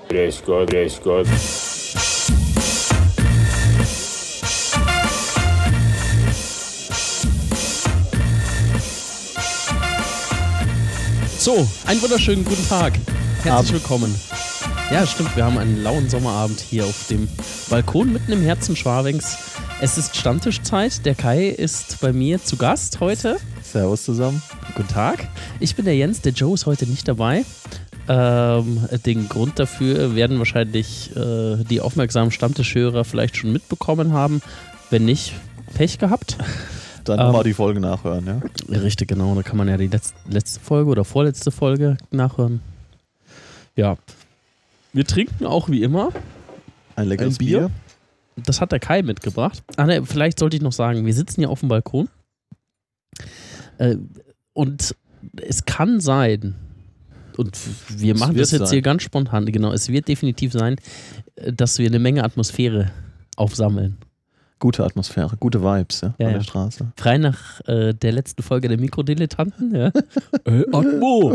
Grüß Gott, grüß Gott. So, einen wunderschönen guten Tag. Herzlich willkommen. Ja, stimmt, wir haben einen lauen Sommerabend hier auf dem Balkon mitten im Herzen Schwabings. Es ist Stammtischzeit. Der Kai ist bei mir zu Gast heute. Servus zusammen. Guten Tag. Ich bin der Jens, der Joe ist heute nicht dabei. Den Grund dafür werden wahrscheinlich die aufmerksamen Stammtischhörer vielleicht schon mitbekommen haben. Wenn nicht, Pech gehabt. Dann nochmal die Folge nachhören, ja? Richtig, genau. Da kann man ja die letzte Folge oder vorletzte Folge nachhören. Ja. Wir trinken auch wie immer ein leckeres Bier. Das hat der Kai mitgebracht. Ne, vielleicht sollte ich noch sagen, wir sitzen hier auf dem Balkon. Und es kann sein, und wir machen das jetzt hier ganz spontan, genau, es wird definitiv sein, dass wir eine Menge Atmosphäre aufsammeln. Gute Atmosphäre, gute Vibes, ja, an der Straße. Frei nach der letzten Folge der Mikrodilettanten, ja. Atmo!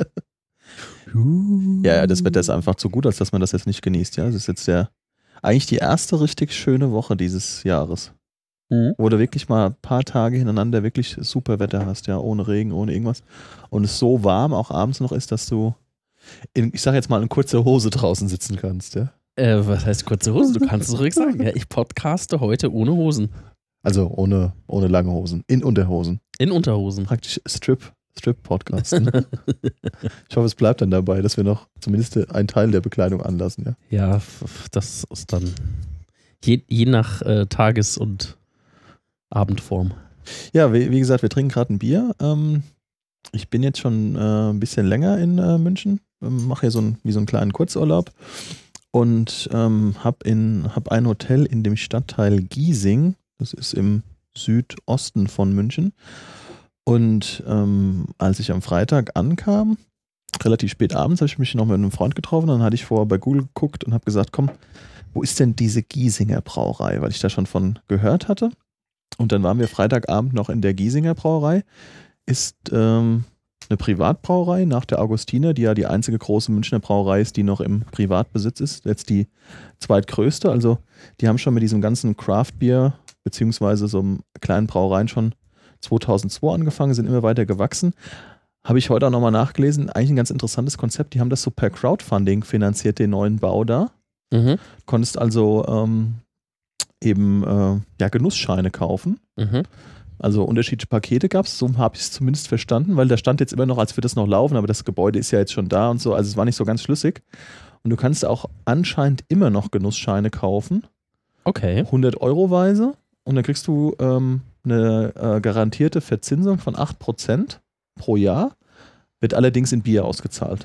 Ja, das Wetter ist einfach zu gut, als dass man das jetzt nicht genießt, ja. Es ist jetzt eigentlich die erste richtig schöne Woche dieses Jahres. Wo du wirklich mal ein paar Tage hintereinander wirklich super Wetter hast, ja, ohne Regen, ohne irgendwas. Und es so warm auch abends noch ist, dass du ich sag jetzt mal, in kurzer Hose draußen sitzen kannst, ja. Was heißt kurze Hosen? Du kannst es ruhig sagen. Ja, ich podcaste heute ohne Hosen. Also ohne lange Hosen, in Unterhosen. In Unterhosen. Praktisch Strip-Podcasten. Ich hoffe, es bleibt dann dabei, dass wir noch zumindest einen Teil der Bekleidung anlassen, ja. Ja, das ist dann je nach Tages- und Abendform. Ja, wie gesagt, wir trinken gerade ein Bier. Ich bin jetzt schon ein bisschen länger in München, mache hier so einen kleinen Kurzurlaub und hab ein Hotel in dem Stadtteil Giesing, das ist im Südosten von München. Und als ich am Freitag ankam, relativ spät abends, habe ich mich noch mit einem Freund getroffen, dann hatte ich vorher bei Google geguckt und habe gesagt, komm, wo ist denn diese Giesinger Brauerei, weil ich da schon von gehört hatte. Und dann waren wir Freitagabend noch in der Giesinger Brauerei. Ist eine Privatbrauerei nach der Augustiner, die ja die einzige große Münchner Brauerei ist, die noch im Privatbesitz ist. Jetzt die zweitgrößte. Also die haben schon mit diesem ganzen Craft-Bier beziehungsweise so einem kleinen Brauereien schon 2002 angefangen, sind immer weiter gewachsen. Habe ich heute auch nochmal nachgelesen. Eigentlich ein ganz interessantes Konzept. Die haben das so per Crowdfunding finanziert, den neuen Bau da. Konntest also Genussscheine kaufen. Also unterschiedliche Pakete gab es, so habe ich es zumindest verstanden, weil da stand jetzt immer noch, als würde das noch laufen, aber das Gebäude ist ja jetzt schon da und so, also es war nicht so ganz schlüssig. Und du kannst auch anscheinend immer noch Genussscheine kaufen. Okay. 100 Euro-weise und dann kriegst du eine garantierte Verzinsung von 8% pro Jahr, wird allerdings in Bier ausgezahlt.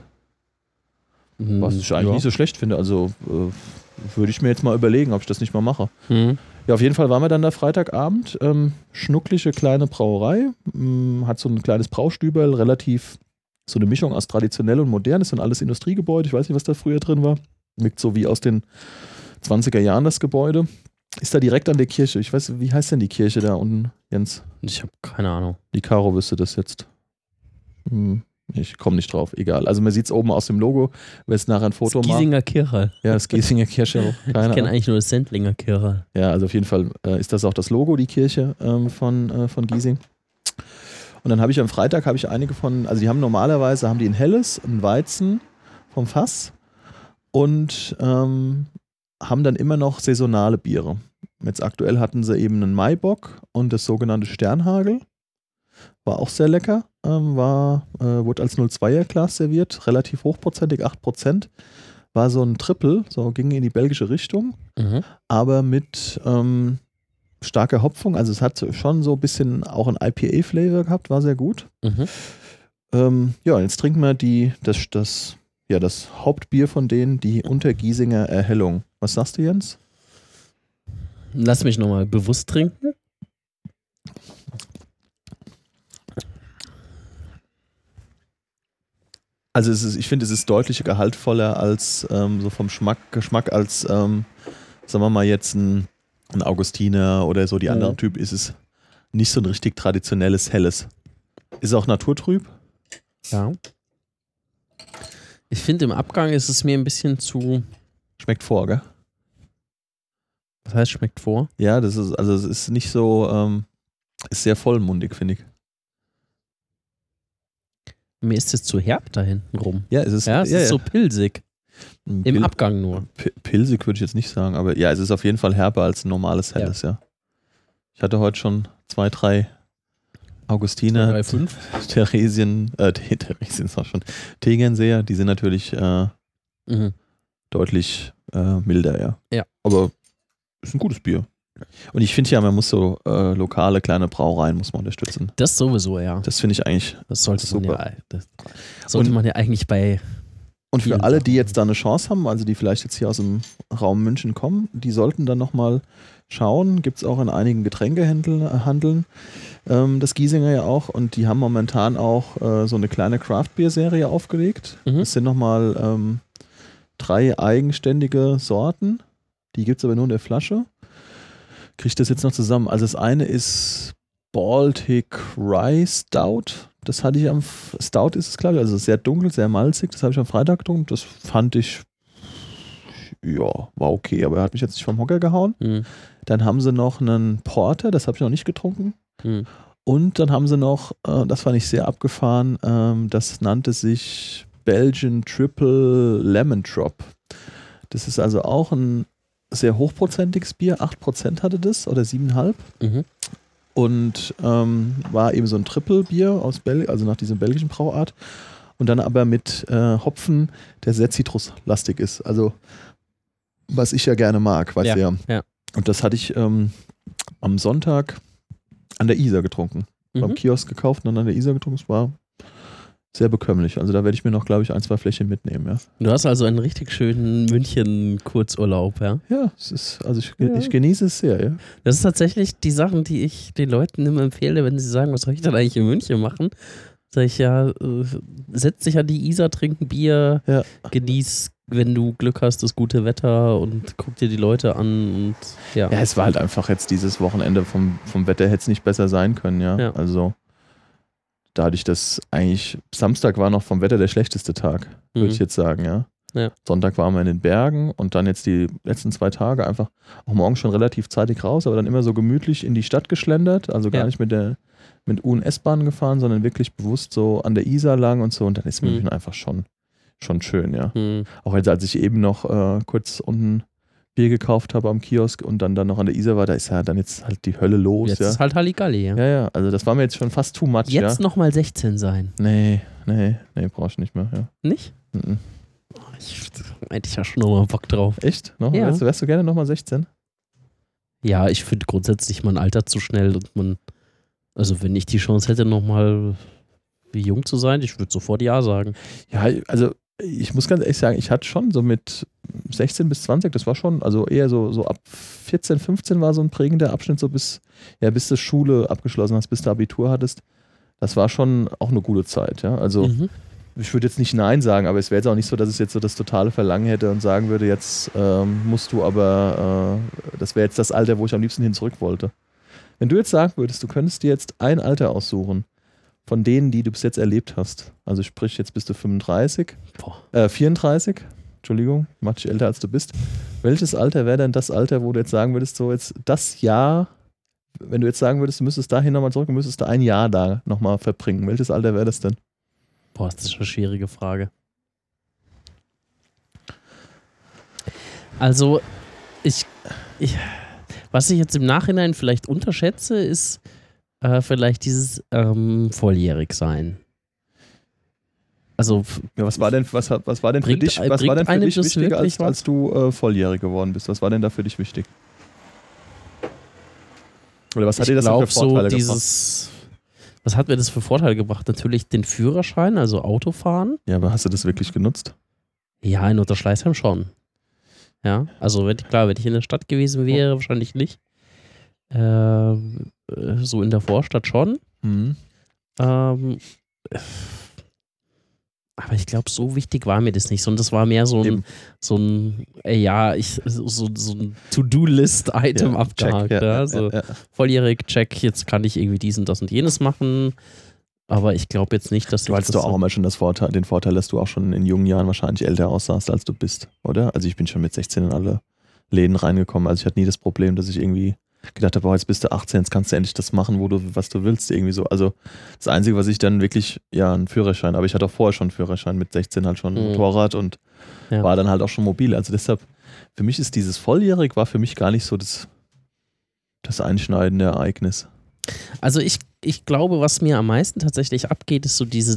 Was ich eigentlich nicht so schlecht finde, also würde ich mir jetzt mal überlegen, ob ich das nicht mal mache. Ja, auf jeden Fall waren wir dann da Freitagabend. Schnuckliche kleine Brauerei. Hat so ein kleines Braustüberl, relativ so eine Mischung aus traditionell und modern. Das sind alles Industriegebäude. Ich weiß nicht, was da früher drin war. Wirkt so wie aus den 20er Jahren das Gebäude. Ist da direkt an der Kirche. Ich weiß, wie heißt denn die Kirche da unten, Jens? Ich habe keine Ahnung. Die Caro wüsste das jetzt. Ich komme nicht drauf, egal. Also man sieht es oben aus dem Logo, wer es nachher ein Foto macht. Das Giesinger Kirche. Ja, das Giesinger Kirche. Ich kenne eigentlich nur das Sendlinger Kirche. Ja, also auf jeden Fall ist das auch das Logo, die Kirche von Giesing. Und dann habe ich am Freitag einige also die haben normalerweise ein helles, ein Weizen vom Fass und haben dann immer noch saisonale Biere. Jetzt aktuell hatten sie eben einen Maibock und das sogenannte Sternhagel. War auch sehr lecker. Wurde als 0,2er Glas serviert, relativ hochprozentig, 8%. War so ein Triple, so ging in die belgische Richtung, aber mit starker Hopfung. Also es hat schon so ein bisschen auch ein IPA-Flavor gehabt, war sehr gut. Jetzt trinken wir das Hauptbier von denen, die Untergiesinger Erhellung. Was sagst du, Jens? Lass mich nochmal bewusst trinken. Also ich finde, es ist deutlich gehaltvoller als so vom Geschmack als, sagen wir mal jetzt ein Augustiner oder so, die anderen Typ ist es nicht so ein richtig traditionelles Helles. Ist auch naturtrüb. Ja. Ich finde, im Abgang ist es mir ein bisschen zu. Schmeckt vor, gell? Was heißt schmeckt vor? Ja, das ist, also es ist nicht so, ist sehr vollmundig, finde ich. Mir ist es zu herb da hinten rum. Ja, es ist, Ja, es ist so pilsig. Im Abgang nur. Pilsig würde ich jetzt nicht sagen, aber ja, es ist auf jeden Fall herber als ein normales Helles, ja. Ich hatte heute schon 2, 3 Augustiner, 3, 5. Theresien ist auch schon Tegernseer, die sind natürlich deutlich milder, ja. Ja. Aber ist ein gutes Bier. Und ich finde ja, man muss so lokale kleine Brauereien muss man unterstützen. Das sowieso, ja. Das finde ich eigentlich Das sollte super. Man ja eigentlich bei. Und für alle, die jetzt da eine Chance haben, also die vielleicht jetzt hier aus dem Raum München kommen, die sollten dann nochmal schauen. Gibt es auch in einigen Getränkehandeln. Das Giesinger ja auch. Und die haben momentan auch so eine kleine Craft-Bier-Serie aufgelegt. Es sind nochmal 3 eigenständige Sorten. Die gibt es aber nur in der Flasche. Kriege ich das jetzt noch zusammen? Also das eine ist Baltic Rye Stout. Das hatte ich Stout ist es, glaube ich, also sehr dunkel, sehr malzig. Das habe ich am Freitag getrunken. Das fand ich, ja, war okay, aber er hat mich jetzt nicht vom Hocker gehauen. Dann haben sie noch einen Porter, das habe ich noch nicht getrunken. Und dann haben sie noch, das fand ich sehr abgefahren, das nannte sich Belgian Triple Lemon Drop. Das ist also auch ein sehr hochprozentiges Bier, 8% hatte das oder 7,5. Und war eben so ein Triple-Bier aus also nach diesem belgischen Brauart. Und dann aber mit Hopfen, der sehr zitruslastig ist. Also, was ich ja gerne mag, weißt du ja. Und das hatte ich am Sonntag an der Isar getrunken. Beim Kiosk gekauft und dann an der Isar getrunken. Es war sehr bekömmlich. Also da werde ich mir noch, glaube ich, 1, 2 Fläschchen mitnehmen, ja. Du hast also einen richtig schönen München-Kurzurlaub, ja? Ja, es ist, also ich genieße es sehr, ja. Das ist tatsächlich die Sachen, die ich den Leuten immer empfehle, wenn sie sagen, was soll ich denn eigentlich in München machen? Sag ich setz dich an die Isar, trink ein Bier, genieß, wenn du Glück hast, das gute Wetter und guck dir die Leute an und ja. Ja, es war halt einfach jetzt dieses Wochenende vom Wetter hätte es nicht besser sein können, ja. Also da hatte ich das eigentlich, Samstag war noch vom Wetter der schlechteste Tag, würde ich jetzt sagen, ja. Sonntag waren wir in den Bergen und dann jetzt die letzten 2 Tage einfach auch morgens schon relativ zeitig raus, aber dann immer so gemütlich in die Stadt geschlendert, also gar nicht mit U- und S-Bahn gefahren, sondern wirklich bewusst so an der Isar lang und so und dann ist München einfach schon schön, ja. Auch jetzt, als ich eben noch kurz unten Bier gekauft habe am Kiosk und dann noch an der Isar war, da ist ja dann jetzt halt die Hölle los. Jetzt ist halt Halligalli, ja. Ja, also das war mir jetzt schon fast too much, jetzt nochmal 16 sein. Nee, brauch ich nicht mehr, ja. Nicht? Ich hätte ja schon nochmal Bock drauf. Echt? Wärst du gerne nochmal 16? Ja, ich finde grundsätzlich mein Alter zu schnell und also wenn ich die Chance hätte, nochmal wie jung zu sein, ich würde sofort ja sagen. Ja, also ich muss ganz ehrlich sagen, ich hatte schon so mit 16 bis 20, das war schon, also eher so ab 14, 15 war so ein prägender Abschnitt, so bis du Schule abgeschlossen hast, bis du Abitur hattest. Das war schon auch eine gute Zeit, ja. Also ich würde jetzt nicht Nein sagen, aber es wäre jetzt auch nicht so, dass ich jetzt so das totale Verlangen hätte und sagen würde, jetzt musst du aber, das wäre jetzt das Alter, wo ich am liebsten hin zurück wollte. Wenn du jetzt sagen würdest, du könntest dir jetzt ein Alter aussuchen, von denen, die du bis jetzt erlebt hast. Also sprich, jetzt bist du 34, 34, Entschuldigung, mach dich älter als du bist. Welches Alter wäre denn das Alter, wo du jetzt sagen würdest, so jetzt das Jahr, wenn du jetzt sagen würdest, du müsstest dahin nochmal zurück und müsstest du ein Jahr da nochmal verbringen. Welches Alter wäre das denn? Boah, das ist eine schwierige Frage. Also, was ich jetzt im Nachhinein vielleicht unterschätze, ist vielleicht dieses volljährig sein. Also ja, was war denn für dich wichtig, als du volljährig geworden bist? Was war denn da für dich wichtig? Oder was hat dir das für Vorteile gebracht? Was hat mir das für Vorteile gebracht? Natürlich den Führerschein, also Autofahren. Ja, aber hast du das wirklich genutzt? Ja, in Unterschleißheim schon. Ja, also wenn ich in der Stadt gewesen wäre, wahrscheinlich nicht. So in der Vorstadt schon. Aber ich glaube, so wichtig war mir das nicht, sondern das war mehr so ein To-Do-List-Item abgehakt. Volljährig, check, jetzt kann ich irgendwie dies und das und jenes machen. Aber ich glaube jetzt nicht, dass Du hattest doch auch immer schon den Vorteil, dass du auch schon in jungen Jahren wahrscheinlich älter aussahst, als du bist, oder? Also ich bin schon mit 16 in alle Läden reingekommen. Also ich hatte nie das Problem, dass ich irgendwie gedacht habe, jetzt bist du 18, jetzt kannst du endlich das machen, was du willst, irgendwie so. Also das Einzige, was ich dann wirklich, ein Führerschein, aber ich hatte auch vorher schon einen Führerschein, mit 16 halt schon ein Motorrad und war dann halt auch schon mobil. Also deshalb, für mich ist dieses volljährig, war für mich gar nicht so das einschneidende Ereignis. Also ich glaube, was mir am meisten tatsächlich abgeht, ist so diese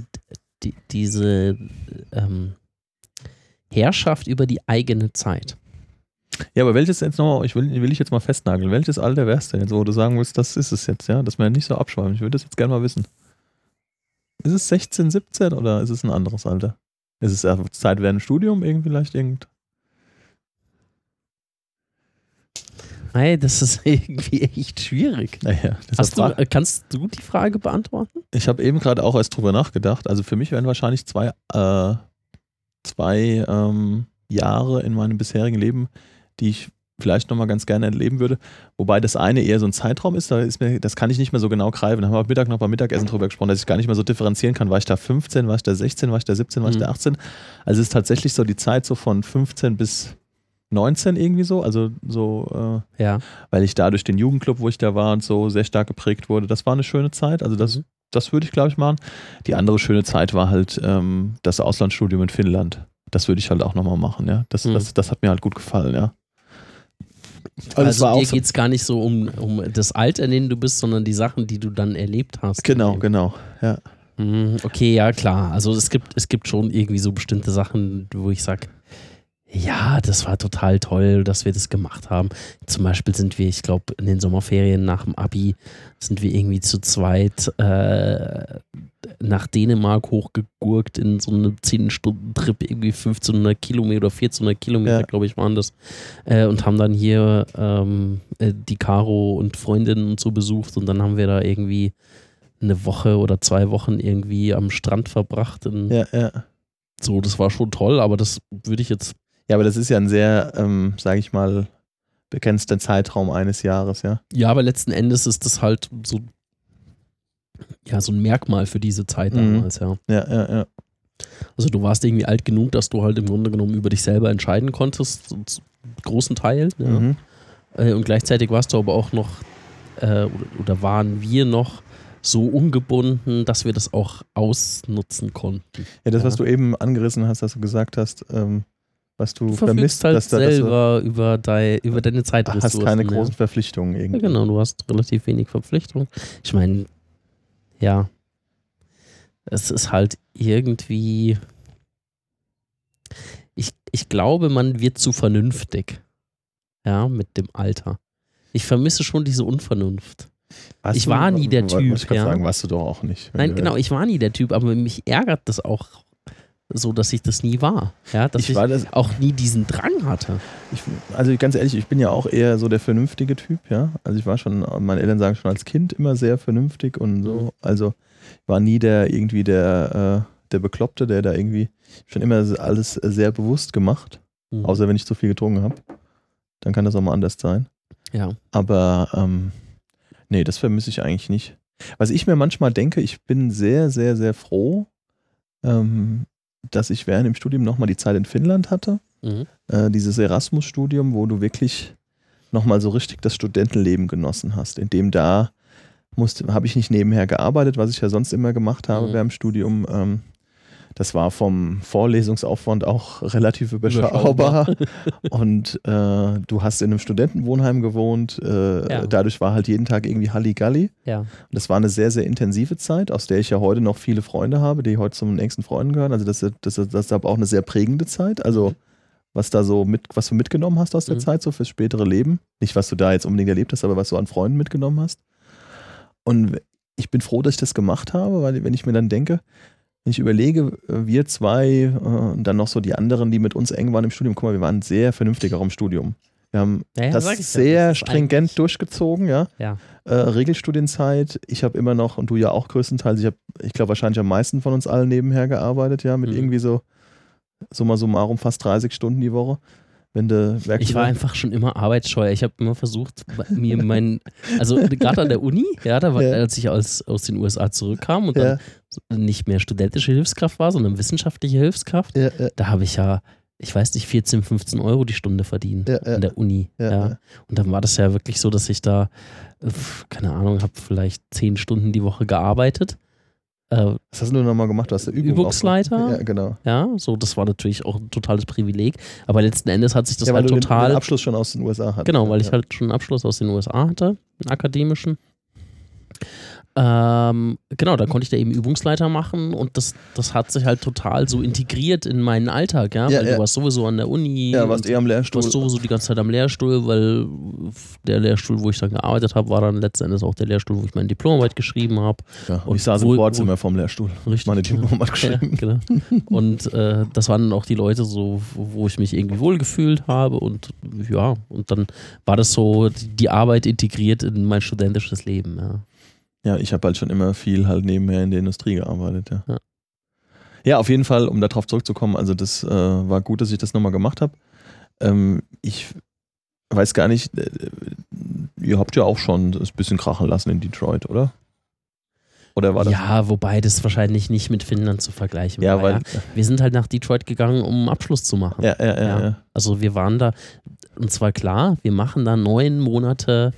Herrschaft über die eigene Zeit. Ja, aber welches jetzt nochmal, will ich jetzt mal festnageln, welches Alter wärst du jetzt, wo du sagen willst, das ist es jetzt, ja, dass wir nicht so abschweifen. Ich würde das jetzt gerne mal wissen. Ist es 16, 17 oder ist es ein anderes Alter? Ist es Zeit während dem Studium vielleicht irgend? Hey, das ist irgendwie echt schwierig. Naja, kannst du die Frage beantworten? Ich habe eben gerade auch erst drüber nachgedacht. Also für mich wären wahrscheinlich zwei Jahre in meinem bisherigen Leben, die ich vielleicht nochmal ganz gerne erleben würde. Wobei das eine eher so ein Zeitraum ist, das kann ich nicht mehr so genau greifen. Da haben wir heute Mittag noch beim Mittagessen drüber gesprochen, dass ich gar nicht mehr so differenzieren kann. War ich da 15, war ich da 16, war ich da 17, war ich da 18? Also es ist tatsächlich so die Zeit so von 15 bis 19 irgendwie so. Also so, weil ich da durch den Jugendclub, wo ich da war und so sehr stark geprägt wurde. Das war eine schöne Zeit. Also das würde ich, glaube ich, machen. Die andere schöne Zeit war halt das Auslandsstudium in Finnland. Das würde ich halt auch nochmal machen, ja. Das hat mir halt gut gefallen, ja. Also dir geht es gar nicht so um das Alter, in dem du bist, sondern die Sachen, die du dann erlebt hast. Genau, ja. Okay, ja klar. Also es gibt schon irgendwie so bestimmte Sachen, wo ich sage, ja, das war total toll, dass wir das gemacht haben. Zum Beispiel sind wir, ich glaube, in den Sommerferien nach dem Abi sind wir irgendwie zu zweit nach Dänemark hochgegurkt in so einem 10-Stunden-Trip, irgendwie 1500 Kilometer oder 1400 Kilometer, glaube ich, waren das. Und haben dann hier die Caro und Freundinnen und so besucht und dann haben wir da irgendwie eine Woche oder 2 Wochen irgendwie am Strand verbracht. So, das war schon toll, aber das würde ich jetzt. Ja, aber das ist ja ein sehr, sage ich mal, begrenzter Zeitraum eines Jahres, ja. Ja, aber letzten Endes ist das halt so ein Merkmal für diese Zeit damals, ja. Ja. Also du warst irgendwie alt genug, dass du halt im Grunde genommen über dich selber entscheiden konntest, zum großen Teil. Ja. Und gleichzeitig warst du aber auch noch, oder waren wir noch so ungebunden, dass wir das auch ausnutzen konnten. Ja, das, was du eben angerissen hast, dass du gesagt hast, was du vermisst, halt dass selber über deine Zeitressourcen. Du hast keine großen Verpflichtungen irgendwie. Ja, genau, du hast relativ wenig Verpflichtungen. Ich meine, ja, es ist halt irgendwie, ich glaube, man wird zu vernünftig, ja, mit dem Alter. Ich vermisse schon diese Unvernunft. Ich war nie der Typ. Ich kann sagen, warst du doch auch nicht. Nein, genau, ich war nie der Typ, aber mich ärgert das auch so, dass ich das nie war. Ja, dass ich auch nie diesen Drang hatte. Also ganz ehrlich, ich bin ja auch eher so der vernünftige Typ, ja. Also ich war schon, meine Eltern sagen schon als Kind immer sehr vernünftig und so. Also ich war nie der Bekloppte, der da irgendwie schon immer alles sehr bewusst gemacht. Außer wenn ich zu viel getrunken habe. Dann kann das auch mal anders sein. Ja. Aber nee, das vermisse ich eigentlich nicht. Was ich mir manchmal denke, ich bin sehr, sehr, sehr froh, dass ich während dem Studium nochmal die Zeit in Finnland hatte. Dieses Erasmus-Studium, wo du wirklich nochmal so richtig das Studentenleben genossen hast. In dem habe ich nicht nebenher gearbeitet, was ich ja sonst immer gemacht habe während dem Studium. Das war vom Vorlesungsaufwand auch relativ überschaubar. Und du hast in einem Studentenwohnheim gewohnt. Dadurch war halt jeden Tag irgendwie Halligalli. Ja. Und das war eine sehr, sehr intensive Zeit, aus der ich ja heute noch viele Freunde habe, die heute zum nächsten Freunden gehören. Also das ist aber auch eine sehr prägende Zeit. Also was du mitgenommen hast aus der Zeit, so fürs spätere Leben. Nicht, was du da jetzt unbedingt erlebt hast, aber was du an Freunden mitgenommen hast. Und ich bin froh, dass ich das gemacht habe, weil wenn ich mir dann denke, wenn ich überlege, wir zwei und dann noch so die anderen, die mit uns eng waren im Studium, guck mal, wir waren sehr vernünftig auch im Studium. Wir haben das sehr stringent durchgezogen, ja. Regelstudienzeit, ich habe immer noch, und du ja auch größtenteils, ich glaube wahrscheinlich am meisten von uns allen nebenher gearbeitet, ja, mit irgendwie so summa summarum fast 30 Stunden die Woche. wenn du Ich war einfach schon immer arbeitsscheu. Ich habe immer versucht, mir also gerade an der Uni, als ich aus den USA zurückkam und dann nicht mehr studentische Hilfskraft war, sondern wissenschaftliche Hilfskraft, da habe ich ich weiß nicht, 14, 15 Euro die Stunde verdient an der Uni. Und dann war das ja wirklich so, dass ich da, keine Ahnung, habe vielleicht 10 Stunden die Woche gearbeitet. Was hast du nochmal gemacht? Du hast Übungsleiter. Ja, genau. Ja, so, das war natürlich auch ein totales Privileg. Aber letzten Endes hat sich das weil halt du total. den Abschluss schon aus den USA hattest. Genau, weil ich halt schon einen Abschluss aus den USA hatte, einen akademischen. Genau, da konnte ich da eben Übungsleiter machen und das hat sich halt total so integriert in meinen Alltag, weil du warst sowieso an der Uni. Ja, warst am Lehrstuhl. Du warst sowieso die ganze Zeit am Lehrstuhl, weil der Lehrstuhl, wo ich dann gearbeitet habe, war dann letzten Endes auch der Lehrstuhl, wo ich meine Diplomarbeit geschrieben habe. Ja, und ich saß im Vorzimmer vom Lehrstuhl. Richtig. Meine Diplomarbeit geschrieben. Ja, genau. Und das waren dann auch die Leute so, wo ich mich irgendwie wohlgefühlt habe und und dann war das so die Arbeit integriert in mein studentisches Leben, Ja, ich habe halt schon immer viel halt nebenher in der Industrie gearbeitet, Ja, auf jeden Fall, um darauf zurückzukommen, also das war gut, dass ich das nochmal gemacht habe. Ich weiß gar nicht, ihr habt ja auch schon ein bisschen krachen lassen in Detroit, oder? Oder war das? Ja, wobei das wahrscheinlich nicht mit Finnland zu vergleichen war. Weil wir sind halt nach Detroit gegangen, um einen Abschluss zu machen. Ja. Also wir waren da, und zwar klar, wir machen da 9 Monate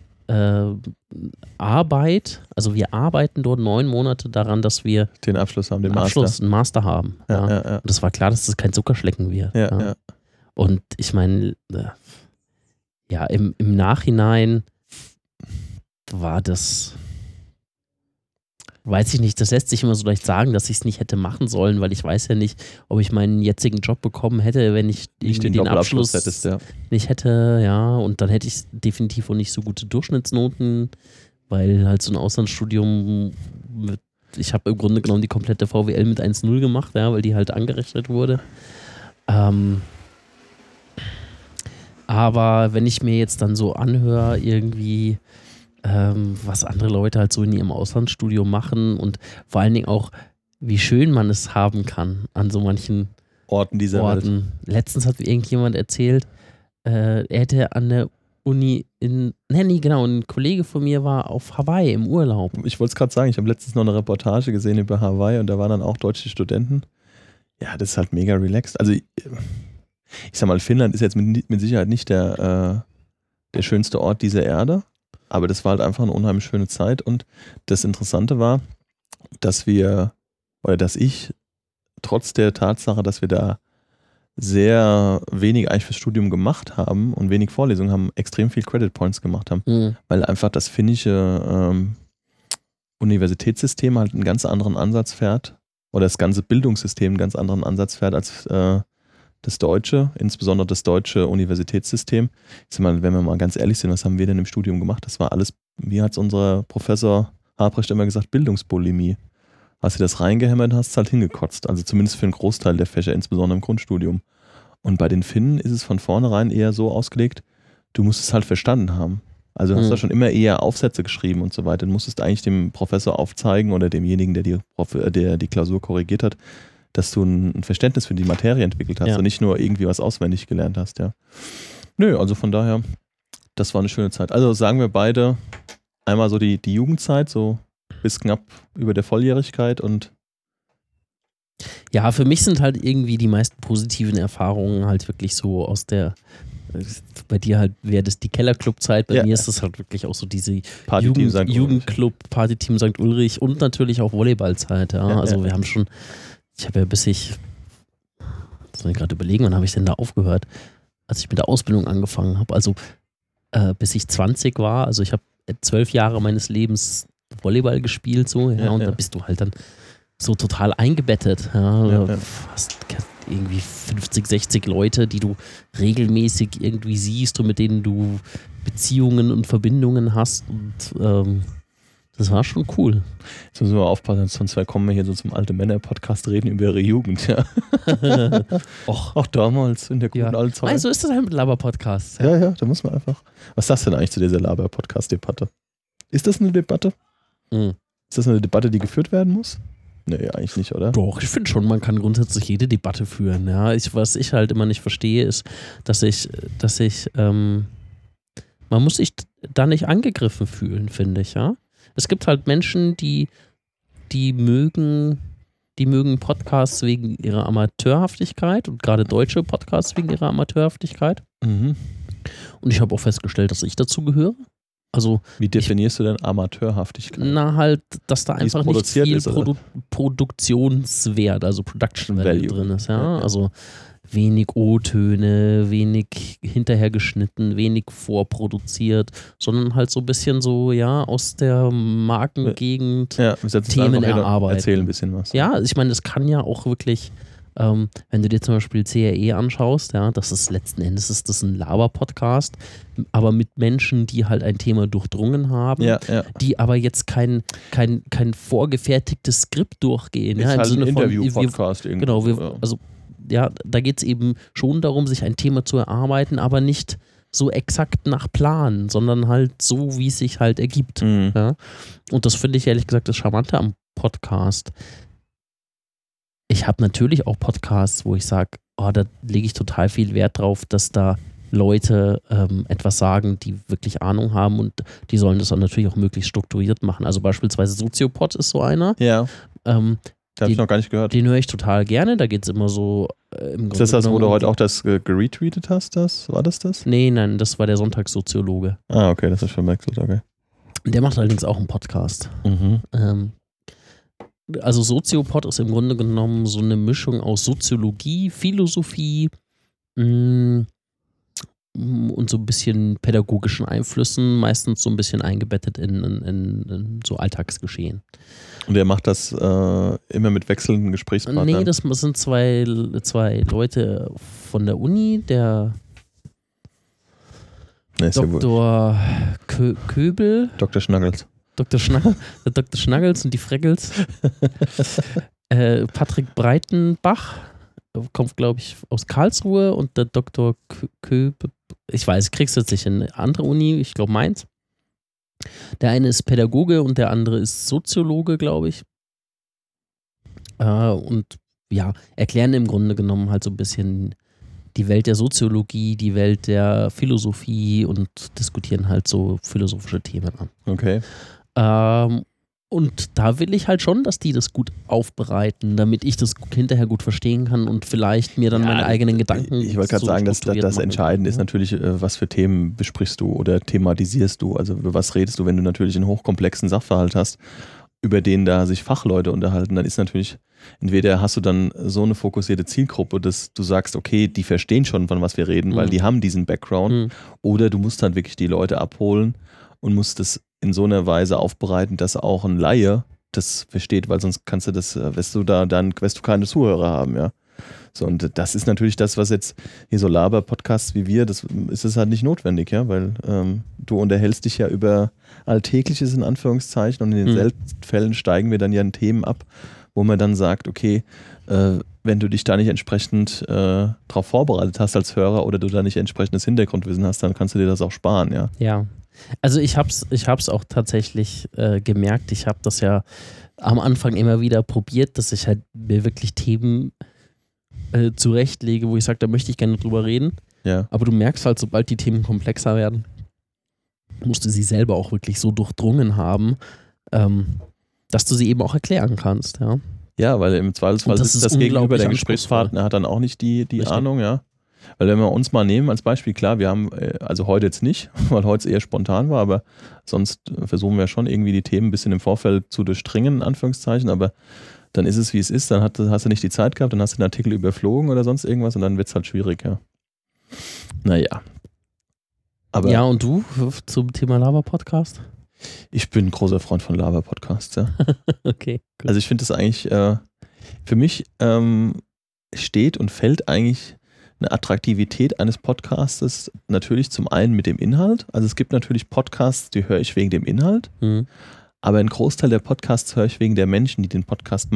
Arbeit, also wir arbeiten dort 9 Monate daran, dass wir den Abschluss haben, einen Master haben. Ja. Und es war klar, dass das kein Zuckerschlecken wird. Ja. Und ich meine, im Nachhinein war das, weiß ich nicht, das lässt sich immer so leicht sagen, dass ich es nicht hätte machen sollen, weil ich weiß ja nicht, ob ich meinen jetzigen Job bekommen hätte, wenn ich nicht den Abschluss hättest, nicht hätte, und dann hätte ich definitiv auch nicht so gute Durchschnittsnoten, weil halt so ein Auslandsstudium, ich habe im Grunde genommen die komplette VWL mit 1,0 gemacht, weil die halt angerechnet wurde. Aber wenn ich mir jetzt dann so anhöre, irgendwie was andere Leute halt so in ihrem Auslandsstudium machen und vor allen Dingen auch, wie schön man es haben kann an so manchen Orten dieser Welt. Letztens hat mir irgendjemand erzählt, er hätte an der Uni ein Kollege von mir war auf Hawaii im Urlaub. Ich wollte es gerade sagen, ich habe letztens noch eine Reportage gesehen über Hawaii und da waren dann auch deutsche Studenten. Ja, das ist halt mega relaxed. Also ich sag mal, Finnland ist jetzt mit Sicherheit nicht der schönste Ort dieser Erde. Aber das war halt einfach eine unheimlich schöne Zeit und das Interessante war, dass ich trotz der Tatsache, dass wir da sehr wenig eigentlich fürs Studium gemacht haben und wenig Vorlesungen haben, extrem viel Credit Points gemacht haben, weil einfach das finnische Universitätssystem halt einen ganz anderen Ansatz fährt oder das ganze Bildungssystem einen ganz anderen Ansatz fährt als das deutsche, insbesondere das deutsche Universitätssystem. Ich sag mal, wenn wir mal ganz ehrlich sind, was haben wir denn im Studium gemacht? Das war alles, wie hat es unser Professor Habrecht immer gesagt, Bildungsbulimie. Als du das reingehämmert hast, ist halt hingekotzt. Also zumindest für einen Großteil der Fächer, insbesondere im Grundstudium. Und bei den Finnen ist es von vornherein eher so ausgelegt, du musst es halt verstanden haben. Also du hast da schon immer eher Aufsätze geschrieben und so weiter. Du musstest eigentlich dem Professor aufzeigen oder demjenigen, der die Klausur korrigiert hat, dass du ein Verständnis für die Materie entwickelt hast und nicht nur irgendwie was auswendig gelernt hast, Nö, also von daher, das war eine schöne Zeit. Also sagen wir beide, einmal so die Jugendzeit, so bis knapp über der Volljährigkeit und ja, für mich sind halt irgendwie die meisten positiven Erfahrungen halt wirklich so aus der, bei dir halt wäre das die Kellerclub-Zeit, bei mir ist das halt wirklich auch so diese Jugendclub, Partyteam St. Ulrich und natürlich auch Volleyballzeit, also wir haben schon, ich habe ja muss ich gerade überlegen, wann habe ich denn da aufgehört, als ich mit der Ausbildung angefangen habe, also bis ich 20 war, also ich habe 12 Jahre meines Lebens Volleyball gespielt, und da bist du halt dann so total eingebettet, hast irgendwie 50, 60 Leute, die du regelmäßig irgendwie siehst und mit denen du Beziehungen und Verbindungen hast und das war schon cool. Jetzt müssen wir mal aufpassen, sonst kommen wir hier so zum Alte-Männer-Podcast, reden über ihre Jugend, Auch damals in der guten alten Zeit. Also ist das halt mit Laber-Podcast. Ja, da muss man einfach. Was sagst du denn eigentlich zu dieser Laber-Podcast-Debatte? Ist das eine Debatte? Ist das eine Debatte, die geführt werden muss? Nee, eigentlich nicht, oder? Doch, ich finde schon, man kann grundsätzlich jede Debatte führen. Ja, was ich halt immer nicht verstehe, ist, dass man muss sich da nicht angegriffen fühlen, finde ich, ja. Es gibt halt Menschen, die mögen Podcasts wegen ihrer Amateurhaftigkeit und gerade deutsche Podcasts wegen ihrer Amateurhaftigkeit. Mhm. Und ich habe auch festgestellt, dass ich dazu gehöre. Also wie definierst du denn Amateurhaftigkeit? Na halt, dass da einfach nicht viel ist, Produktionswert, also Production Value drin ist. Ja? Ja. Also wenig O-Töne, wenig hinterher geschnitten, wenig vorproduziert, sondern halt so ein bisschen so, ja, aus der Markengegend Themen erarbeiten. Erzähl ein bisschen was. Ja, ich meine, das kann ja auch wirklich, wenn du dir zum Beispiel CRE anschaust, ja, das ist letzten Endes ein Laber-Podcast, aber mit Menschen, die halt ein Thema durchdrungen haben, die aber jetzt kein vorgefertigtes Skript durchgehen. Ist halt ein Interview-Podcast irgendwie. Genau, also ja, da geht es eben schon darum, sich ein Thema zu erarbeiten, aber nicht so exakt nach Plan, sondern halt so, wie es sich halt ergibt. Mhm. Ja? Und das finde ich ehrlich gesagt das Charmante am Podcast. Ich habe natürlich auch Podcasts, wo ich sage, da lege ich total viel Wert drauf, dass da Leute etwas sagen, die wirklich Ahnung haben und die sollen das dann natürlich auch möglichst strukturiert machen. Also beispielsweise Soziopod ist so einer. Ja. Da habe ich noch gar nicht gehört. Den höre ich total gerne, da geht es immer so im Grunde. Ist das, wo du heute auch das geretweetet hast? War das? Nee, nein, das war der Sonntagssoziologe. Ah, okay, das ist verwechselt, okay. Der macht allerdings auch einen Podcast. Mhm. Also Soziopod ist im Grunde genommen so eine Mischung aus Soziologie, Philosophie und so ein bisschen pädagogischen Einflüssen, meistens so ein bisschen eingebettet in so Alltagsgeschehen. Und der macht das immer mit wechselnden Gesprächspartnern? Nee, das sind zwei Leute von der Uni, der Dr. Köbel. Dr. Schnaggels. Der Dr. Schnaggels und die Freckels. Patrick Breitenbach kommt, glaube ich, aus Karlsruhe und der Dr. Köbel, ich weiß, kriegst du jetzt nicht in eine andere Uni, ich glaube Mainz. Der eine ist Pädagoge und der andere ist Soziologe, glaube ich. Und ja, erklären im Grunde genommen halt so ein bisschen die Welt der Soziologie, die Welt der Philosophie und diskutieren halt so philosophische Themen an. Okay. Und da will ich halt schon, dass die das gut aufbereiten, damit ich das hinterher gut verstehen kann und vielleicht mir dann meine eigenen Gedanken. Ich wollte gerade sagen, dass das Entscheidende ist natürlich, was für Themen besprichst du oder thematisierst du, also über was redest du, wenn du natürlich einen hochkomplexen Sachverhalt hast, über den da sich Fachleute unterhalten, dann ist natürlich, entweder hast du dann so eine fokussierte Zielgruppe, dass du sagst, okay, die verstehen schon, von was wir reden, weil die haben diesen Background, oder du musst halt wirklich die Leute abholen und musst das in so einer Weise aufbereiten, dass auch ein Laie das versteht, weil sonst kannst du das, wirst du keine Zuhörer haben, ja. So, und das ist natürlich das, was jetzt hier so Laber-Podcasts wie wir, das ist es halt nicht notwendig, ja, weil du unterhältst dich ja über Alltägliches in Anführungszeichen und in den seltensten Fällen steigen wir dann ja in Themen ab, wo man dann sagt, okay, wenn du dich da nicht entsprechend darauf vorbereitet hast als Hörer oder du da nicht entsprechendes Hintergrundwissen hast, dann kannst du dir das auch sparen, ja. Ja. Also ich hab's auch tatsächlich gemerkt, ich habe das ja am Anfang immer wieder probiert, dass ich halt mir wirklich Themen zurechtlege, wo ich sage, da möchte ich gerne drüber reden. Ja. Aber du merkst halt, sobald die Themen komplexer werden, musst du sie selber auch wirklich so durchdrungen haben, dass du sie eben auch erklären kannst. Ja, ja, weil im Zweifelsfall sitzt das Gegenüber, der Gesprächspartner hat dann auch nicht die Ahnung, ja. Weil wenn wir uns mal nehmen als Beispiel, klar, wir haben, also heute jetzt nicht, weil heute es eher spontan war, aber sonst versuchen wir schon irgendwie die Themen ein bisschen im Vorfeld zu durchdringen, in Anführungszeichen, aber dann ist es, wie es ist, dann hast du nicht die Zeit gehabt, dann hast du den Artikel überflogen oder sonst irgendwas und dann wird es halt schwierig, ja. Naja. Aber ja, und du zum Thema Laber-Podcast? Ich bin ein großer Freund von Laber-Podcasts, ja. Okay. Gut. Also ich finde das eigentlich, für mich steht und fällt eigentlich eine Attraktivität eines Podcastes natürlich zum einen mit dem Inhalt. Also es gibt natürlich Podcasts, die höre ich wegen dem Inhalt, aber einen Großteil der Podcasts höre ich wegen der Menschen, die den Podcast machen.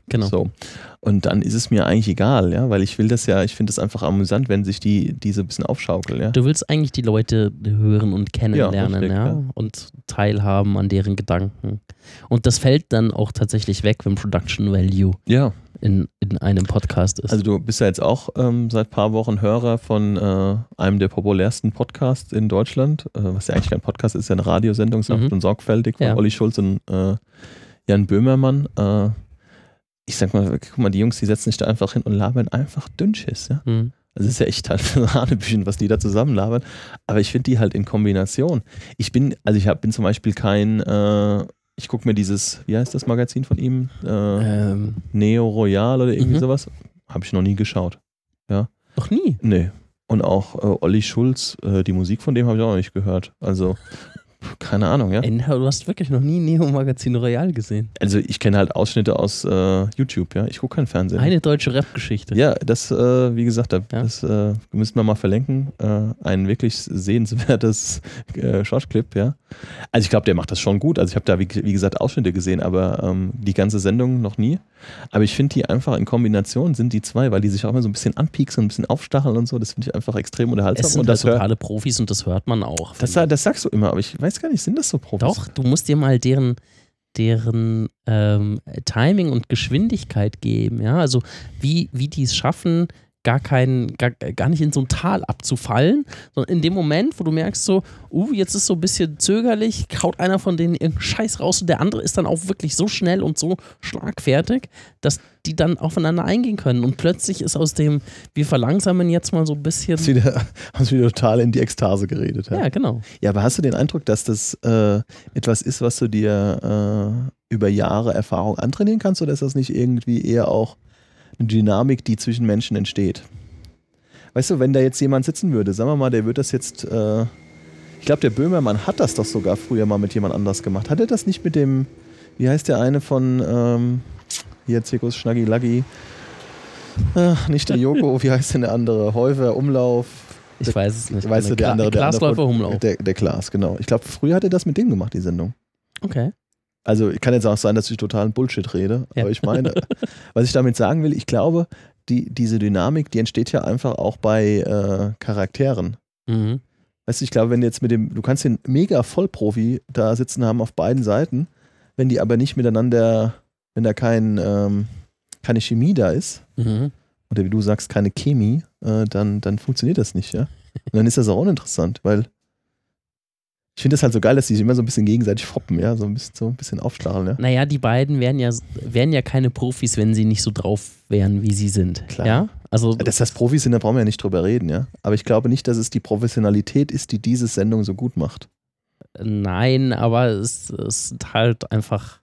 Genau. So. Und dann ist es mir eigentlich egal, ja, weil ich finde das einfach amüsant, wenn sich diese ein bisschen aufschaukeln, ja. Du willst eigentlich die Leute hören und kennenlernen, richtig, ja. und teilhaben an deren Gedanken. Und das fällt dann auch tatsächlich weg, wenn Production Value in einem Podcast ist. Also du bist ja jetzt auch seit ein paar Wochen Hörer von einem der populärsten Podcasts in Deutschland, was ja eigentlich kein Podcast ist, ja eine Radiosendung, sanft und sorgfältig von Olli Schulz und Jan Böhmermann. Ich sag mal, guck mal, die Jungs, die setzen sich da einfach hin und labern einfach Dünnschiss, ja. Also es ist ja echt halt Hanebüchen, was die da zusammen labern. Aber ich finde die halt in Kombination. Ich bin zum Beispiel kein, ich gucke mir dieses, wie heißt das Magazin von ihm? Neo Royal oder irgendwie sowas. Habe ich noch nie geschaut. Ja. Noch nie? Nee. Und auch Olli Schulz, die Musik von dem habe ich auch noch nicht gehört. Also keine Ahnung, ja. Du hast wirklich noch nie Neo Magazin Royal gesehen. Also ich kenne halt Ausschnitte aus YouTube, ja. Ich gucke kein Fernsehen. Eine deutsche Rap-Geschichte. Ja, das, wie gesagt, das müssen wir mal verlinken. Ein wirklich sehenswertes Shortclip, ja. Also ich glaube, der macht das schon gut. Also ich habe da, wie gesagt, Ausschnitte gesehen, aber die ganze Sendung noch nie. Aber ich finde die einfach in Kombination sind die zwei, weil die sich auch immer so ein bisschen anpieksen und ein bisschen aufstacheln und so. Das finde ich einfach extrem unterhaltsam. Es sind und halt totale Profis und das hört man auch. Das sagst du immer, aber ich weiß gar nicht, sind das so Profis? Doch, du musst dir mal deren Timing und Geschwindigkeit geben, ja, also wie die es schaffen, gar nicht in so ein Tal abzufallen, sondern in dem Moment, wo du merkst so, jetzt ist so ein bisschen zögerlich, kaut einer von denen irgendeinen Scheiß raus und der andere ist dann auch wirklich so schnell und so schlagfertig, dass die dann aufeinander eingehen können und plötzlich ist aus dem, wir verlangsamen jetzt mal so ein bisschen... Haben sie wieder total in die Ekstase geredet. Ja, genau. Ja, aber hast du den Eindruck, dass das etwas ist, was du dir über Jahre Erfahrung antrainieren kannst oder ist das nicht irgendwie eher auch eine Dynamik, die zwischen Menschen entsteht? Weißt du, wenn da jetzt jemand sitzen würde, sagen wir mal, der würde das jetzt, ich glaube, der Böhmermann hat das doch sogar früher mal mit jemand anders gemacht. Hat er das nicht mit dem, wie heißt der eine von hier Zirkus Schnaggi Laggi? Nicht der Joko, wie heißt denn der andere? Häufer, Umlauf. Ich weiß es nicht. Weißt du, der andere. Glasläufer, Umlauf. Der Klaas, genau. Ich glaube, früher hat er das mit dem gemacht, die Sendung. Okay. Also kann jetzt auch sein, dass ich totalen Bullshit rede, aber ich meine, was ich damit sagen will, ich glaube, diese Dynamik, die entsteht ja einfach auch bei Charakteren. Weißt du, ich glaube, wenn jetzt du kannst den mega Vollprofi da sitzen haben auf beiden Seiten, wenn die aber nicht miteinander, wenn da keine Chemie da ist, oder wie du sagst, keine Chemie, dann funktioniert das nicht, ja. Und dann ist das auch uninteressant, weil ich finde es halt so geil, dass die sich immer so ein bisschen gegenseitig foppen, ja, so ein bisschen aufstacheln, ja. Naja, die beiden wären ja keine Profis, wenn sie nicht so drauf wären, wie sie sind. Klar. Ja? Also, dass das Profis sind, da brauchen wir ja nicht drüber reden, ja. Aber ich glaube nicht, dass es die Professionalität ist, die diese Sendung so gut macht. Nein, aber es ist halt einfach.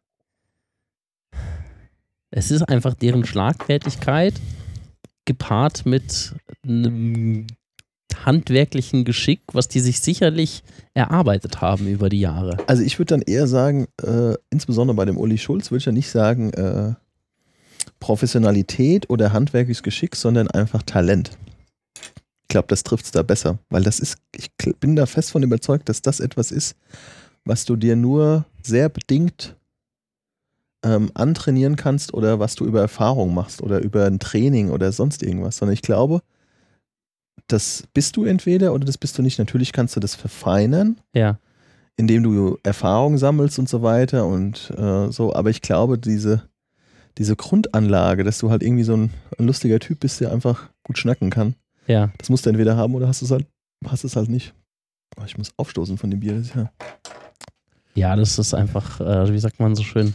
Es ist einfach deren Schlagfertigkeit gepaart mit einem handwerklichen Geschick, was die sich sicherlich erarbeitet haben über die Jahre. Also ich würde dann eher sagen, insbesondere bei dem Olli Schulz, würde ich ja nicht sagen Professionalität oder handwerkliches Geschick, sondern einfach Talent. Ich glaube, das trifft es da besser, weil ich bin da fest von überzeugt, dass das etwas ist, was du dir nur sehr bedingt antrainieren kannst oder was du über Erfahrung machst oder über ein Training oder sonst irgendwas, sondern ich glaube, das bist du entweder oder das bist du nicht. Natürlich kannst du das verfeinern, indem du Erfahrung sammelst und so weiter und so, aber ich glaube, diese Grundanlage, dass du halt irgendwie so ein lustiger Typ bist, der einfach gut schnacken kann, das musst du entweder haben oder hast es halt nicht. Oh, ich muss aufstoßen von dem Bier. Ja, das ist einfach, wie sagt man so schön?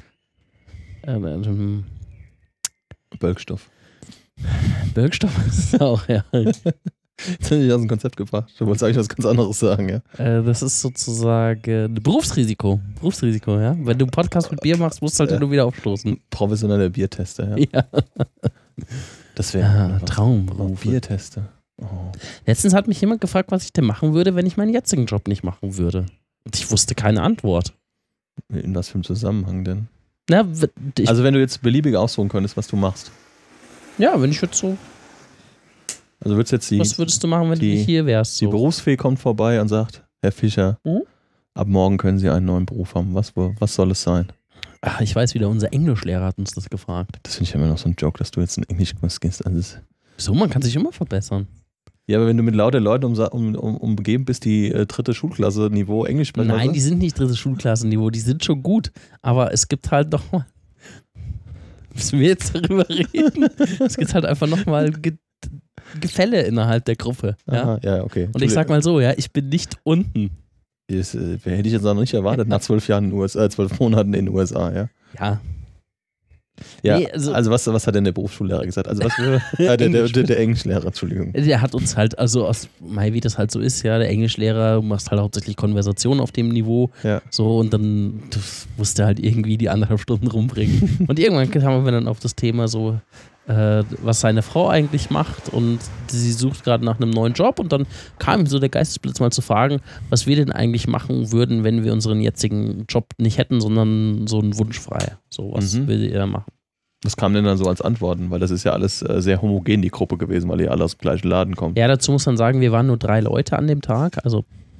Bölkstoff. Bölkstoff ist es auch, ja. Jetzt habe ich aus dem Konzept gebracht. Du wolltest eigentlich was ganz anderes sagen, ja. Das ist sozusagen Berufsrisiko. Berufsrisiko, ja. Wenn du einen Podcast mit Bier machst, musst du halt nur wieder aufstoßen. Professioneller Biertester, ja. Das wäre Traumberuf. Biertester. Oh. Letztens hat mich jemand gefragt, was ich denn machen würde, wenn ich meinen jetzigen Job nicht machen würde. Und ich wusste keine Antwort. In was für einem Zusammenhang denn? Na, also wenn du jetzt beliebig aussuchen könntest, was du machst. Ja, wenn ich jetzt so... Also würdest jetzt was würdest du machen, wenn du nicht hier wärst? So? Die Berufsfee kommt vorbei und sagt, Herr Fischer, ab morgen können Sie einen neuen Beruf haben. Was soll es sein? Ach, ich weiß wieder, unser Englischlehrer hat uns das gefragt. Das finde ich immer noch so ein Joke, dass du jetzt in Englischkurs gehst. Also So, man kann sich immer verbessern. ja, aber wenn du mit lauter Leuten umgeben bist, die dritte Schulklasse Niveau Englisch sprechen. Nein, die sind nicht dritte Schulklassenniveau, die sind schon gut. Aber es gibt halt nochmal. Müssen wir jetzt darüber reden? Es gibt halt einfach nochmal Gefälle innerhalb der Gruppe. Ja? Aha, ja, okay. Und ich sag mal so, ja, ich bin nicht unten. Das hätte ich jetzt auch noch nicht erwartet, nach 12 Jahren in den USA, 12 Monaten in den USA, ja. Ja. Ja, Nee, also was hat denn der Berufsschullehrer gesagt? Also was der Englischlehrer, Entschuldigung. Der hat uns halt, also aus Mai, wie das halt so ist, ja, der Englischlehrer, du machst halt hauptsächlich Konversation auf dem Niveau. Ja. So, und dann musste halt irgendwie die 1,5 Stunden rumbringen. Und irgendwann kamen wir dann auf das Thema so, was seine Frau eigentlich macht, und sie sucht gerade nach einem neuen Job, und dann kam ihm so der Geistesblitz mal zu fragen, was wir denn eigentlich machen würden, wenn wir unseren jetzigen Job nicht hätten, sondern so einen Wunsch frei. So, was würde ihr da machen? Was kam denn dann so als Antworten? Weil das ist ja alles sehr homogen, die Gruppe gewesen, weil ihr alle aus dem gleichen Laden kommt. Ja, dazu muss man sagen, wir waren nur 3 Leute an dem Tag, also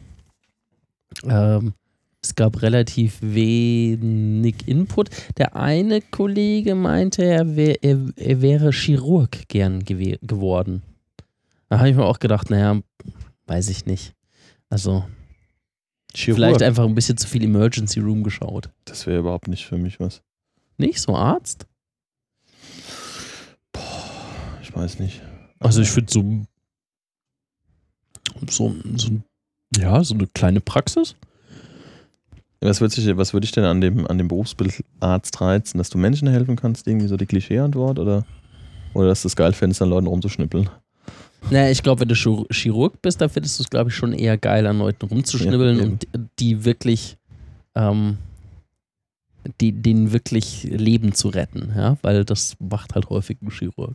es gab relativ wenig Input. Der eine Kollege meinte, er wäre Chirurg gern geworden. Da habe ich mir auch gedacht, naja, weiß ich nicht. Also Chirurg. Vielleicht einfach ein bisschen zu viel Emergency Room geschaut. Das wäre überhaupt nicht für mich was. Nicht? So Arzt? Ich weiß nicht. Also ich finde so eine kleine Praxis. Was würde ich denn an dem Berufsbild Arzt reizen? Dass du Menschen helfen kannst? Irgendwie so die Klischee-Antwort? Oder dass du es geil fändest, an Leuten rumzuschnippeln? Naja, ich glaube, wenn du Chirurg bist, dann findest du es, glaube ich, schon eher geil, an Leuten rumzuschnibbeln, und die wirklich, denen wirklich Leben zu retten, ja, weil das macht halt häufig ein Chirurg.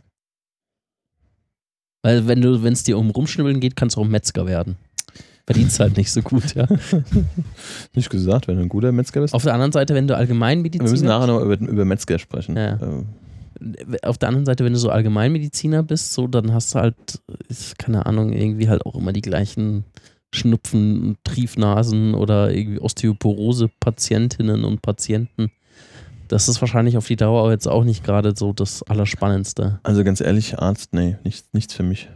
Weil wenn es dir um Rumschnibbeln geht, kannst du auch Metzger werden. Verdienst halt nicht so gut, ja. Nicht gesagt, wenn du ein guter Metzger bist. Auf der anderen Seite, wenn du Allgemeinmediziner... Wir müssen nachher noch über Metzger sprechen. Ja. Auf der anderen Seite, wenn du so Allgemeinmediziner bist, so, dann hast du halt, keine Ahnung, irgendwie halt auch immer die gleichen Schnupfen, Triefnasen oder irgendwie Osteoporose-Patientinnen und Patienten. Das ist wahrscheinlich auf die Dauer jetzt auch nicht gerade so das Allerspannendste. Also ganz ehrlich, Arzt, nee, nichts für mich.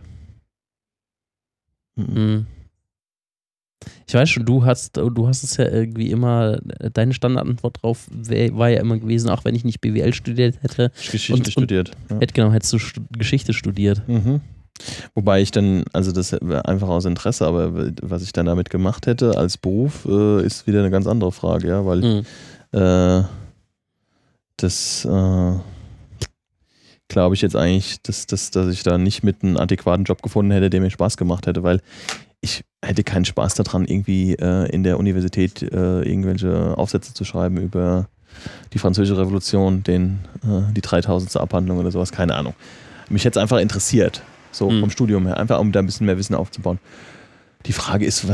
Mhm. Ich weiß schon, du hast es ja irgendwie immer, deine Standardantwort drauf war ja immer gewesen, auch wenn ich nicht BWL studiert hätte. Geschichte studiert. Ja. Hättest du Geschichte studiert. Mhm. Wobei ich dann, also das einfach aus Interesse, aber was ich dann damit gemacht hätte als Beruf, ist wieder eine ganz andere Frage, ja, weil das glaube ich jetzt eigentlich, dass ich da nicht mit einem adäquaten Job gefunden hätte, der mir Spaß gemacht hätte, weil ich hätte keinen Spaß daran, irgendwie in der Universität irgendwelche Aufsätze zu schreiben über die Französische Revolution, die 3000. Abhandlung oder sowas, keine Ahnung. Mich hätte es einfach interessiert, so vom Studium her, einfach um da ein bisschen mehr Wissen aufzubauen. Die Frage ist,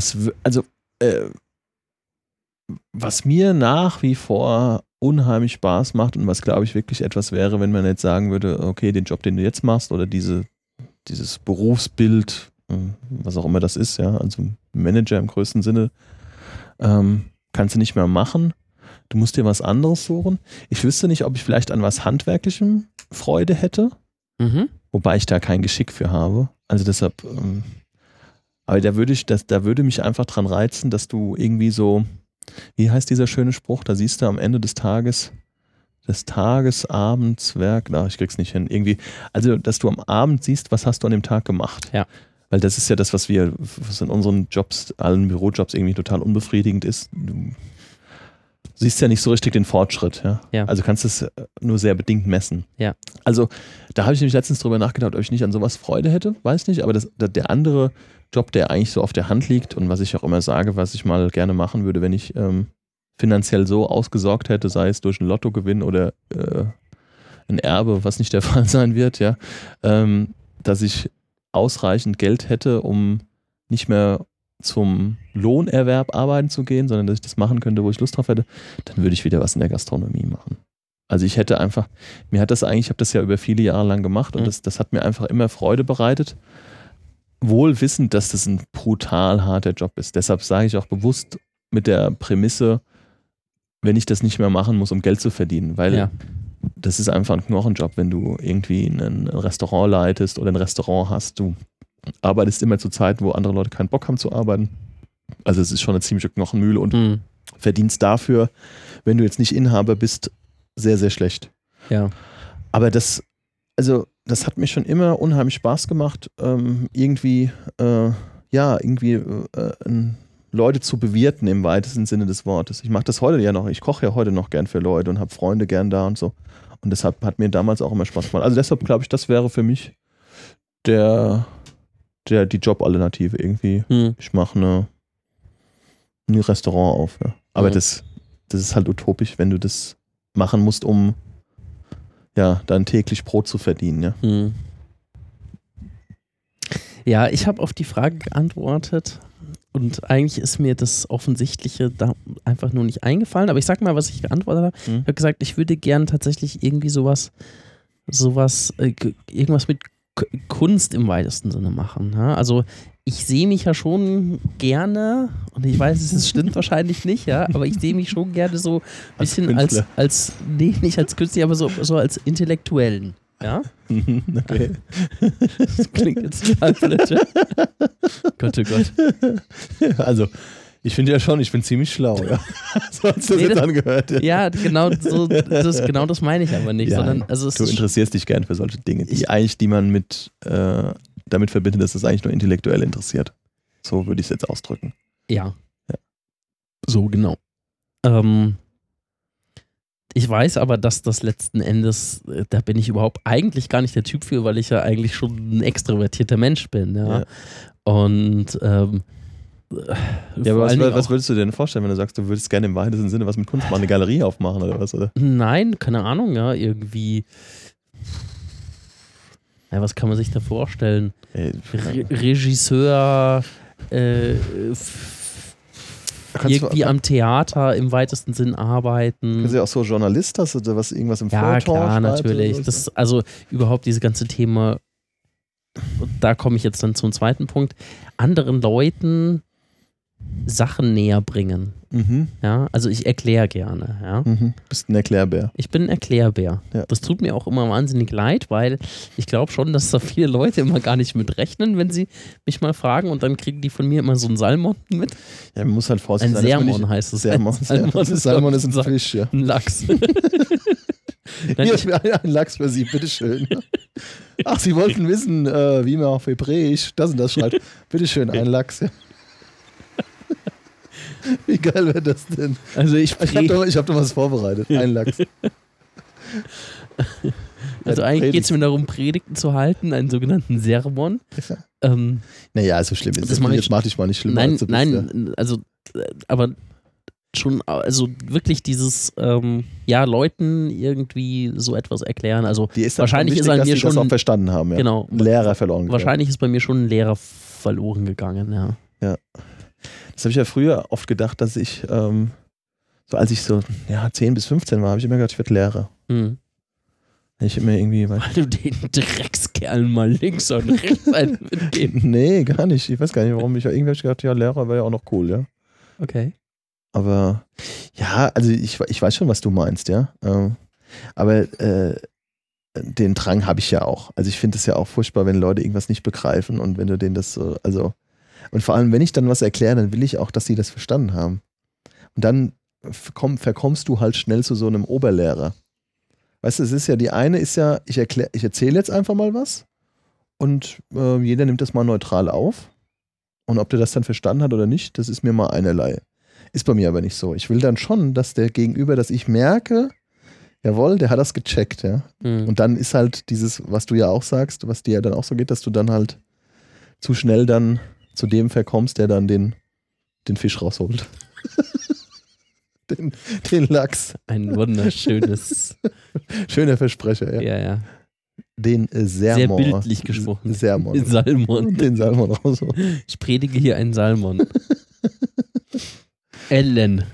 was mir nach wie vor unheimlich Spaß macht und was, glaube ich, wirklich etwas wäre, wenn man jetzt sagen würde, okay, den Job, den du jetzt machst oder dieses Berufsbild, was auch immer das ist, ja, also Manager im größten Sinne, kannst du nicht mehr machen. Du musst dir was anderes suchen. Ich wüsste nicht, ob ich vielleicht an was Handwerklichem Freude hätte, wobei ich da kein Geschick für habe. Also deshalb, aber da würde mich einfach dran reizen, dass du irgendwie so, wie heißt dieser schöne Spruch, da siehst du am Ende des Tages, Abends, Werk, ich krieg's nicht hin, irgendwie, also dass du am Abend siehst, was hast du an dem Tag gemacht. Ja. Weil das ist ja das, was in unseren Jobs, allen Bürojobs irgendwie total unbefriedigend ist. Du siehst ja nicht so richtig den Fortschritt. Ja? Also kannst es nur sehr bedingt messen. Ja. Also da habe ich nämlich letztens drüber nachgedacht, ob ich nicht an sowas Freude hätte, weiß nicht, aber der andere Job, der eigentlich so auf der Hand liegt und was ich auch immer sage, was ich mal gerne machen würde, wenn ich finanziell so ausgesorgt hätte, sei es durch einen Lottogewinn oder ein Erbe, was nicht der Fall sein wird, ja, dass ich ausreichend Geld hätte, um nicht mehr zum Lohnerwerb arbeiten zu gehen, sondern dass ich das machen könnte, wo ich Lust drauf hätte, dann würde ich wieder was in der Gastronomie machen. Also ich hätte einfach, ich habe das ja über viele Jahre lang gemacht und das hat mir einfach immer Freude bereitet, wohl wissend, dass das ein brutal harter Job ist. Deshalb sage ich auch bewusst mit der Prämisse, wenn ich das nicht mehr machen muss, um Geld zu verdienen, weil Ja. das ist einfach ein Knochenjob, wenn du irgendwie ein Restaurant leitest oder ein Restaurant hast. Du arbeitest immer zu Zeiten, wo andere Leute keinen Bock haben zu arbeiten. Also es ist schon eine ziemliche Knochenmühle und verdienst dafür, wenn du jetzt nicht Inhaber bist, sehr, sehr schlecht. Ja. Aber das hat mir schon immer unheimlich Spaß gemacht, Leute zu bewirten im weitesten Sinne des Wortes. Ich mache das heute ja noch. Ich koche ja heute noch gern für Leute und habe Freunde gern da und so. Und deshalb hat mir damals auch immer Spaß gemacht. Also deshalb glaube ich, das wäre für mich die Jobalternative irgendwie. Ich mache ein Restaurant auf. Ja. Aber das ist halt utopisch, wenn du das machen musst, um dann täglich Brot zu verdienen. Ja, Ja, ich habe auf die Frage geantwortet und eigentlich ist mir das Offensichtliche da einfach nur nicht eingefallen. Aber ich sag mal, was ich geantwortet habe. Ich habe gesagt, ich würde gern tatsächlich irgendwie irgendwas mit Kunst im weitesten Sinne machen. Ja? Also ich sehe mich ja schon gerne, und ich weiß, es stimmt wahrscheinlich nicht, ja, aber ich sehe mich schon gerne so ein bisschen als nee, nicht als Künstler, aber so als Intellektuellen. Ja? Okay. Das klingt jetzt total blöd. Gott, oh Gott. Also, ich finde ja schon, ich bin ziemlich schlau, ja. So hat es das jetzt angehört. Ja, genau das meine ich aber nicht. Ja, sondern, also du interessierst dich gern für solche Dinge, die man damit verbindet, dass es eigentlich nur intellektuell interessiert. So würde ich es jetzt ausdrücken. Ja. So, genau. Ich weiß aber, dass das letzten Endes, da bin ich überhaupt eigentlich gar nicht der Typ für, weil ich ja eigentlich schon ein extrovertierter Mensch bin. Ja. Und aber was würdest du dir denn vorstellen, wenn du sagst, du würdest gerne im weitesten Sinne was mit Kunst machen, eine Galerie aufmachen oder was? Oder? Nein, keine Ahnung, ja, irgendwie. Ja, was kann man sich da vorstellen? Regisseur, irgendwie am Theater im weitesten Sinn arbeiten. Kannst du ja auch so Journalist, hast du was irgendwas im Feuilleton? Ja, klar, natürlich. Das, also überhaupt dieses ganze Thema, da komme ich jetzt dann zum zweiten Punkt, anderen Leuten Sachen näher bringen. Ja, also ich erkläre gerne. Ja. Bist ein Erklärbär. Ich bin ein Erklärbär. Ja. Das tut mir auch immer wahnsinnig leid, weil ich glaube schon, dass da viele Leute immer gar nicht mit rechnen, wenn sie mich mal fragen, und dann kriegen die von mir immer so einen Salmon mit. Ja, man muss halt vorsichtig sein. Ein Sermon heißt es. Salmon ist ein Fisch, ja. Ein Lachs. Hier, ein Lachs für Sie, bitteschön. Ach, Sie wollten wissen, wie man auf Hebräisch das und das schreibt. Bitteschön, ein Lachs, ja. Wie geil wäre das denn? Also ich hab doch was vorbereitet. Ein Lachs. Also eigentlich geht es mir darum, Predigten zu halten, einen sogenannten Sermon. Naja, so schlimm ist es. Jetzt mach dich mal nicht schlimmer, nein, als du bist. Nein, also aber schon, also wirklich dieses Leuten irgendwie so etwas erklären. Also wahrscheinlich ist an mir schon das auch verstanden haben, ja. Genau. Ein Lehrer verloren gegangen. Wahrscheinlich ist bei mir schon ein Lehrer verloren gegangen, ja. Ja. Das habe ich ja früher oft gedacht, dass ich, als ich 10 bis 15 war, habe ich immer gedacht, ich werde Lehrer. Ich immer irgendwie. Weil du den Dreckskerlen mal links und rechts mitgeben. Nee, gar nicht. Ich weiß gar nicht, warum. Irgendwie habe ich gedacht, ja, Lehrer wäre ja auch noch cool, ja. Okay. Aber, ja, also ich weiß schon, was du meinst, ja. Aber den Drang habe ich ja auch. Also ich finde es ja auch furchtbar, wenn Leute irgendwas nicht begreifen und wenn du denen das so, und vor allem, wenn ich dann was erkläre, dann will ich auch, dass sie das verstanden haben. Und dann verkommst du halt schnell zu so einem Oberlehrer. Weißt du, die eine ist ja, ich erzähle jetzt einfach mal was und jeder nimmt das mal neutral auf. Und ob der das dann verstanden hat oder nicht, das ist mir mal einerlei. Ist bei mir aber nicht so. Ich will dann schon, dass der Gegenüber, dass ich merke, jawohl, der hat das gecheckt, ja. Und dann ist halt dieses, was du ja auch sagst, was dir ja dann auch so geht, dass du dann halt zu schnell dann zu dem verkommst, der dann den Fisch rausholt. den Lachs. Ein wunderschönes. Schöner Versprecher, ja. Ja. Den Sermon. Sehr bildlich gesprochen. Sermon. Den Salmon. Den Salmon rausholen. Ich predige hier einen Salmon. Ellen.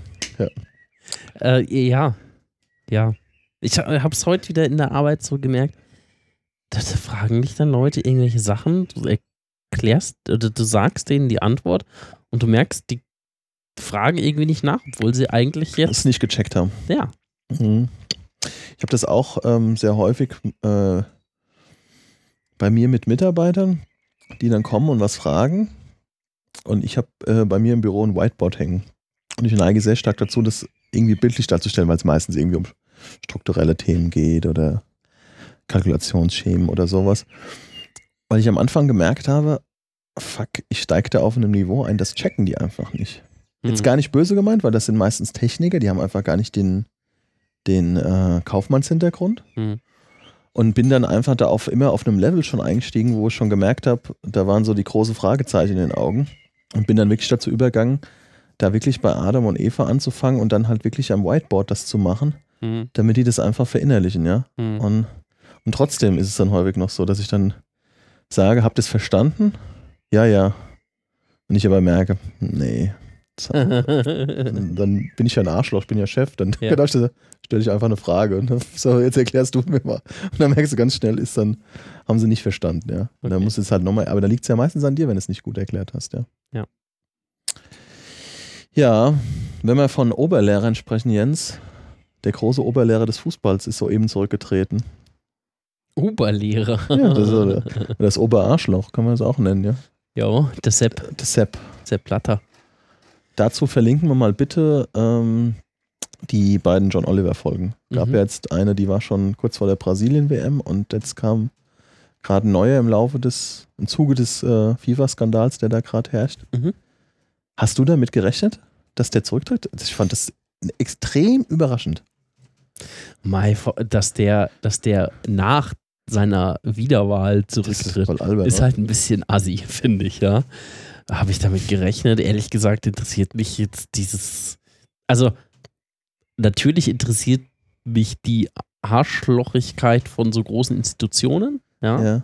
Ja. Ja. Ich habe es heute wieder in der Arbeit so gemerkt, da fragen dich dann Leute irgendwelche Sachen, du erklärst, oder du sagst denen die Antwort und du merkst, die fragen irgendwie nicht nach, obwohl sie eigentlich Es jetzt, nicht gecheckt haben. ja. Mhm. Ich habe das auch sehr häufig bei mir mit Mitarbeitern, die dann kommen und was fragen. Und ich habe bei mir im Büro ein Whiteboard hängen. Und ich neige sehr stark dazu, das irgendwie bildlich darzustellen, weil es meistens irgendwie um strukturelle Themen geht oder Kalkulationsschemen oder sowas. Weil ich am Anfang gemerkt habe, fuck, ich steige da auf einem Niveau ein, das checken die einfach nicht. Jetzt gar nicht böse gemeint, weil das sind meistens Techniker, die haben einfach gar nicht den Kaufmannshintergrund. Mhm. Und bin dann einfach da immer auf einem Level schon eingestiegen, wo ich schon gemerkt habe, da waren so die großen Fragezeichen in den Augen. Und bin dann wirklich dazu übergegangen, da wirklich bei Adam und Eva anzufangen und dann halt wirklich am Whiteboard das zu machen, damit die das einfach verinnerlichen, ja. Und trotzdem ist es dann häufig noch so, dass ich dann sage, habt ihr es verstanden? Ja, ja. Und ich aber merke, nee. Dann bin ich ja ein Arschloch, ich bin ja Chef, dann stelle ich einfach eine Frage und so, jetzt erklärst du mir mal. Und dann merkst du ganz schnell, haben sie nicht verstanden, ja. Und dann musst du es halt nochmal, aber da liegt es ja meistens an dir, wenn du es nicht gut erklärt hast, ja. Ja. Ja, wenn wir von Oberlehrern sprechen, Jens, der große Oberlehrer des Fußballs ist soeben zurückgetreten. Oberlehrer. Ja, das ist das Oberarschloch, kann man das auch nennen, ja. Ja, der Sepp. Sepp Blatter. Dazu verlinken wir mal bitte die beiden John Oliver-Folgen. Gab ja jetzt eine, die war schon kurz vor der Brasilien-WM und jetzt kam gerade ein neuer im Zuge des FIFA-Skandals, der da gerade herrscht. Hast du damit gerechnet, dass der zurücktritt? Ich fand das extrem überraschend. Dass der nach seiner Wiederwahl zurücktritt, ist halt ein bisschen assi, finde ich, ja. Habe ich damit gerechnet? Ehrlich gesagt interessiert mich jetzt also natürlich interessiert mich die Arschlochigkeit von so großen Institutionen, ja.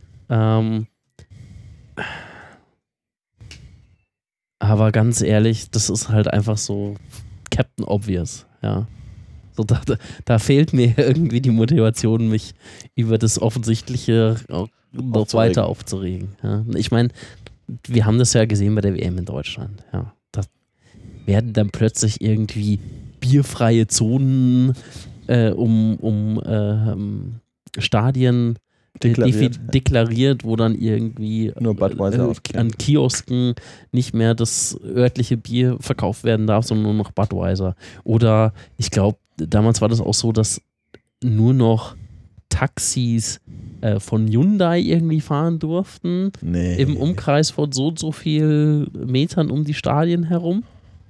Aber ganz ehrlich, das ist halt einfach so Captain Obvious, ja. So, da fehlt mir irgendwie die Motivation, mich über das Offensichtliche noch weiter aufzuregen. Ja. Ich meine, wir haben das ja gesehen bei der WM in Deutschland. Ja. Da werden dann plötzlich irgendwie bierfreie Zonen um Stadien deklariert, wo dann irgendwie nur Budweiser an Kiosken nicht mehr das örtliche Bier verkauft werden darf, sondern nur noch Budweiser. Oder ich glaube, damals war das auch so, dass nur noch Taxis von Hyundai irgendwie fahren durften, im Umkreis von so und so viel Metern um die Stadien herum.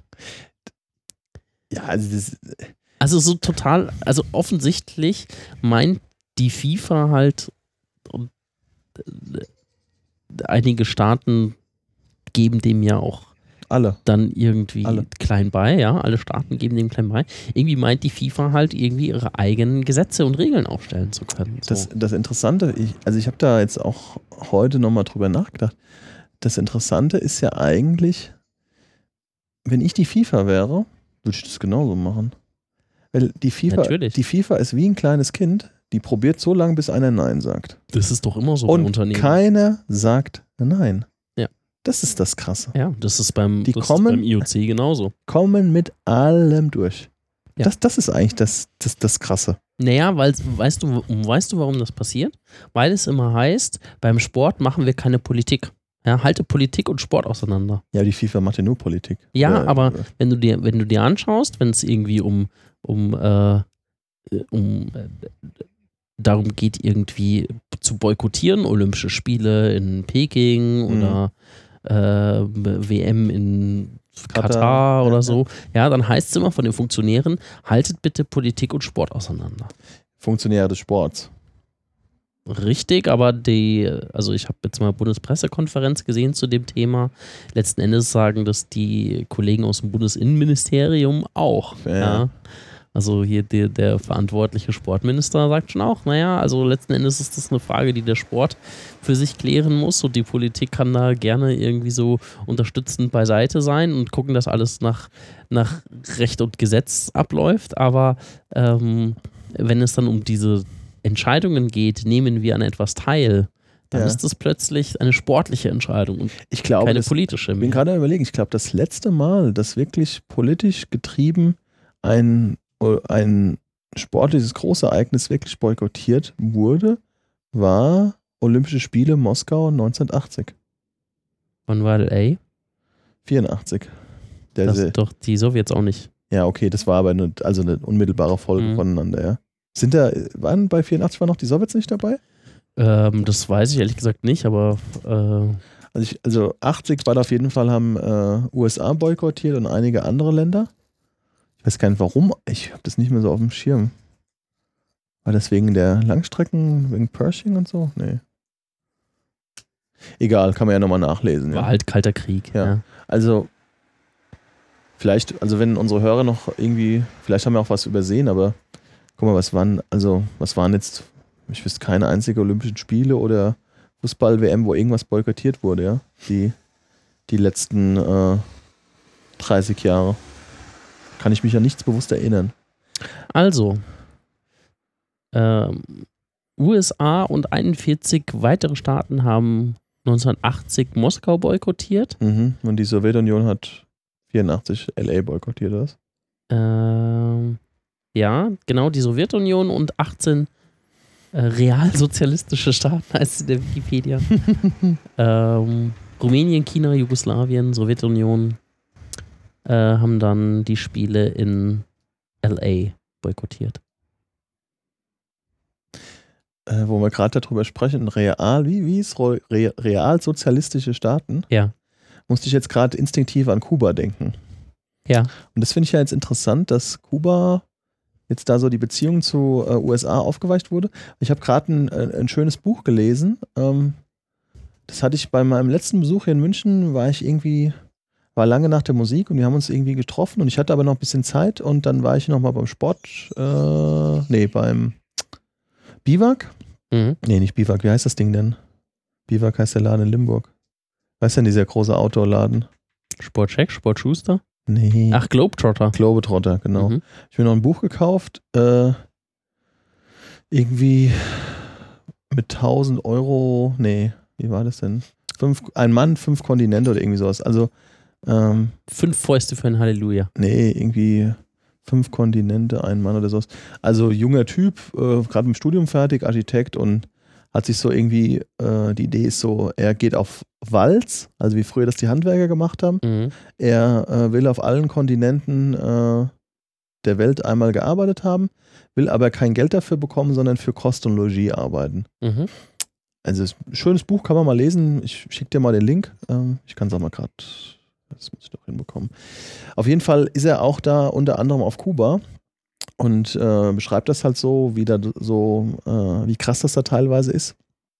Ja, also so total, also offensichtlich meint die FIFA halt, und einige Staaten geben dem ja auch dann irgendwie klein bei, ja, alle Staaten geben dem klein bei. Irgendwie meint die FIFA halt irgendwie ihre eigenen Gesetze und Regeln aufstellen zu können. So. Das Interessante, ich habe da jetzt auch heute nochmal drüber nachgedacht, das Interessante ist ja eigentlich, wenn ich die FIFA wäre, würde ich das genauso machen. Weil die FIFA ist wie ein kleines Kind, die probiert so lange, bis einer Nein sagt. Das ist doch immer so bei Unternehmen. Und keiner sagt Nein. Ja. Das ist das Krasse. Ja, das ist beim IOC genauso. Kommen mit allem durch. Ja. Das ist eigentlich das Krasse. Naja, weißt du, warum das passiert? Weil es immer heißt, beim Sport machen wir keine Politik. Ja, halte Politik und Sport auseinander. Ja, die FIFA macht ja nur Politik. Ja, aber wenn du dir anschaust, wenn es irgendwie darum geht, irgendwie zu boykottieren, Olympische Spiele in Peking oder WM in Katar oder so, ja, dann heißt es immer von den Funktionären, haltet bitte Politik und Sport auseinander. Funktionäre des Sports. Richtig, aber also ich habe jetzt mal Bundespressekonferenz gesehen zu dem Thema. Letzten Endes sagen das die Kollegen aus dem Bundesinnenministerium auch. Ja. Also hier der verantwortliche Sportminister sagt schon auch, naja, also letzten Endes ist das eine Frage, die der Sport für sich klären muss und die Politik kann da gerne irgendwie so unterstützend beiseite sein und gucken, dass alles nach Recht und Gesetz abläuft, aber wenn es dann um diese Entscheidungen geht, nehmen wir an etwas teil, dann ist das plötzlich eine sportliche Entscheidung und ich glaube, keine politische. Ich bin gerade überlegen, ich glaube, das letzte Mal, dass wirklich politisch getrieben ein sportliches Großereignis wirklich boykottiert wurde, war Olympische Spiele Moskau 1980. Wann war LA? 84. Das ist doch die Sowjets auch nicht. Ja, okay, das war aber eine unmittelbare Folge voneinander, ja. Waren bei 84 noch die Sowjets nicht dabei? Das weiß ich ehrlich gesagt nicht, aber also 80 war da auf jeden Fall, haben USA boykottiert und einige andere Länder. Ich weiß gar nicht warum, ich habe das nicht mehr so auf dem Schirm. War das wegen der Langstrecken, wegen Pershing und so? Nee. Egal, kann man ja nochmal nachlesen. War halt Kalter Krieg. Ja. Also wenn unsere Hörer noch irgendwie, vielleicht haben wir auch was übersehen, aber guck mal, was waren jetzt, ich wüsste keine einzige Olympischen Spiele oder Fußball-WM, wo irgendwas boykottiert wurde, ja, die letzten 30 Jahre. Kann ich mich an nichts bewusst erinnern. Also, USA und 41 weitere Staaten haben 1980 Moskau boykottiert. Und die Sowjetunion hat 84 LA boykottiert, das? Ja, genau, die Sowjetunion und 18 realsozialistische Staaten, heißt es in der Wikipedia. Rumänien, China, Jugoslawien, Sowjetunion haben dann die Spiele in LA boykottiert. Wo wir gerade darüber sprechen, realsozialistische Staaten, ja, musste ich jetzt gerade instinktiv an Kuba denken. Ja. Und das finde ich ja jetzt interessant, dass Kuba jetzt da so die Beziehung zu USA aufgeweicht wurde. Ich habe gerade ein schönes Buch gelesen. Das hatte ich bei meinem letzten Besuch hier in München, war lange nach der Musik und wir haben uns irgendwie getroffen und ich hatte aber noch ein bisschen Zeit und dann war ich nochmal beim beim Biwak. Nee, nicht Biwak, wie heißt das Ding denn? Biwak heißt der Laden in Limburg. Was ist denn dieser große Outdoor-Laden? Sportcheck, Sportschuster? Nee. Ach, Globetrotter. Globetrotter, genau. Ich habe mir noch ein Buch gekauft, irgendwie mit 1.000 Euro, nee, wie war das denn? Ein Mann, 5 Kontinente oder irgendwie sowas. Also 5 Fäuste für ein Halleluja. Nee, irgendwie 5 Kontinente, ein Mann oder sowas. Also junger Typ, gerade im Studium fertig, Architekt und hat sich so irgendwie, die Idee ist so, er geht auf Walz, also wie früher das die Handwerker gemacht haben. Er will auf allen Kontinenten der Welt einmal gearbeitet haben, will aber kein Geld dafür bekommen, sondern für Kost und Logis arbeiten. Also ein schönes Buch, kann man mal lesen. Ich schicke dir mal den Link. Ich kann es auch mal gerade, das muss ich doch hinbekommen. Auf jeden Fall ist er auch da unter anderem auf Kuba und beschreibt das halt so, wie krass das da teilweise ist.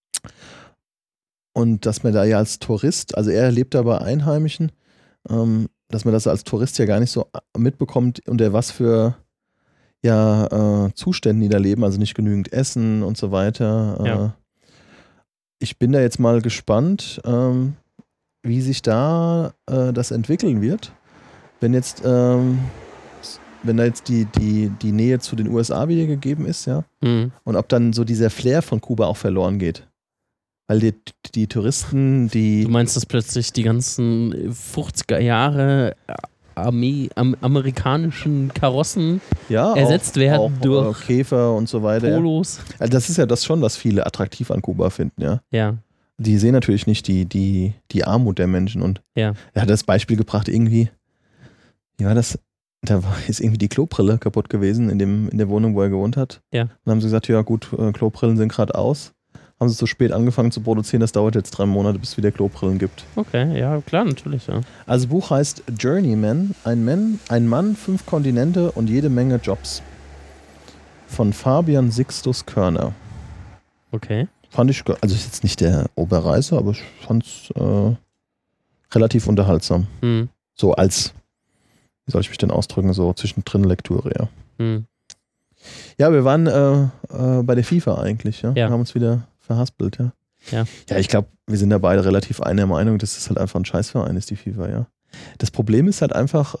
Und dass man da ja als Tourist, also er lebt da bei Einheimischen, dass man das als Tourist ja gar nicht so mitbekommt, unter was für Zuständen die da leben, also nicht genügend Essen und so weiter. Ja. Ich bin da jetzt mal gespannt, wie sich da das entwickeln wird, wenn da jetzt die Nähe zu den USA wieder gegeben ist, ja, und ob dann so dieser Flair von Kuba auch verloren geht. Weil die Touristen, Du meinst, dass plötzlich die ganzen 50er Jahre amerikanischen Karossen ersetzt werden durch Käfer und so weiter. Polos. Also das ist ja das schon, was viele attraktiv an Kuba finden, ja. Ja. Die sehen natürlich nicht die Armut der Menschen und er hat das Beispiel gebracht, irgendwie, wie war das? Da ist irgendwie die Klobrille kaputt gewesen in der Wohnung, wo er gewohnt hat. Ja. Und dann haben sie gesagt, ja gut, Klobrillen sind gerade aus. Haben sie so spät angefangen zu produzieren, das dauert jetzt 3 Monate, bis es wieder Klobrillen gibt. Okay, ja, klar, natürlich, ja. Also das Buch heißt Journeyman, ein Mann, 5 Kontinente und jede Menge Jobs. Von Fabian Sixtus Körner. Okay. Fand ich, also ist jetzt nicht der Oberreißer, aber ich fand es relativ unterhaltsam. So als, wie soll ich mich denn ausdrücken, so zwischendrin Lektüre, ja. Ja, wir waren bei der FIFA eigentlich, ja. Wir haben uns wieder verhaspelt, ja. Ja, ich glaube, wir sind da beide relativ einer Meinung, dass das halt einfach ein Scheißverein ist, die FIFA, ja. Das Problem ist halt einfach,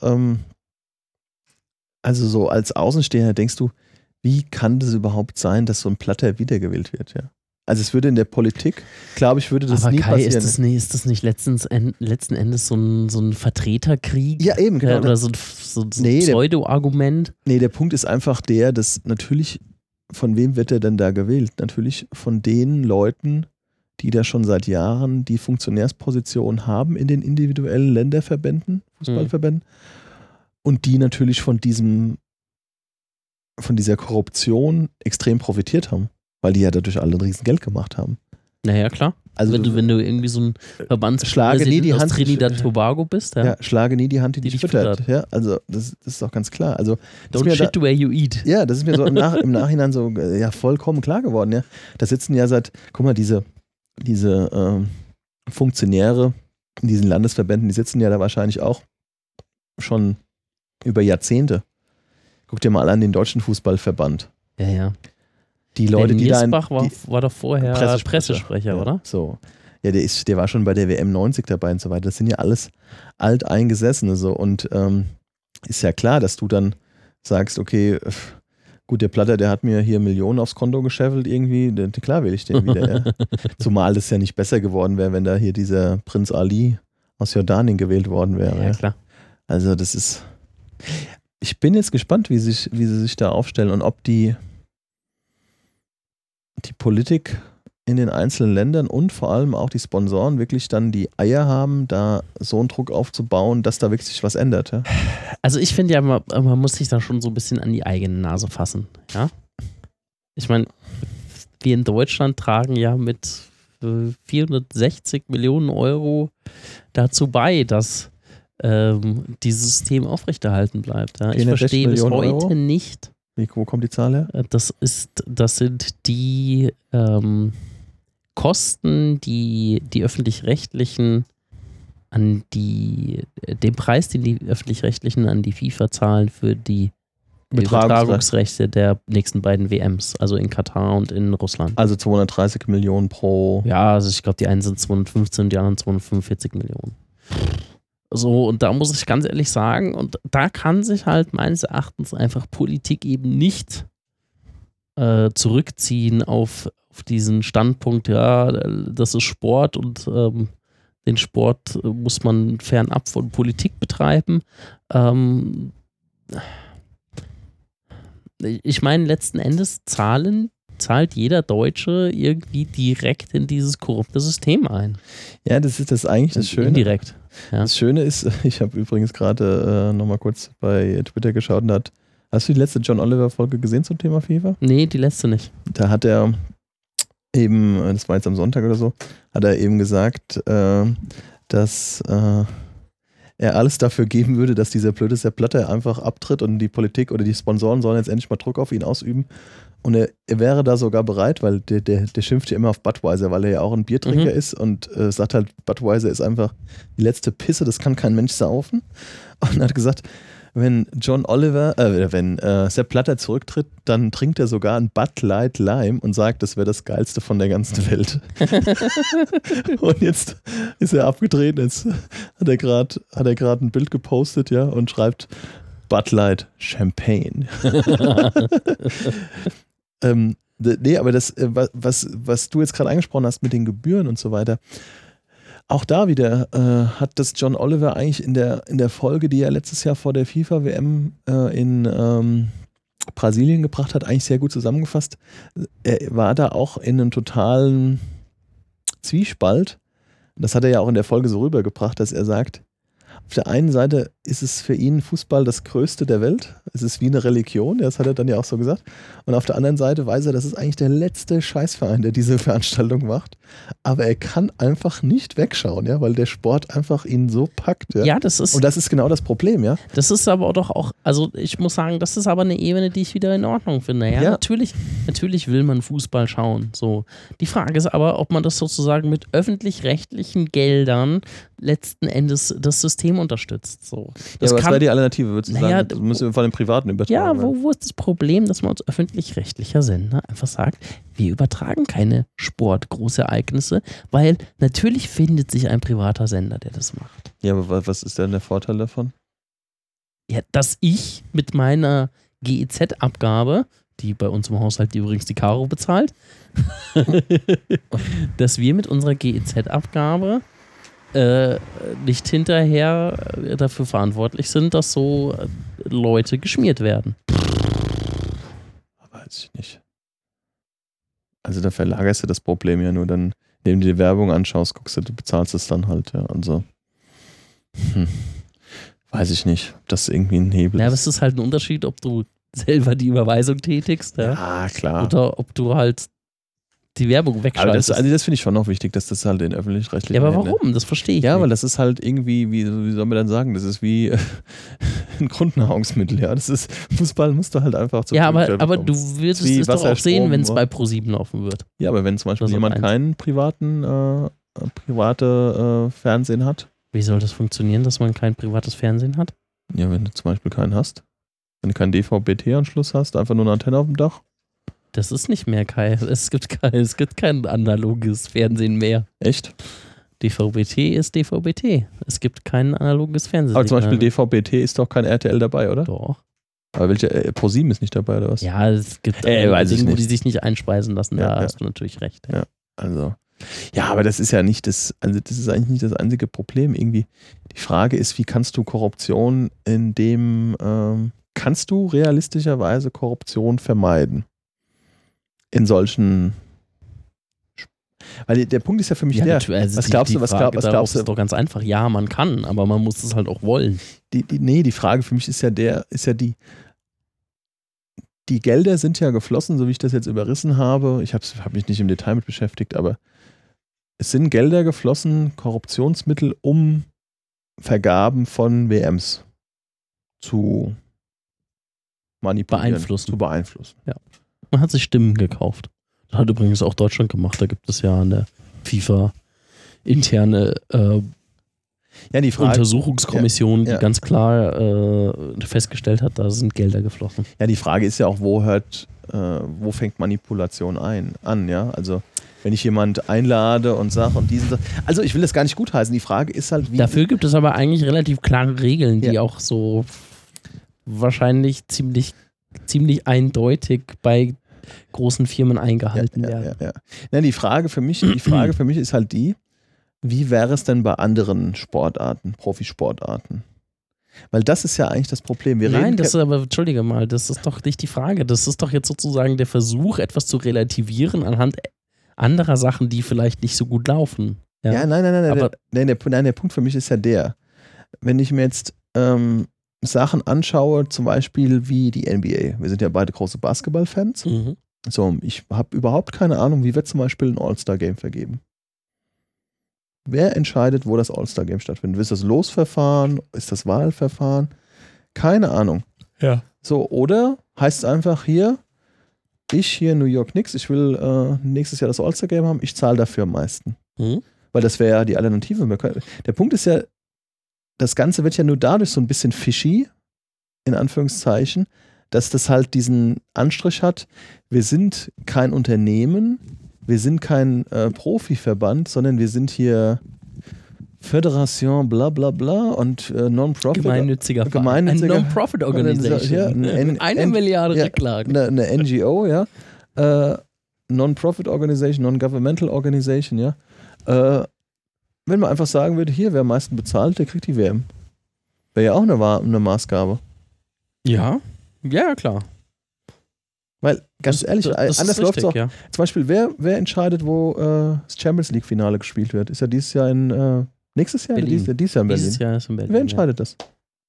also so als Außenstehender denkst du, wie kann das überhaupt sein, dass so ein Platter wiedergewählt wird, ja? Also es würde in der Politik, glaube ich, würde das aber nie Kai, passieren. ist das nicht letzten Endes so ein Vertreterkrieg? Ja, eben, genau. Oder so ein Pseudo-Argument? Nee, der Punkt ist einfach der, dass natürlich, von wem wird er denn da gewählt? Natürlich von den Leuten, die da schon seit Jahren die Funktionärsposition haben in den individuellen Länderverbänden, Fußballverbänden, und die natürlich von dieser Korruption extrem profitiert haben, weil die ja dadurch alle ein Riesengeld gemacht haben. Naja, klar. Also wenn du irgendwie so ein Verbandspräsident aus Trinidad-Tobago bist. Ja, schlage nie die Hand, die dich füttert. Ja, also das ist doch ganz klar. Also, don't shit where you eat. Ja, das ist mir so im Nachhinein so vollkommen klar geworden. Ja. Da sitzen ja guck mal, diese Funktionäre in diesen Landesverbänden, die sitzen ja da wahrscheinlich auch schon über Jahrzehnte. Guck dir mal an den Deutschen Fußballverband. Ja. Die Leute, die da war doch vorher Pressesprecher, oder? So. Ja, der war schon bei der WM 90 dabei und so weiter. Das sind ja alles Alteingesessene so. Und ist ja klar, dass du dann sagst, okay, gut, der Platter, der hat mir hier Millionen aufs Konto gescheffelt irgendwie. Klar will ich den wieder. Ja. Zumal das ja nicht besser geworden wäre, wenn da hier dieser Prinz Ali aus Jordanien gewählt worden wäre. Ja, klar. Also das ist... Ich bin jetzt gespannt, wie sie sich da aufstellen und ob die Politik in den einzelnen Ländern und vor allem auch die Sponsoren wirklich dann die Eier haben, da so einen Druck aufzubauen, dass da wirklich sich was ändert. Ja? Also ich finde ja, man muss sich da schon so ein bisschen an die eigene Nase fassen. Ja? Ich meine, wir in Deutschland tragen ja mit 460 Millionen Euro dazu bei, dass dieses System aufrechterhalten bleibt. Ja? Ich verstehe bis heute nicht. Wo kommt die Zahl her? Das sind die Kosten, die Öffentlich-Rechtlichen den Preis, den die Öffentlich-Rechtlichen an die FIFA zahlen für die Übertragungsrechte der nächsten beiden WMs, also in Katar und in Russland. Also 230 Millionen pro... Ja, also ich glaube, die einen sind 215 und die anderen 245 Millionen. So, und da muss ich ganz ehrlich sagen, und da kann sich halt meines Erachtens einfach Politik eben nicht zurückziehen auf diesen Standpunkt, ja, das ist Sport und den Sport muss man fernab von Politik betreiben. Ich meine, letzten Endes zahlt jeder Deutsche irgendwie direkt in dieses korrupte System ein. Ja, das ist eigentlich das Schöne. Indirekt. Ja. Das Schöne ist, ich habe übrigens gerade nochmal kurz bei Twitter geschaut und hast du die letzte John Oliver-Folge gesehen zum Thema FIFA? Nee, die letzte nicht. Da hat er eben, das war jetzt am Sonntag oder so, hat er eben gesagt, dass er alles dafür geben würde, dass dieser blöde Sepp Blatter einfach abtritt und die Politik oder die Sponsoren sollen jetzt endlich mal Druck auf ihn ausüben. Und er wäre da sogar bereit, weil der schimpft ja immer auf Budweiser, weil er ja auch ein Biertrinker ist und sagt halt, Budweiser ist einfach die letzte Pisse, das kann kein Mensch saufen. Und er hat gesagt, wenn Sepp Blatter zurücktritt, dann trinkt er sogar ein Bud Light Lime und sagt, das wäre das Geilste von der ganzen Welt. Und jetzt ist er abgetreten, jetzt hat er gerade ein Bild gepostet, ja, und schreibt Bud Light Champagne. Nee, aber das, was du jetzt gerade angesprochen hast mit den Gebühren und so weiter, auch da wieder hat das John Oliver eigentlich in der Folge, die er letztes Jahr vor der FIFA-WM in Brasilien gebracht hat, eigentlich sehr gut zusammengefasst. Er war da auch in einem totalen Zwiespalt. Das hat er ja auch in der Folge so rübergebracht, dass er sagt, auf der einen Seite ist es für ihn Fußball das Größte der Welt. Es ist wie eine Religion, das hat er dann ja auch so gesagt. Und auf der anderen Seite weiß er, das ist eigentlich der letzte Scheißverein, der diese Veranstaltung macht. Aber er kann einfach nicht wegschauen, ja, weil der Sport einfach ihn so packt. Ja, und das ist genau das Problem, ja. Das ist aber doch auch, also ich muss sagen, das ist aber eine Ebene, die ich wieder in Ordnung finde. Ja, natürlich will man Fußball schauen. So. Die Frage ist aber, ob man das sozusagen mit öffentlich-rechtlichen Geldern letzten Endes das System unterstützt. So. Was wäre die Alternative, würdest du sagen? Das müssen wir vor allem Privaten übertragen. Ja, wo ist das Problem, dass man als öffentlich-rechtlicher Sender einfach sagt, wir übertragen keine Sportgroßereignisse, weil natürlich findet sich ein privater Sender, der das macht. Ja, aber was ist denn der Vorteil davon? Ja, dass ich mit meiner GEZ-Abgabe die bei uns im Haushalt, die übrigens die Caro bezahlt, dass wir mit unserer GEZ-Abgabe nicht hinterher dafür verantwortlich sind, dass so Leute geschmiert werden. Weiß ich nicht. Also da verlagerst du das Problem ja nur dann, indem du die Werbung anschaust, guckst du bezahlst es dann halt, ja. Also weiß ich nicht, ob das irgendwie ein Hebel ist. Ja, aber es ist halt ein Unterschied, ob du selber die Überweisung tätigst, ja klar. Oder ob du halt die Werbung wegschaltest. Aber das finde ich schon noch wichtig, dass das halt in öffentlich-rechtlichen Ja, aber warum? Das verstehe ich nicht. Ja, weil nicht. das ist halt irgendwie, wie soll man dann sagen, das ist wie ein Grundnahrungsmittel, ja. Das ist, Fußball musst du halt einfach zu. Ja, aber du würdest es doch auch sehen, wenn es bei Pro7 laufen wird. Ja, aber wenn zum Beispiel jemand keinen private Fernsehen hat. Wie soll das funktionieren, dass man kein privates Fernsehen hat? Ja, wenn du zum Beispiel keinen hast. Wenn du keinen DVB-T-Anschluss hast, einfach nur eine Antenne auf dem Dach. Das ist nicht mehr, Kai. Es gibt kein analoges Fernsehen mehr. Echt? DVB-T ist DVB-T. Es gibt kein analoges Fernsehen. Aber zum Beispiel DVB-T ist doch kein RTL dabei, oder? Doch. Aber welcher Pro7 ist nicht dabei, oder was? Ja, es gibt Dinge, wo die sich nicht einspeisen lassen. Da hast du natürlich recht. Ja, also. Ja, aber das ist ja nicht das ist eigentlich nicht das einzige Problem irgendwie. Die Frage ist, wie kannst du Korruption kannst du realistischerweise Korruption vermeiden? In solchen, weil der Punkt ist ja für mich was glaubst du? Das ist doch ganz einfach. Ja, man kann, aber man muss es halt auch wollen. Die Frage für mich ist ja die Gelder sind ja geflossen, so wie ich das jetzt überrissen habe. Ich habe mich nicht im Detail mit beschäftigt, aber es sind Gelder geflossen, Korruptionsmittel, um Vergaben von WMs zu manipulieren, zu beeinflussen. Ja. Man hat sich Stimmen gekauft. Das hat übrigens auch Deutschland gemacht. Da gibt es ja eine FIFA interne die Frage, Untersuchungskommission, die ganz klar festgestellt hat, da sind Gelder geflossen. Ja, die Frage ist ja auch, wo fängt Manipulation an, ja? Also wenn ich jemand einlade und sage und also ich will das gar nicht gutheißen, die Frage ist halt, wie... Dafür gibt es aber eigentlich relativ klare Regeln, die auch so wahrscheinlich ziemlich eindeutig bei großen Firmen eingehalten werden. Ja, die Frage für mich ist halt wie wäre es denn bei anderen Sportarten, Profisportarten? Weil das ist ja eigentlich das Problem. Entschuldige mal, das ist doch nicht die Frage. Das ist doch jetzt sozusagen der Versuch, etwas zu relativieren anhand anderer Sachen, die vielleicht nicht so gut laufen. Ja, nein. Der Punkt für mich ist ja wenn ich mir jetzt Sachen anschaue, zum Beispiel wie die NBA. Wir sind ja beide große Basketball-Fans. Mhm. So, ich habe überhaupt keine Ahnung, wie wird zum Beispiel ein All-Star-Game vergeben. Wer entscheidet, wo das All-Star-Game stattfindet? Ist das Losverfahren? Ist das Wahlverfahren? Keine Ahnung. Ja. So, oder heißt es einfach hier New York Knicks, ich will nächstes Jahr das All-Star-Game haben, ich zahle dafür am meisten. Mhm. Weil das wäre ja die Alternative. Der Punkt ist ja, das Ganze wird ja nur dadurch so ein bisschen fishy, in Anführungszeichen, dass das halt diesen Anstrich hat, wir sind kein Unternehmen, wir sind kein Profiverband, sondern wir sind hier Föderation bla bla bla und Non-Profit. Gemeinnütziger Verein. Eine Non-Profit-Organisation. Ja, eine Milliarde Rücklagen. Eine NGO, ja. Non-Profit-Organisation, Non-Governmental Organisation, ja. Wenn man einfach sagen würde, hier, wer am meisten bezahlt, der kriegt die WM. Wäre ja auch eine Maßgabe. Ja, klar. Weil, ganz ehrlich, anders läuft es auch. Ja. Zum Beispiel, wer entscheidet, wo das Champions League-Finale gespielt wird? Ist ja dieses Jahr nächstes Jahr? Berlin. Dieses Jahr in Berlin. Dieses Jahr ist in Berlin. Wer entscheidet das?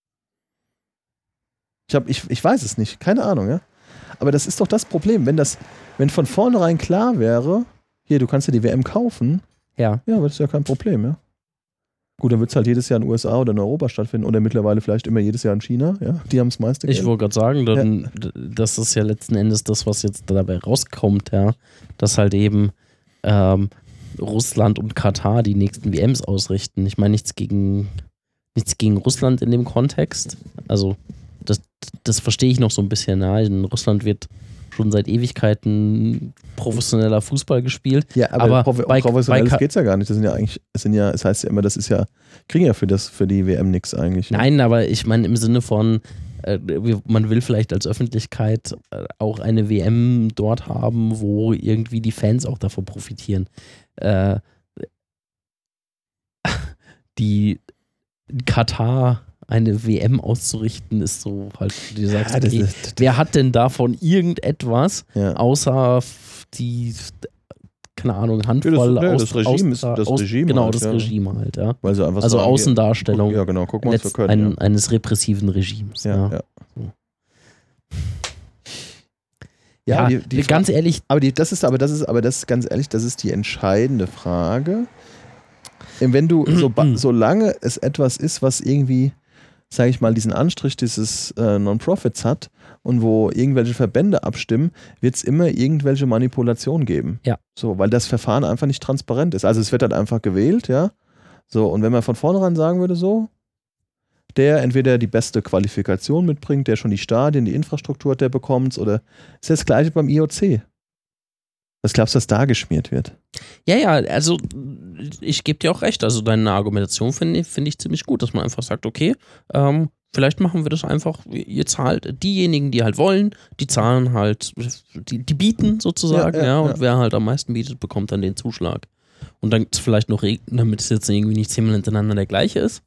Ich weiß es nicht, keine Ahnung, ja. Aber das ist doch das Problem, wenn von vornherein klar wäre, hier, du kannst dir die WM kaufen, ja, aber das ist ja kein Problem, ja. Gut, dann wird es halt jedes Jahr in den USA oder in Europa stattfinden oder mittlerweile vielleicht immer jedes Jahr in China, ja. Die haben es meiste Geld. Ich wollte gerade sagen, das ist ja letzten Endes das, was jetzt dabei rauskommt, ja, dass halt eben Russland und Katar die nächsten WMs ausrichten. Ich meine, nichts gegen Russland in dem Kontext. Also das verstehe ich noch so ein bisschen. Ja. In Russland wird schon seit Ewigkeiten professioneller Fußball gespielt. Ja, aber professionelles geht es ja gar nicht. Es heißt ja immer, kriegen ja für die WM nichts eigentlich. Ne? Nein, aber ich meine im Sinne von man will vielleicht als Öffentlichkeit auch eine WM dort haben, wo irgendwie die Fans auch davon profitieren. Die Katar eine WM auszurichten, ist so halt, wie du sagst, okay, wer hat denn davon irgendetwas, außer die, keine Ahnung, Handvoll das Regime genau, das Regime halt, ja. Weil sie einfach also sagen, Außendarstellung ja, genau, guck mal, was wir können, eines repressiven Regimes. Ja. Ja, ganz ehrlich. Das ist ganz ehrlich, das ist die entscheidende Frage. Wenn du, solange es etwas ist, was irgendwie, sage ich mal, diesen Anstrich dieses Non-Profits hat und wo irgendwelche Verbände abstimmen, wird es immer irgendwelche Manipulationen geben. Ja. So, weil das Verfahren einfach nicht transparent ist. Also es wird halt einfach gewählt, ja. So, und wenn man von vornherein sagen würde, so, der entweder die beste Qualifikation mitbringt, der schon die Stadien, die Infrastruktur hat, der bekommt, oder ist das Gleiche beim IOC. Was glaubst du, dass da geschmiert wird? Ja, also ich gebe dir auch recht. Also deine Argumentation finde ich ziemlich gut, dass man einfach sagt, okay, vielleicht machen wir das einfach, ihr zahlt diejenigen, die halt wollen, die zahlen halt, die bieten sozusagen, und wer halt am meisten bietet, bekommt dann den Zuschlag. Und dann vielleicht noch, damit es jetzt irgendwie nicht zehnmal hintereinander der gleiche ist.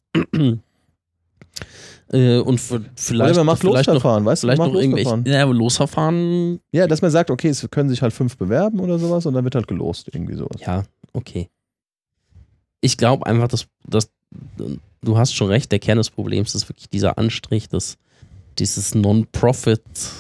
Und vielleicht. Oder man macht Losverfahren, weißt du? Vielleicht noch irgendwelche. Ja, aber Losverfahren. Ja, dass man sagt, okay, es können sich halt 5 bewerben oder sowas und dann wird halt gelost, irgendwie sowas. Ja, okay. Ich glaube einfach, dass du hast schon recht, der Kern des Problems ist wirklich dieser Anstrich, dieses Non-Profit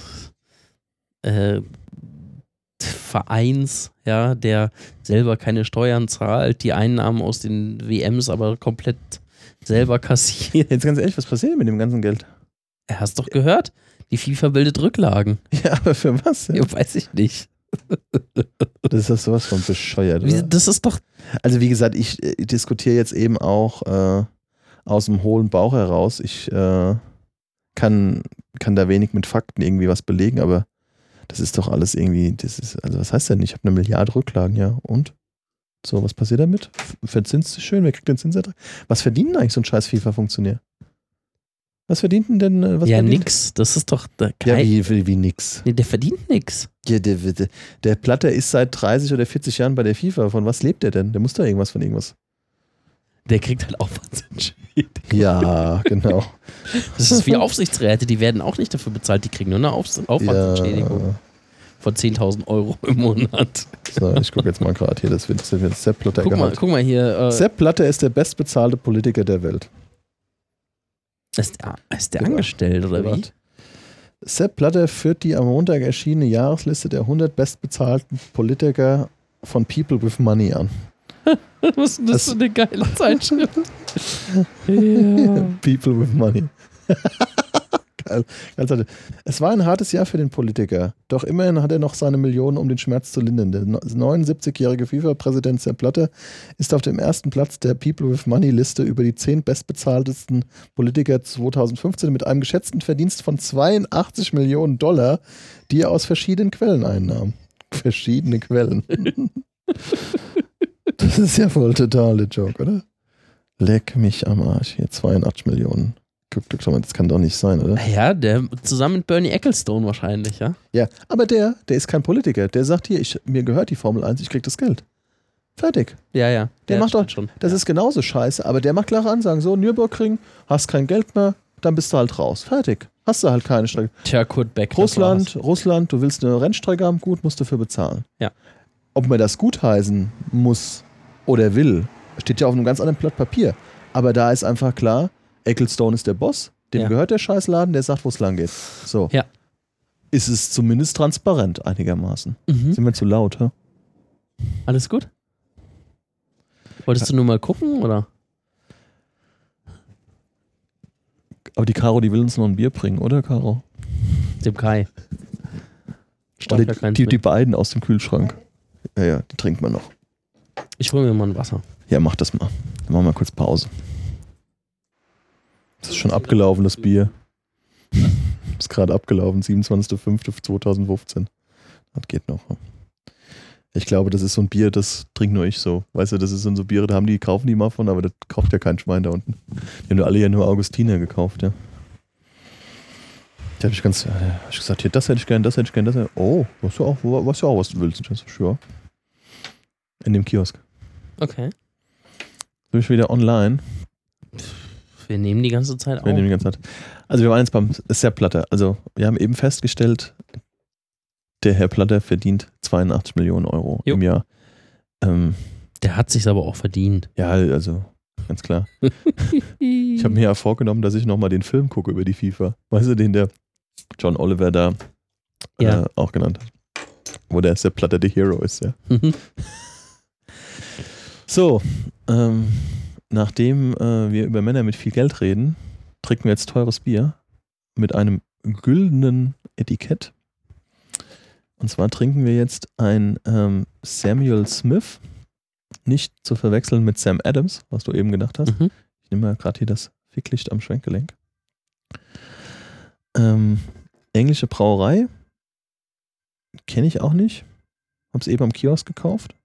Vereins, ja, der selber keine Steuern zahlt, die Einnahmen aus den WMs aber komplett selber kassiert. Jetzt ganz ehrlich, was passiert mit dem ganzen Geld? Hast doch gehört, die FIFA bildet Rücklagen. Ja, aber für was? Ja, weiß ich nicht. Das ist doch sowas von bescheuert, oder? Das ist doch... Also wie gesagt, ich diskutiere jetzt eben auch aus dem hohlen Bauch heraus. Ich kann da wenig mit Fakten irgendwie was belegen, aber das ist doch alles irgendwie, also was heißt denn? Ich habe 1 Milliarde Rücklagen, ja, und? So, was passiert damit? Verzinst ist schön, wer kriegt den Zinsertrag? Was verdient eigentlich so ein scheiß FIFA-Funktionär? Was verdient denn? Nix. Das ist doch... Ja, wie nix? Nee, der verdient nix. Ja, der Platter ist seit 30 oder 40 Jahren bei der FIFA. Von was lebt der denn? Der muss da irgendwas von irgendwas. Der kriegt halt Aufwandsentschädigung. Ja, genau. Das ist wie Aufsichtsräte, die werden auch nicht dafür bezahlt, die kriegen nur eine Aufwandsentschädigung. Ja. Von 10.000 € im Monat. So, ich gucke jetzt mal gerade hier, das wird Sepp Blatter Gehalt. Guck mal hier. Sepp Blatter ist der bestbezahlte Politiker der Welt. Ist der angestellt, oder wie? Sepp Blatter führt die am Montag erschienene Jahresliste der 100 bestbezahlten Politiker von People with Money an. Was ist denn das für eine geile Zeitschrift? Ja. People with Money. Geil. Es war ein hartes Jahr für den Politiker, doch immerhin hat er noch seine Millionen, um den Schmerz zu lindern. Der 79-jährige FIFA-Präsident Sepp Blatter ist auf dem ersten Platz der People with Money-Liste über die 10 bestbezahltesten Politiker 2015 mit einem geschätzten Verdienst von $82 Millionen, die er aus verschiedenen Quellen einnahm. Verschiedene Quellen. Das ist ja voll totale Joke, oder? Leck mich am Arsch. Hier 82 Millionen. Das kann doch nicht sein, oder? Ja, der zusammen mit Bernie Ecclestone wahrscheinlich, ja? Ja, aber der ist kein Politiker. Der sagt hier, mir gehört die Formel 1, ich krieg das Geld. Fertig. Ja. Der macht doch schon. Das ist genauso scheiße, aber der macht klare Ansagen. So, Nürburgring, hast kein Geld mehr, dann bist du halt raus. Fertig. Hast du halt keine Strecke. Tja, Kurt Beck. Russland, du willst eine Rennstrecke haben, gut, musst du dafür bezahlen. Ja. Ob man das gutheißen muss oder will, steht ja auf einem ganz anderen Blatt Papier. Aber da ist einfach klar, Ecclestone ist der Boss, dem gehört der Scheißladen, der sagt, wo es lang geht. So. Ja. Ist es zumindest transparent einigermaßen. Sind wir zu laut, hä? Alles gut? Wolltest du nur mal gucken, oder? Aber die Caro, die will uns noch ein Bier bringen, oder, Caro? Dem Kai. Die beiden aus dem Kühlschrank. Ja, die trinkt man noch. Ich hole mir mal ein Wasser. Ja, mach das mal. Dann machen wir kurz Pause. Das ist schon abgelaufen, das Bier. Ist gerade abgelaufen, 27.05.2015. Das geht noch. Ich glaube, das ist so ein Bier, das trinkt nur ich so. Weißt du, das ist so Biere, kaufen die mal von, aber das kauft ja kein Schwein da unten. Die haben alle ja nur Augustiner gekauft, ja. Da habe ich gesagt, hier, das hätte ich gern, das hätte ich gern, das hätte ich gern. Oh, weißt du auch, was du willst. Das ist ja. In dem Kiosk. Okay. Bin ich wieder online. Wir nehmen die ganze Zeit auf. Also wir waren jetzt beim Sepp Blatter. Also wir haben eben festgestellt, der Herr Blatter verdient 82 Millionen Euro im Jahr. Der hat sich's aber auch verdient. Ja, also ganz klar. Ich habe mir ja vorgenommen, dass ich nochmal den Film gucke über die FIFA. Weißt du, den der John Oliver da auch genannt hat. Wo der Sepp Blatter the Hero ist, ja. So, nachdem wir über Männer mit viel Geld reden, trinken wir jetzt teures Bier mit einem güldenen Etikett. Und zwar trinken wir jetzt ein Samuel Smith, nicht zu verwechseln mit Sam Adams, was du eben gedacht hast. Mhm. Ich nehme mal gerade hier das Ficklicht am Schwenkgelenk. Englische Brauerei, kenne ich auch nicht. Hab's eben am Kiosk gekauft.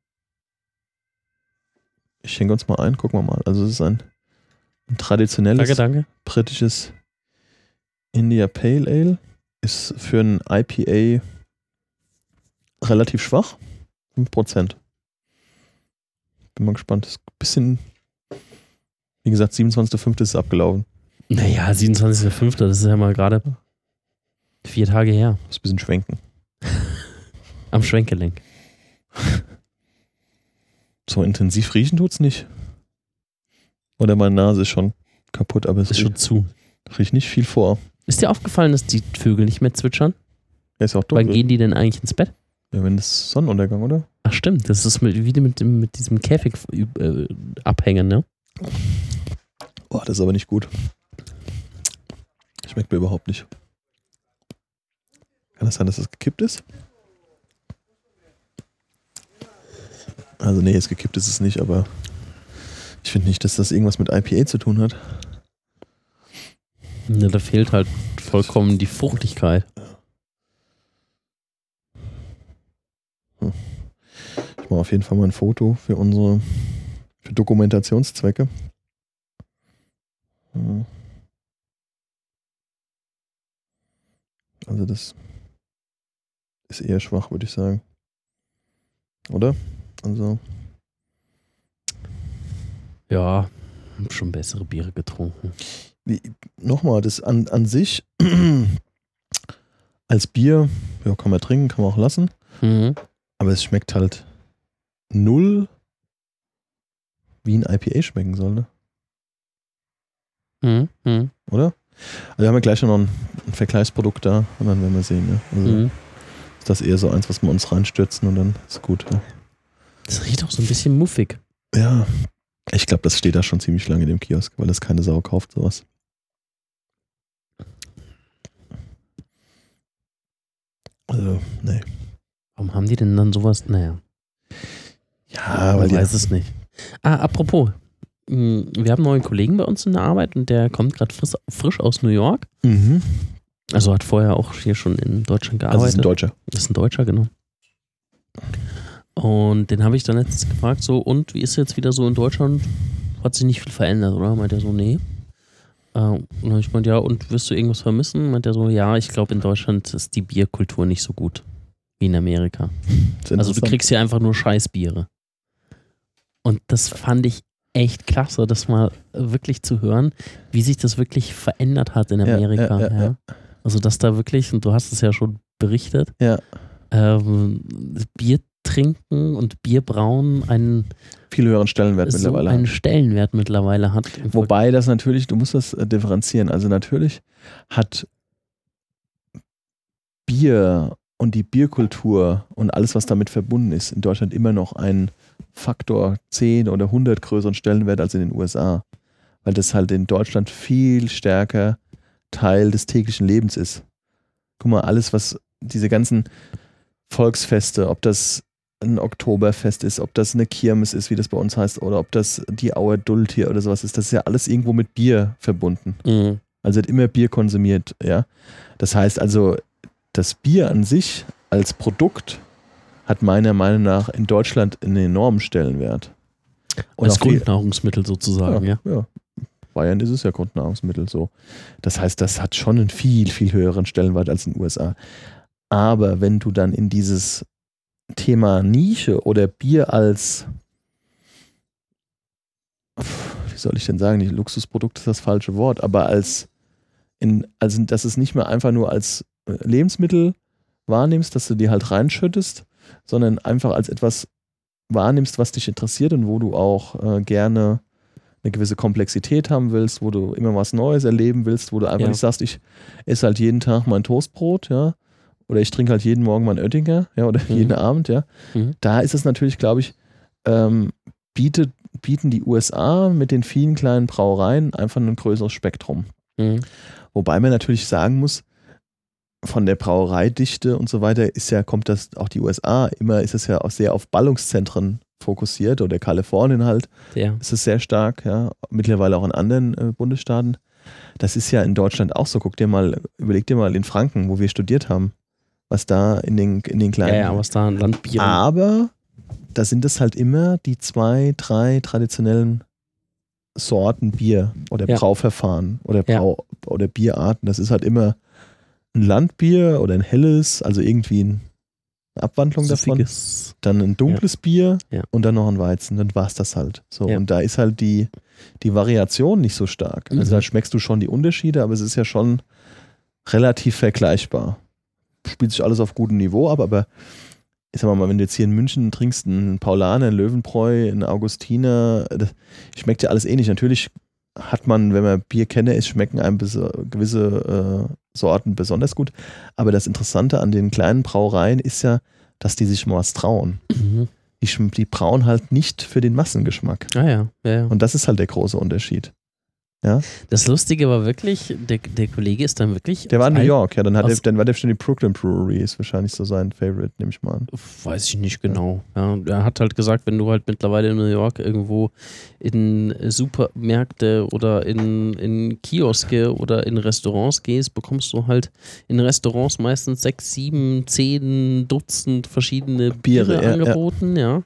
Ich schenke uns mal ein, gucken wir mal. Also es ist ein traditionelles britisches India Pale Ale. Ist für ein IPA relativ schwach. 5%. Bin mal gespannt. Das ist ein bisschen, wie gesagt, 27.05. ist es abgelaufen. Naja, 27.05. Das ist ja mal gerade 4 Tage her. Muss ein bisschen schwenken. Am Schwenkgelenk. So intensiv riechen tut's nicht. Oder meine Nase ist schon kaputt, aber es ist schon zu. Riecht nicht viel vor. Ist dir aufgefallen, dass die Vögel nicht mehr zwitschern? Ja, ist auch dunkel. Wann gehen die denn eigentlich ins Bett? Ja, wenn das Sonnenuntergang, oder? Ach stimmt, das ist wie mit diesem Käfig abhängen, ne? Boah, das ist aber nicht gut. Schmeckt mir überhaupt nicht. Kann das sein, dass das gekippt ist? Also nee, jetzt gekippt ist es nicht, aber ich finde nicht, dass das irgendwas mit IPA zu tun hat. Ja, da fehlt halt vollkommen die Fruchtigkeit. Ich mache auf jeden Fall mal ein Foto für Dokumentationszwecke. Also das ist eher schwach, würde ich sagen. Oder? Also. Ja, hab schon bessere Biere getrunken. Nochmal, das an sich als Bier, ja, kann man trinken, kann man auch lassen. Mhm. Aber es schmeckt halt null, wie ein IPA schmecken soll, ne? Mhm. Oder? Also wir haben ja gleich noch ein Vergleichsprodukt da und dann werden wir sehen, ne? Also ist das eher so eins, was wir uns reinstürzen und dann ist gut, ja. Das riecht auch so ein bisschen muffig. Ja, ich glaube, das steht da schon ziemlich lange in dem Kiosk, weil das keine Sau kauft, sowas. Also, nee. Warum haben die denn dann sowas? Naja. Ja, weil ich weiß es nicht. Apropos, wir haben einen neuen Kollegen bei uns in der Arbeit und der kommt gerade frisch aus New York. Mhm. Also hat vorher auch hier schon in Deutschland gearbeitet. Das ist ein Deutscher. Das ist ein Deutscher, genau. Und den habe ich dann letztens gefragt, so, und wie ist jetzt wieder so in Deutschland? Hat sich nicht viel verändert, oder? Meint er so, nee. Und dann habe ich gemeint, ja, und wirst du irgendwas vermissen? Meint er so, ja, ich glaube, in Deutschland ist die Bierkultur nicht so gut wie in Amerika. Also du kriegst hier einfach nur Scheißbiere. Und das fand ich echt klasse, das mal wirklich zu hören, wie sich das wirklich verändert hat in Amerika. Ja. Also dass da wirklich, und du hast es ja schon berichtet, Bier trinken und Bier brauen einen viel höheren Stellenwert mittlerweile einen Stellenwert mittlerweile hat. Wobei das natürlich, du musst das differenzieren, also natürlich hat Bier und die Bierkultur und alles, was damit verbunden ist, in Deutschland immer noch einen Faktor 10 oder 100 größeren Stellenwert als in den USA. Weil das halt in Deutschland viel stärker Teil des täglichen Lebens ist. Guck mal, alles, was diese ganzen Volksfeste, ob das ein Oktoberfest ist, ob das eine Kirmes ist, wie das bei uns heißt, oder ob das die Auer Duld hier oder sowas ist, das ist ja alles irgendwo mit Bier verbunden. Mhm. Also wird immer Bier konsumiert, ja. Das heißt also, das Bier an sich als Produkt hat meiner Meinung nach in Deutschland einen enormen Stellenwert. Und als Grundnahrungsmittel sozusagen, ja. Bayern ist es ja Grundnahrungsmittel so. Das heißt, das hat schon einen viel, viel höheren Stellenwert als in den USA. Aber wenn du dann in dieses Thema Nische oder Bier als, wie soll ich denn sagen, nicht Luxusprodukt ist das falsche Wort, aber also dass es nicht mehr einfach nur als Lebensmittel wahrnimmst, dass du die halt reinschüttest, sondern einfach als etwas wahrnimmst, was dich interessiert und wo du auch gerne eine gewisse Komplexität haben willst, wo du immer was Neues erleben willst, wo du einfach nicht sagst, ich esse halt jeden Tag mein Toastbrot, ja, oder ich trinke halt jeden Morgen mein Oettinger, ja, oder jeden Abend, ja. Da ist es natürlich, glaube ich, bieten die USA mit den vielen kleinen Brauereien einfach ein größeres Spektrum. Wobei man natürlich sagen muss, von der Brauereidichte und so weiter kommt das auch die USA ist es ja auch sehr auf Ballungszentren fokussiert oder Kalifornien halt. Ja. Ist es sehr stark, ja. Mittlerweile auch in anderen Bundesstaaten. Das ist ja in Deutschland auch so. Überleg dir mal in Franken, wo wir studiert haben, was da in den kleinen. Ja, was da ein Landbier. Aber da sind es halt immer die 2, 3 traditionellen Sorten Bier oder Brauverfahren oder Bierarten. Das ist halt immer ein Landbier oder ein helles, also irgendwie eine Abwandlung Süffiges. davon. Dann ein dunkles Bier Ja. und dann noch ein Weizen. Dann war es das halt. So. Ja. Und da ist halt die Variation nicht so stark. Also da schmeckst du schon die Unterschiede, aber es ist ja schon relativ vergleichbar. Spielt sich alles auf gutem Niveau ab, aber ich sag mal, wenn du jetzt hier in München trinkst, einen Paulaner, einen Löwenbräu, einen Augustiner, das schmeckt ja alles ähnlich. Natürlich hat man, wenn man Bierkenner ist, schmecken einem gewisse Sorten besonders gut. Aber das Interessante an den kleinen Brauereien ist ja, dass die sich mal was trauen. Die brauen halt nicht für den Massengeschmack. Ja. Und das ist halt der große Unterschied. Ja? Das Lustige war wirklich, der Kollege ist dann wirklich. Der war in New York, ja. Dann war der schon die Brooklyn Brewery, ist wahrscheinlich so sein Favorite, nehme ich mal an. Weiß ich nicht genau. Ja, er hat halt gesagt, wenn du halt mittlerweile in New York irgendwo in Supermärkte oder in Kioske oder in Restaurants gehst, bekommst du halt in Restaurants meistens 6, 7, 10 Dutzend verschiedene Biere angeboten. Ja.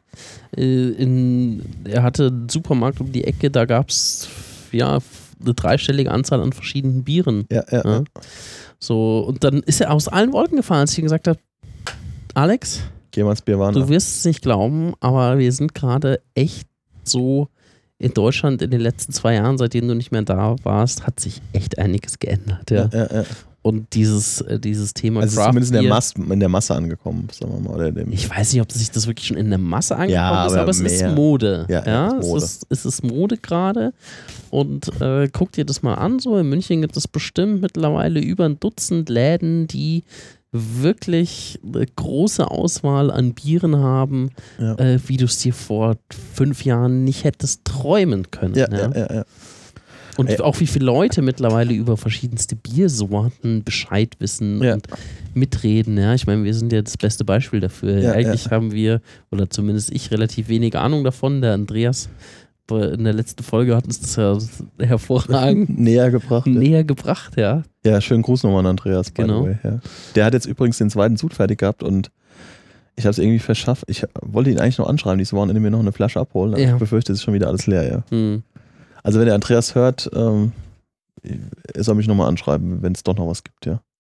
Er hatte einen Supermarkt um die Ecke, da gab es eine dreistellige Anzahl an verschiedenen Bieren. Ja. So, und dann ist er aus allen Wolken gefallen, als ich ihm gesagt habe, Alex, geh mal ins Bierwahn. Du wirst es nicht glauben, aber wir sind gerade echt so in Deutschland in den letzten 2 Jahren, seitdem du nicht mehr da warst, hat sich echt einiges geändert. Ja. Und dieses Thema also Craft zumindest in der Masse angekommen, sagen wir mal. Oder ich weiß nicht, ob sich das wirklich schon in der Masse angekommen ist, aber es ist Mode. Es ist Mode gerade. Und guck dir das mal an, so in München gibt es bestimmt mittlerweile über ein Dutzend Läden, die wirklich eine große Auswahl an Bieren haben, wie du es dir vor 5 Jahren nicht hättest träumen können. Ja. Und auch wie viele Leute mittlerweile über verschiedenste Biersorten Bescheid wissen und mitreden. Ja, ich meine, wir sind ja das beste Beispiel dafür. Eigentlich haben wir, oder zumindest ich, relativ wenig Ahnung davon. Der Andreas in der letzten Folge hat uns das ja hervorragend näher gebracht. Ja. Ja, schönen Gruß nochmal an Andreas. Genau. By the way, ja. Der hat jetzt übrigens den 2. Sud fertig gehabt und ich habe es irgendwie verschafft. Ich wollte ihn eigentlich noch anschreiben, dieses Wochenende mir noch eine Flasche abholen, aber ich befürchte, es ist schon wieder alles leer, ja. Also wenn der Andreas hört, er soll mich nochmal anschreiben, wenn es doch noch was gibt, ja.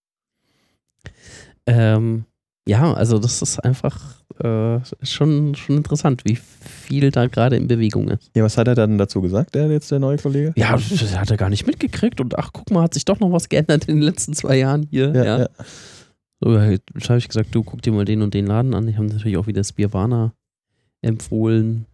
Ja, also das ist einfach schon interessant, wie viel da gerade in Bewegung ist. Ja, was hat er dann dazu gesagt, der neue Kollege? Ja, das hat er gar nicht mitgekriegt und ach, guck mal, hat sich doch noch was geändert in den letzten 2 Jahren hier. Ja. So, jetzt habe ich gesagt, du guck dir mal den und den Laden an. Ich habe natürlich auch wieder das Bierwana empfohlen.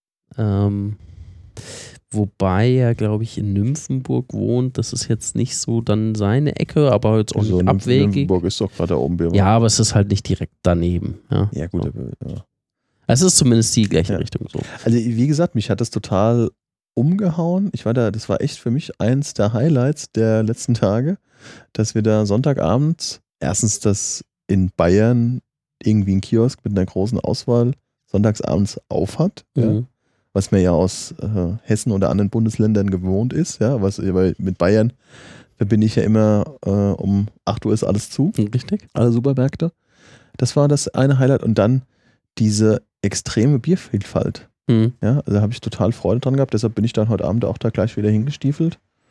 Wobei er, glaube ich, in Nymphenburg wohnt. Das ist jetzt nicht so dann seine Ecke, aber jetzt auch nicht abwegig. Nymphenburg ist doch gerade da oben. Ja, aber es ist halt nicht direkt daneben. Ja gut. So. Also es ist zumindest die gleiche Richtung so. Also wie gesagt, mich hat das total umgehauen. Das war echt für mich eins der Highlights der letzten Tage, dass wir da Sonntagabends, erstens, dass in Bayern irgendwie ein Kiosk mit einer großen Auswahl sonntagsabends auf hat. Ja. Was man ja aus Hessen oder anderen Bundesländern gewohnt ist, ja, weil mit Bayern verbinde ich ja immer um 8 Uhr ist alles zu. Richtig. Alle Supermärkte. Das war das eine Highlight und dann diese extreme Biervielfalt. Ja, also da habe ich total Freude dran gehabt, deshalb bin ich dann heute Abend auch da gleich wieder hingestiefelt.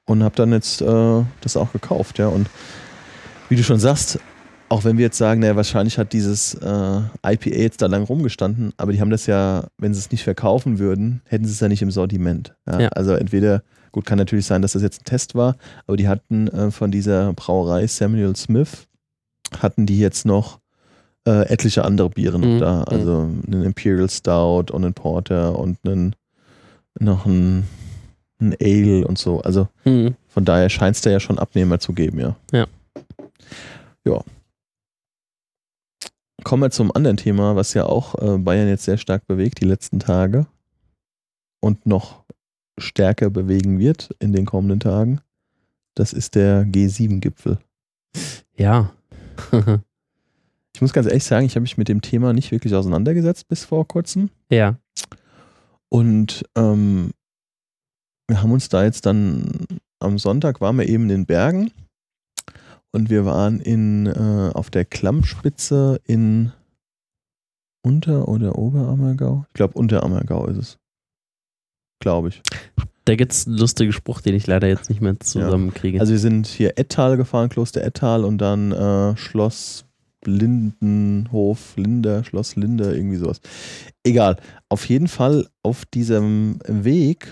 Und habe dann jetzt das auch gekauft, ja. Und wie du schon sagst, auch wenn wir jetzt sagen, naja, wahrscheinlich hat dieses IPA jetzt da lang rumgestanden, aber die haben das ja, wenn sie es nicht verkaufen würden, hätten sie es ja nicht im Sortiment. Ja? Ja. Also entweder, gut, kann natürlich sein, dass das jetzt ein Test war, aber die hatten von dieser Brauerei Samuel Smith, hatten die jetzt noch etliche andere Biere noch da. Also einen Imperial Stout und einen Porter und noch ein Ale und so. Also von daher scheint es da ja schon Abnehmer zu geben, ja. Ja. Ja. Kommen wir zum anderen Thema, was ja auch Bayern jetzt sehr stark bewegt die letzten Tage und noch stärker bewegen wird in den kommenden Tagen. Das ist der G7-Gipfel. Ja. Ich muss ganz ehrlich sagen, ich habe mich mit dem Thema nicht wirklich auseinandergesetzt bis vor kurzem. Ja. Und wir haben uns da jetzt dann am Sonntag waren wir eben in den Bergen und wir waren auf der Klammspitze in Unter- oder Oberammergau? Ich glaube, Unterammergau ist es. Glaube ich. Da gibt es einen lustigen Spruch, den ich leider jetzt nicht mehr zusammenkriege. Also wir sind hier Ettal gefahren, Kloster Ettal und dann Schloss Lindenhof, Schloss Linde, irgendwie sowas. Egal. Auf jeden Fall auf diesem Weg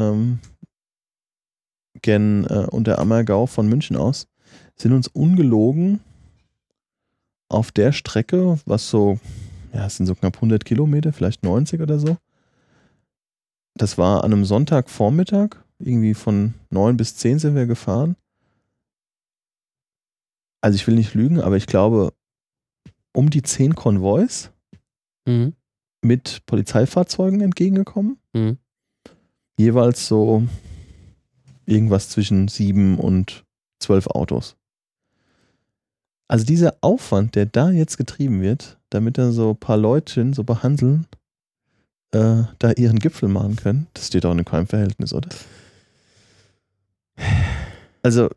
gen Unterammergau von München aus sind uns ungelogen auf der Strecke, was so, ja, es sind so knapp 100 Kilometer, vielleicht 90 oder so. Das war an einem Sonntagvormittag, irgendwie von 9 bis 10 sind wir gefahren. Also ich will nicht lügen, aber ich glaube um die 10 Konvois mit Polizeifahrzeugen entgegengekommen. Jeweils so irgendwas zwischen 7 und 12 Autos. Also dieser Aufwand, der da jetzt getrieben wird, damit dann so ein paar Leutchen, so behandeln, da ihren Gipfel machen können, das steht auch in keinem Verhältnis, oder? Also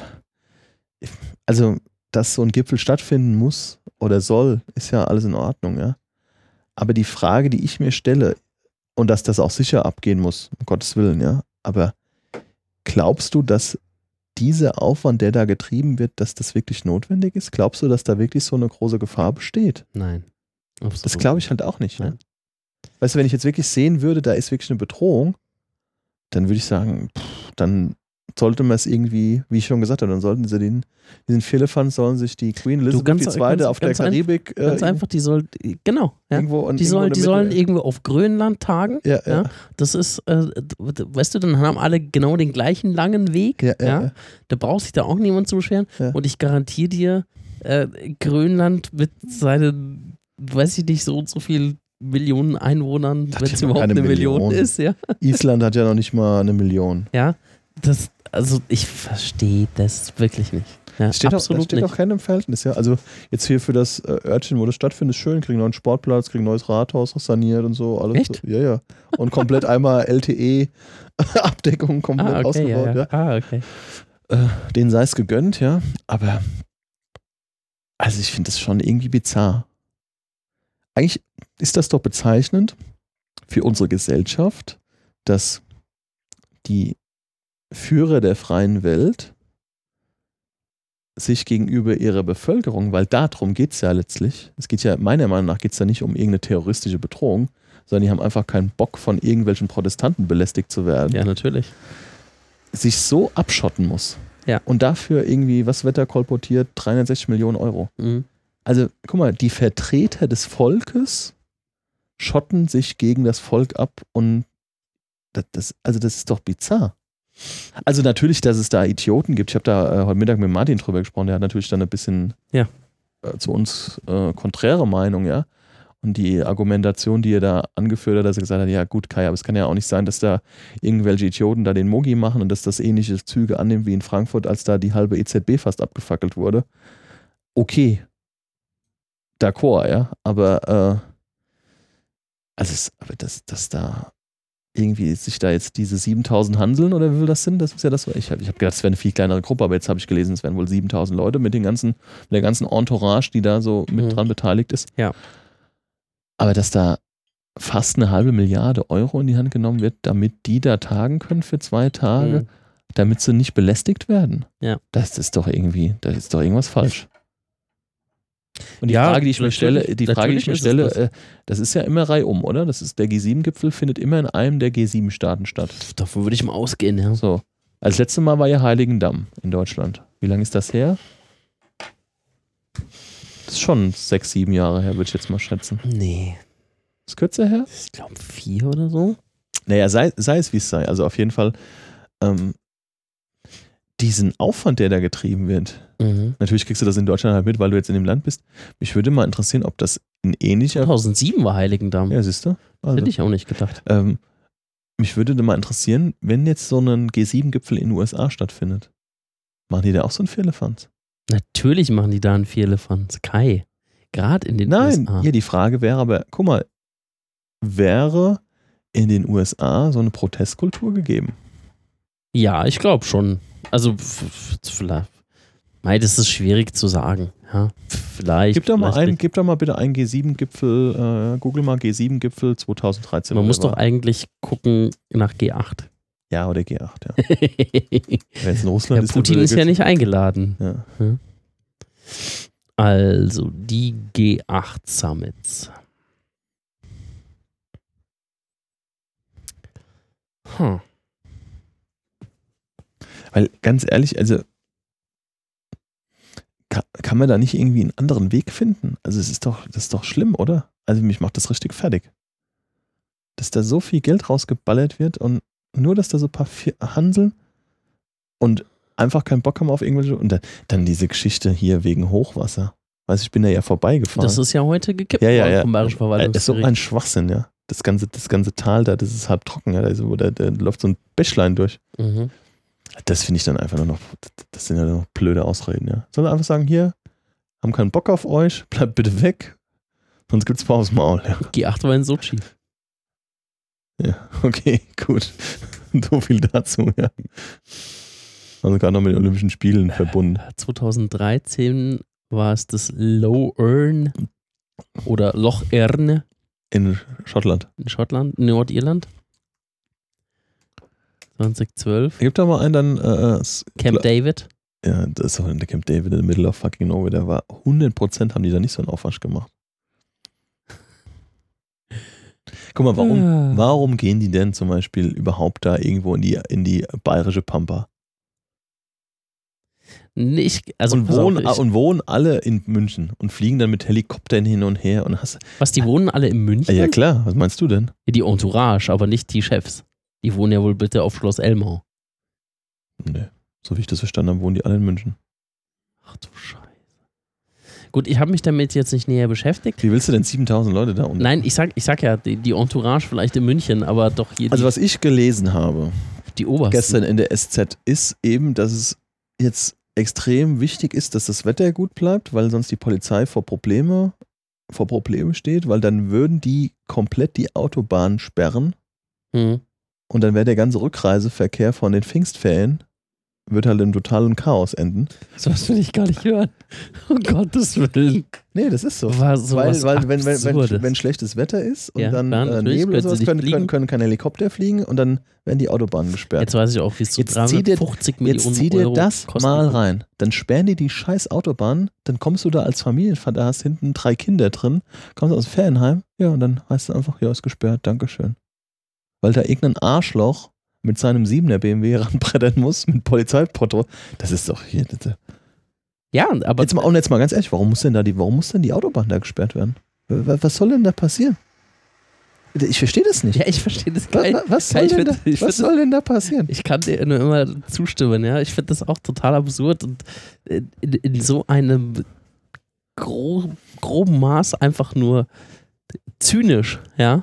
dass so ein Gipfel stattfinden muss oder soll, ist ja alles in Ordnung, ja. Aber die Frage, die ich mir stelle, und dass das auch sicher abgehen muss, um Gottes Willen, ja, aber glaubst du, dass dieser Aufwand, der da getrieben wird, dass das wirklich notwendig ist? Glaubst du, dass da wirklich so eine große Gefahr besteht? Nein. Absolut. Das glaube ich halt auch nicht. Ne? Weißt du, wenn ich jetzt wirklich sehen würde, da ist wirklich eine Bedrohung, dann würde ich sagen, dann sollte man es irgendwie, wie ich schon gesagt habe, dann sollten sie diesen Firlefanz, sollen sich die Queen Elizabeth II. Auf der Karibik ganz einfach, die soll, genau, ja. Die sollen irgendwo auf Grönland tagen. Ja. Das ist, weißt du, dann haben alle genau den gleichen langen Weg. Ja. Da braucht sich da auch niemand zu beschweren. Ja. Und ich garantiere dir, Grönland mit seinen, weiß ich nicht, so und so viel Millionen Einwohnern, wenn es überhaupt eine Million ist. Ja. Island hat ja noch nicht mal 1 Million. Ja, also ich verstehe das wirklich nicht. Ja, das steht auch keinem Verhältnis. Ja. Also jetzt hier für das Örtchen, wo das stattfindet, ist schön, kriegen neuen Sportplatz, kriegen ein neues Rathaus saniert und so. Alles. Echt? So. Ja. Und komplett einmal LTE-Abdeckung komplett ausgebaut. Ja. Okay. Denen sei es gegönnt, ja. Aber also ich finde das schon irgendwie bizarr. Eigentlich ist das doch bezeichnend für unsere Gesellschaft, dass die Führer der freien Welt sich gegenüber ihrer Bevölkerung, weil darum geht es ja letztlich, es geht ja, meiner Meinung nach geht es ja nicht um irgendeine terroristische Bedrohung, sondern die haben einfach keinen Bock, von irgendwelchen Protestanten belästigt zu werden. Ja, natürlich. Sich so abschotten muss. Ja. Und dafür irgendwie, was Wetter kolportiert, 360 Millionen Euro. Also, guck mal, die Vertreter des Volkes schotten sich gegen das Volk ab und das ist doch bizarr. Also natürlich, dass es da Idioten gibt. Ich habe da heute Mittag mit Martin drüber gesprochen, der hat natürlich dann ein bisschen zu uns konträre Meinung, ja. Und die Argumentation, die er da angeführt hat, dass er gesagt hat, ja gut, Kai, aber es kann ja auch nicht sein, dass da irgendwelche Idioten da den Mogi machen und dass das ähnliche Züge annimmt wie in Frankfurt, als da die halbe EZB fast abgefackelt wurde. Okay. D'accord, ja. Aber dass da irgendwie sich da jetzt diese 7000 handeln oder wie viel das sind, das ist ja das, ich hab gedacht, es wäre eine viel kleinere Gruppe, aber jetzt habe ich gelesen, es wären wohl 7000 Leute mit der ganzen Entourage, die da so mit dran beteiligt ist. Ja. Aber dass da fast 1,5 Milliarde Euro in die Hand genommen wird, damit die da tagen können für 2 Tage, damit sie nicht belästigt werden. Ja. Da ist doch irgendwas falsch. Und die Ja, Frage, die ich mir natürlich stelle, das ist ja immer reihum, oder? Der G7-Gipfel findet immer in einem der G7-Staaten statt. Davon würde ich mal ausgehen, ja. So. Als letztes Mal war ja Heiligendamm in Deutschland. Wie lange ist das her? Das ist schon 6, 7 Jahre her, würde ich jetzt mal schätzen. Nee. Ist kürzer her? Ich glaube 4 oder so. Naja, sei es wie es sei. Also auf jeden Fall diesen Aufwand, der da getrieben wird. Natürlich kriegst du das in Deutschland halt mit, weil du jetzt in dem Land bist. Mich würde mal interessieren, ob das ein ähnlicher... 2007 war Heiligendamm. Ja, siehst du? Also, Hätte ich auch nicht gedacht. mich würde mal interessieren, wenn jetzt so ein G7-Gipfel in den USA stattfindet. Machen die da auch so ein Vierlefanz? Natürlich machen die da einen Vierlefanz. Kai. Gerade in den USA. Nein, ja, die Frage wäre aber, guck mal, wäre in den USA so eine Protestkultur gegeben? Ja, ich glaube schon. Also vielleicht. Nein, das ist schwierig zu sagen. Ja, vielleicht. Gib doch mal bitte einen G7-Gipfel, google mal G7-Gipfel 2013. Man muss doch eigentlich gucken nach G8. Ja, oder G8, ja. Wenn es in Russland ist, Putin ist ja nicht eingeladen. Ja. Also, die G8 Summits. Weil, ganz ehrlich, also kann man da nicht irgendwie einen anderen Weg finden? Also das ist doch schlimm, oder? Also mich macht das richtig fertig. Dass da so viel Geld rausgeballert wird und nur, dass da so ein paar Hanseln und einfach keinen Bock haben auf irgendwelche... Und dann diese Geschichte hier wegen Hochwasser. Weißt du, ich bin da ja vorbeigefahren. Das ist ja heute gekippt worden vom Bayerischen Verwaltungsgericht. Das ist so ein Schwachsinn, ja. Das ganze Tal da, das ist halb trocken, ja. Da läuft so ein Bächlein durch. Mhm. Das finde ich dann einfach nur noch, das sind ja nur noch blöde Ausreden, ja. Sollen wir einfach sagen, hier, haben keinen Bock auf euch, bleibt bitte weg, sonst gibt's Pause im Maul. Ja. G8 war in Sochi. Ja, okay, gut. So viel dazu, ja. Also gerade noch mit den Olympischen Spielen verbunden. 2013 war es das Low Erne oder Loch Erne. In Schottland. In Schottland, Nordirland. 2012. Gibt da mal einen dann Camp David. Ja, das ist auch in der Camp David in the middle of fucking nowhere. Der war 100% haben die da nicht so einen Aufwasch gemacht. Guck mal, warum gehen die denn zum Beispiel überhaupt da irgendwo in die bayerische Pampa? Und wohnen alle in München und fliegen dann mit Helikoptern hin und her. Und die wohnen alle in München? Ja klar, was meinst du denn? Die Entourage, aber nicht die Chefs. Die wohnen ja wohl bitte auf Schloss Elmau. Nee, so wie ich das verstanden habe, wohnen die alle in München. Ach du Scheiße. Gut, ich habe mich damit jetzt nicht näher beschäftigt. Wie willst du denn 7000 Leute da unten? Nein, ich sag ja, die Entourage vielleicht in München, aber doch hier. Also was ich gelesen habe, die Obersten. Gestern in der SZ, ist eben, dass es jetzt extrem wichtig ist, dass das Wetter gut bleibt, weil sonst die Polizei vor Probleme steht, weil dann würden die komplett die Autobahn sperren. Und dann wäre der ganze Rückreiseverkehr von den Pfingstferien wird halt im totalen Chaos enden. So was will ich gar nicht hören. Um Gottes Willen. Nee, das ist so. Weil wenn schlechtes Wetter ist und dann Nebel oder sowas, können keine Helikopter fliegen und dann werden die Autobahnen gesperrt. Jetzt weiß ich auch, wie es zu 350 Millionen Euro Jetzt zieh dir das mal rein. Dann sperren die scheiß Autobahn, dann kommst du da als Familienvater, hast hinten 3 Kinder drin, kommst aus dem Ferienheim, ja, und dann heißt es einfach, ja, ist gesperrt, Dankeschön. Weil da irgendein Arschloch mit seinem 7er BMW ranbrettern muss, mit Polizeipotto. Das ist doch hier. Ja, aber. Jetzt mal ganz ehrlich, warum muss denn die Autobahn da gesperrt werden? Was soll denn da passieren? Ich verstehe das nicht. Ja, ich verstehe das gar nicht. Was soll denn da passieren? Ich kann dir nur immer zustimmen, ja. Ich finde das auch total absurd und in so einem groben Maß einfach nur zynisch, ja.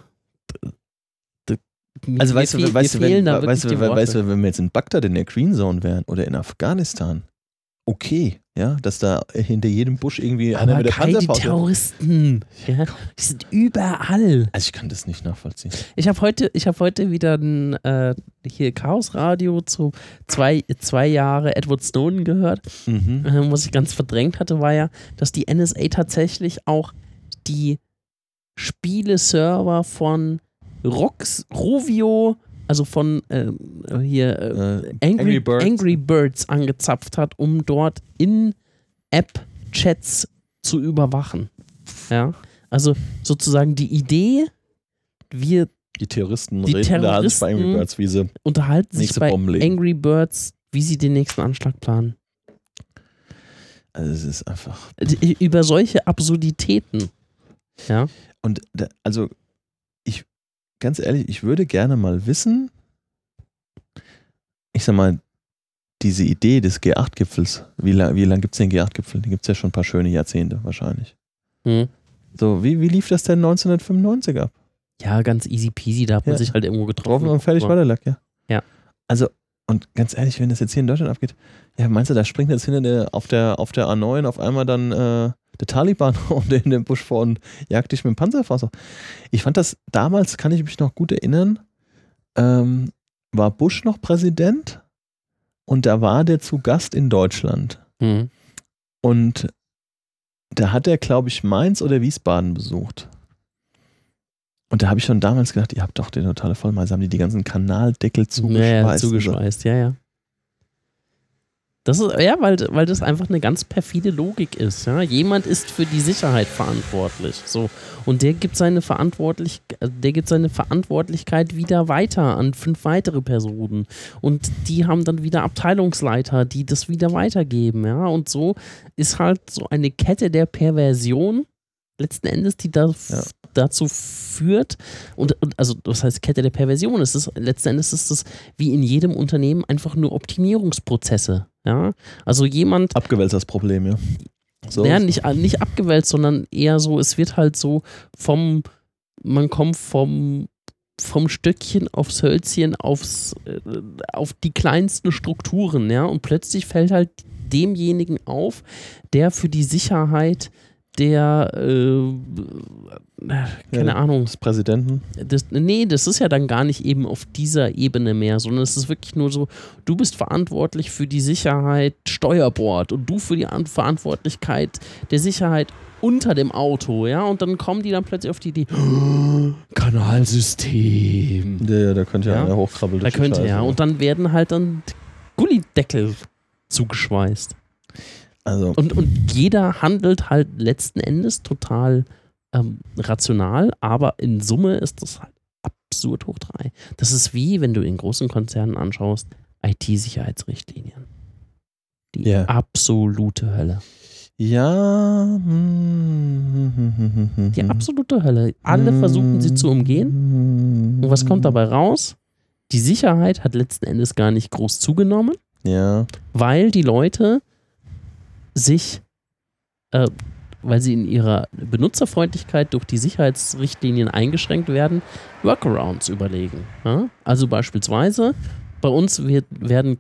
Also weißt du, wenn wir jetzt in Bagdad in der Green Zone wären oder in Afghanistan, okay, ja, dass da hinter jedem Busch irgendwie einer mit der Panzerfaust... die Terroristen, ja, die sind überall. Also ich kann das nicht nachvollziehen. Ich habe heute wieder ein Chaos Radio zu 2 Jahre Edward Snowden gehört. Was ich ganz verdrängt hatte, war ja, dass die NSA tatsächlich auch die Spieleserver von Rovio also von Angry Birds angezapft hat, um dort In-App-Chats zu überwachen. Ja, also sozusagen die Idee, die Terroristen Terroristen sich bei Angry Birds, wie sie unterhalten sich bei Bomben legen. Angry Birds, wie sie den nächsten Anschlag planen. Also es ist einfach... Über solche Absurditäten. Ja. Und also ganz ehrlich, ich würde gerne mal wissen, ich sag mal, diese Idee des G8-Gipfels, wie lang gibt es den G8-Gipfel? Den gibt es ja schon ein paar schöne Jahrzehnte wahrscheinlich. So, wie lief das denn 1995 ab? Ja, ganz easy peasy, da hat man sich halt irgendwo getroffen. Und fertig war der Lack, ja. Ja. Also, und ganz ehrlich, wenn das jetzt hier in Deutschland abgeht, ja, meinst du, da springt jetzt auf der A9 auf einmal dann der Taliban in den Busch vor und jagt dich mit dem Panzerfass. Ich fand das, damals kann ich mich noch gut erinnern, war Bush noch Präsident und da war der zu Gast in Deutschland. Und da hat er, glaube ich, Mainz oder Wiesbaden besucht. Und da habe ich schon damals gedacht, ihr habt doch den totale Vollmeise, haben die ganzen Kanaldeckel zugeschweißt. Ja, zugeschweißt, ja. Das ist, ja, weil das einfach eine ganz perfide Logik ist. Ja? Jemand ist für die Sicherheit verantwortlich. So. Und der gibt seine Verantwortlichkeit wieder weiter an 5 weitere Personen. Und die haben dann wieder Abteilungsleiter, die das wieder weitergeben. Ja? Und so ist halt so eine Kette der Perversion letzten Endes, die dazu führt, und also das heißt Kette der Perversion, letzten Endes ist es wie in jedem Unternehmen einfach nur Optimierungsprozesse. Ja? Also jemand... Abgewälzt das Problem, ja. So ja, nicht abgewälzt, sondern eher so, es wird halt so man kommt vom Stöckchen aufs Hölzchen auf die kleinsten Strukturen, ja, und plötzlich fällt halt demjenigen auf, der für die Sicherheit keine Ahnung. Des Präsidenten? Das ist ja dann gar nicht eben auf dieser Ebene mehr, sondern es ist wirklich nur so, du bist verantwortlich für die Sicherheit Steuerbord und du für die Verantwortlichkeit der Sicherheit unter dem Auto, ja, und dann kommen die dann plötzlich auf die Idee, Kanalsystem. Ja, da könnte ja einer hochkrabbeln. Da könnte ja, und dann werden halt dann Gullideckel zugeschweißt. Also. Und jeder handelt halt letzten Endes total rational, aber in Summe ist das halt absurd hoch 3. Das ist wie, wenn du in großen Konzernen anschaust, IT-Sicherheitsrichtlinien. Die absolute Hölle. Ja. Die absolute Hölle. Alle versuchen sie zu umgehen. Und was kommt dabei raus? Die Sicherheit hat letzten Endes gar nicht groß zugenommen, weil die Leute sich, weil sie in ihrer Benutzerfreundlichkeit durch die Sicherheitsrichtlinien eingeschränkt werden, Workarounds überlegen. Ja? Also beispielsweise, bei uns dürfen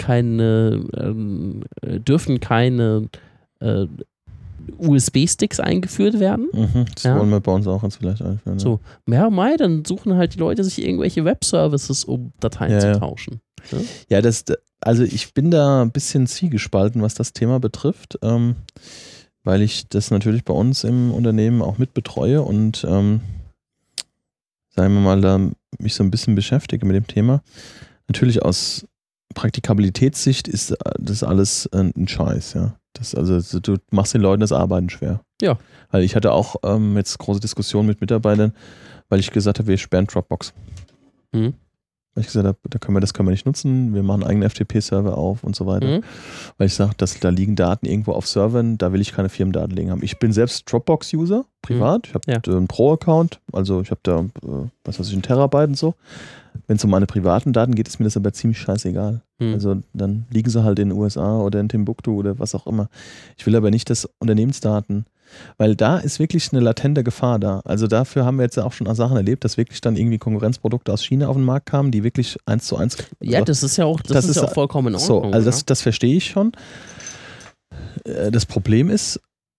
keine USB-Sticks eingeführt werden. Das wollen wir bei uns auch jetzt vielleicht einführen. So, dann suchen halt die Leute sich irgendwelche Web-Services, um Dateien zu tauschen. Ja, also ich bin da ein bisschen zwiegespalten, was das Thema betrifft, weil ich das natürlich bei uns im Unternehmen auch mit betreue und sagen wir mal, da mich so ein bisschen beschäftige mit dem Thema. Natürlich aus Praktikabilitätssicht ist das alles ein Scheiß, ja. Du machst den Leuten das Arbeiten schwer. Ja. Weil ich hatte auch jetzt große Diskussionen mit Mitarbeitern, weil ich gesagt habe, wir sperren Dropbox. Weil ich gesagt habe, das können wir nicht nutzen, wir machen einen eigenen FTP-Server auf und so weiter. Weil ich sage, da liegen Daten irgendwo auf Servern, da will ich keine Firmendaten liegen haben. Ich bin selbst Dropbox-User, privat. Ich habe einen Pro-Account, also ich habe da, einen Terabyte und so. Wenn es um meine privaten Daten geht, ist mir das aber ziemlich scheißegal. Also dann liegen sie halt in den USA oder in Timbuktu oder was auch immer. Ich will aber nicht, dass Unternehmensdaten, weil da ist wirklich eine latente Gefahr da. Also dafür haben wir jetzt auch schon Sachen erlebt, dass wirklich dann irgendwie Konkurrenzprodukte aus China auf den Markt kamen, die wirklich 1:1. Ja, das ist ja auch vollkommen in Ordnung. So, also das verstehe ich schon. Das Problem ist,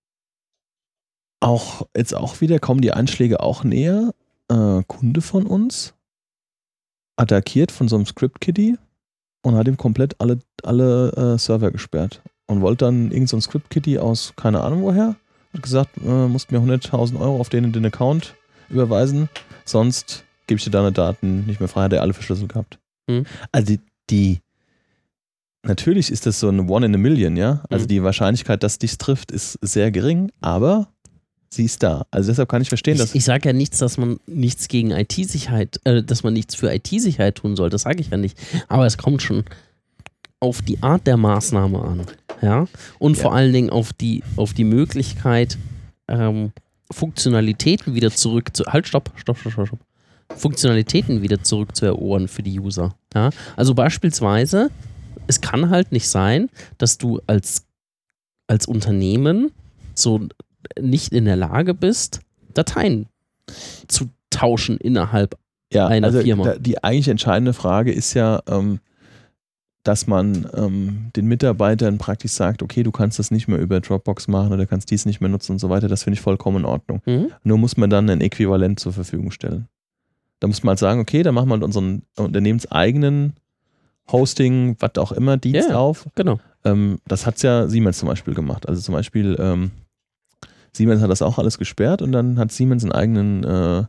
jetzt auch wieder kommen die Einschläge auch näher. Kunde von uns attackiert von so einem Script-Kiddie und hat ihm komplett alle Server gesperrt und wollte dann irgend so ein Script-Kiddie aus keine Ahnung woher, hat gesagt, musst mir 100.000 € auf den Account überweisen, sonst gebe ich dir deine Daten nicht mehr frei, hat er alle verschlüsselt gehabt. Also natürlich ist das so ein One in a Million, ja. Also die Wahrscheinlichkeit, dass dich trifft, ist sehr gering, aber sie ist da. Also deshalb kann ich verstehen, dass. Ich sage ja nichts, dass man nichts gegen IT-Sicherheit, dass man nichts für IT-Sicherheit tun soll. Das sage ich ja nicht. Aber es kommt schon auf die Art der Maßnahme an. Ja? Und vor allen Dingen auf die Möglichkeit, Funktionalitäten wieder Stopp. Funktionalitäten wieder zurückzuerobern für die User. Ja? Also beispielsweise, es kann halt nicht sein, dass du als Unternehmen so nicht in der Lage bist, Dateien zu tauschen innerhalb einer Firma. Die eigentlich entscheidende Frage ist ja, dass man den Mitarbeitern praktisch sagt, okay, du kannst das nicht mehr über Dropbox machen oder kannst dies nicht mehr nutzen und so weiter. Das finde ich vollkommen in Ordnung. Nur muss man dann ein Äquivalent zur Verfügung stellen. Da muss man halt sagen, okay, dann machen wir unseren unternehmenseigenen Hosting, was auch immer, Dienst auf. Genau. Das hat ja Siemens zum Beispiel gemacht. Also zum Beispiel Siemens hat das auch alles gesperrt und dann hat Siemens einen eigenen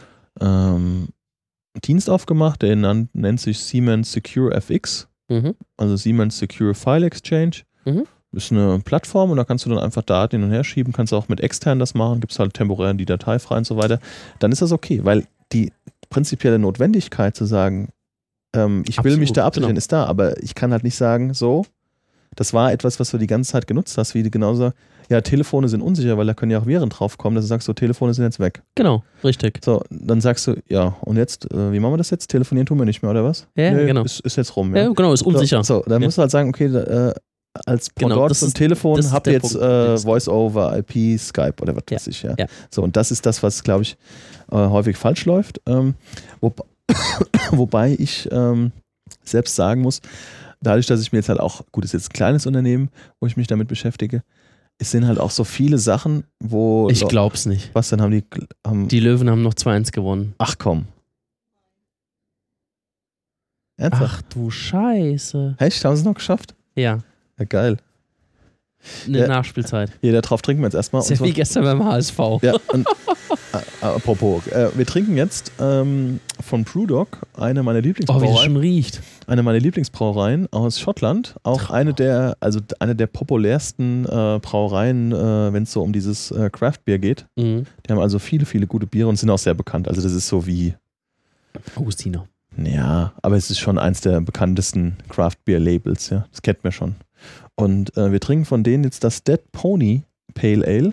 Dienst aufgemacht, der nennt sich Siemens Secure FX. Also Siemens Secure File Exchange. Ist eine Plattform und da kannst du dann einfach Daten hin und her schieben, kannst du auch mit extern das machen, gibt es halt temporär die Datei frei und so weiter. Dann ist das okay, weil die prinzipielle Notwendigkeit zu sagen, ich will mich da absichern, ist da, aber ich kann halt nicht sagen, so, das war etwas, was du die ganze Zeit genutzt hast, wie genauso, ja, Telefone sind unsicher, weil da können ja auch Viren drauf kommen, dass du sagst, so, Telefone sind jetzt weg. Genau, richtig. So, dann sagst du, ja, und jetzt, wie machen wir das jetzt? Telefonieren tun wir nicht mehr, oder was? Ja, nee, genau. Ist jetzt rum. Ja, genau, ist unsicher. So, dann musst du halt sagen, okay, als Pendant zum Telefon habt ihr jetzt Voice-over, IP, Skype oder was weiß ich. Ja. So, und das ist das, was, glaube ich, häufig falsch läuft. Wobei ich selbst sagen muss, dadurch, dass ich mir jetzt halt auch, gut, ist jetzt ein kleines Unternehmen, wo ich mich damit beschäftige, es sind halt auch so viele Sachen, wo... Ich glaub's nicht. Was denn haben die Löwen haben noch 2-1 gewonnen. Ach komm. Ernsthaft? Ach du Scheiße. Echt? Haben sie es noch geschafft? Ja. Ja, geil. Eine Nachspielzeit. Ja, darauf trinken wir jetzt erstmal. Sehr wie gestern beim HSV. Ja, und apropos, wir trinken jetzt von Brewdog, eine meiner Lieblingsbrauereien. Oh, wie das schon riecht. Eine meiner Lieblingsbrauereien aus Schottland. Auch eine der populärsten Brauereien, wenn es so um dieses Craft-Bier geht. Die haben also viele, viele gute Biere und sind auch sehr bekannt. Also das ist so wie... Augustiner. Ja, aber es ist schon eins der bekanntesten Craft-Bier-Labels. Ja, das kennt man schon. Und wir trinken von denen jetzt das Dead Pony Pale Ale.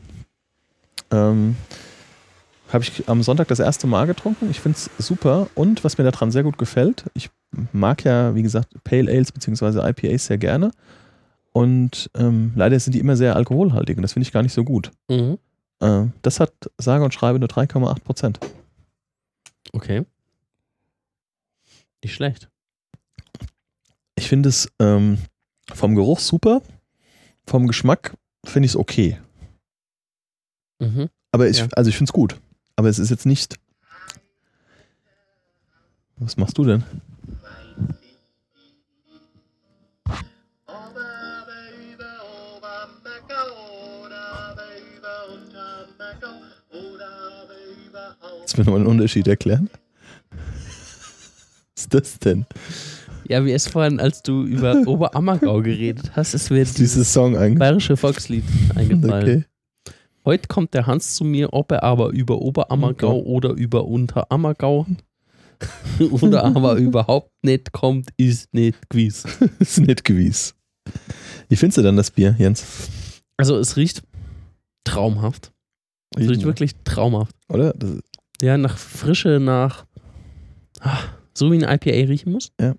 Habe ich am Sonntag das erste Mal getrunken. Ich finde es super. Und was mir daran sehr gut gefällt, ich mag ja, wie gesagt, Pale Ales bzw. IPAs sehr gerne. Und leider sind die immer sehr alkoholhaltig und das finde ich gar nicht so gut. Das hat sage und schreibe nur 3,8%. Okay. Nicht schlecht. Ich finde es vom Geruch super. Vom Geschmack finde ich es okay. Aber ich finde es gut. Aber es ist jetzt nicht... Was machst du denn? Kannst du mir noch einen Unterschied erklären? Was ist das denn? Ja, wie es vorhin, als du über Oberammergau geredet hast, ist mir dieses Song bayerische Volkslied eingefallen. Okay. Heute kommt der Hans zu mir, ob er aber über Oberammergau oder über Unterammergau oder aber überhaupt nicht kommt, ist nicht gewiss. Ist nicht gewiss. Wie findest du dann das Bier, Jens? Also es riecht traumhaft. Es riecht wirklich traumhaft. Oder? Ja, nach Frische, nach so wie ein IPA riechen muss. Ja.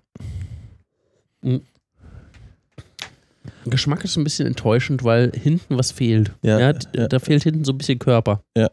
Geschmack ist ein bisschen enttäuschend, weil hinten was fehlt. Ja, da fehlt hinten so ein bisschen Körper. Ja.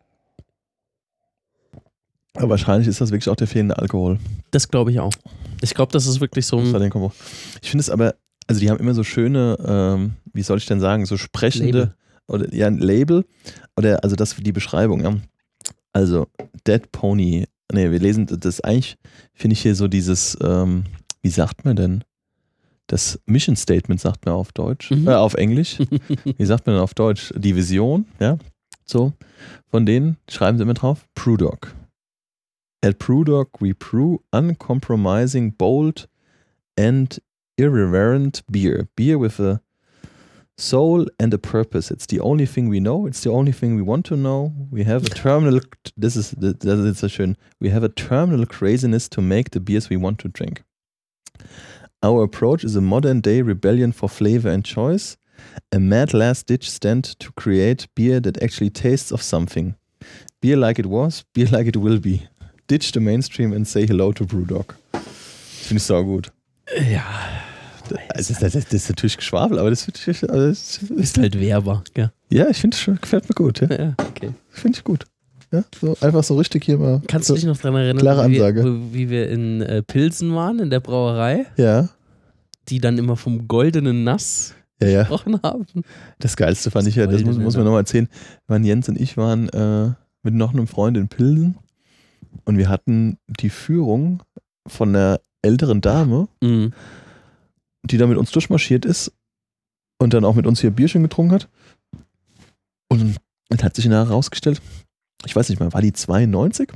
Aber wahrscheinlich ist das wirklich auch der fehlende Alkohol. Das glaube ich auch. Ich glaube, das ist wirklich so ein... Ich finde es aber, also die haben immer so schöne, wie soll ich denn sagen, so sprechende... Oder ja, ein Label. Oder also das die Beschreibung, ja. Also Dead Pony. Ne, wir lesen das eigentlich, finde ich hier so dieses, wie sagt man denn? Das Mission Statement sagt man auf Deutsch, auf Englisch. Wie sagt man denn auf Deutsch? Die Vision, ja. So. Von denen schreiben sie immer drauf, Brewdog. At Brewdog we brew uncompromising, bold and irreverent beer. Beer with a soul and a purpose. It's the only thing we know. It's the only thing we want to know. We have a terminal, das ist so schön. We have a terminal craziness to make the beers we want to drink. Our approach is a modern day rebellion for flavor and choice. A mad last-ditch stand to create beer that actually tastes of something. Beer like it was, beer like it will be. Ditch the mainstream and say hello to Brewdog. Finde ich sau gut. Ja. Das ist natürlich Geschwafel, aber das ist halt wehrbar. Gell? Ja, ich finde es schon, gefällt mir gut. Ja, ja, okay. Finde ich gut. Ja, so einfach so richtig hier mal. Kannst du dich noch daran erinnern, klare Ansage. Wie wir in Pilsen waren, in der Brauerei? Ja. Die dann immer vom goldenen Nass gesprochen haben. Das Geilste fand ich ja, das muss man nochmal erzählen, Jens und ich waren mit noch einem Freund in Pilsen und wir hatten die Führung von einer älteren Dame, die da mit uns durchmarschiert ist und dann auch mit uns hier Bierchen getrunken hat. Und es hat sich nachher herausgestellt, ich weiß nicht mal, war die 92?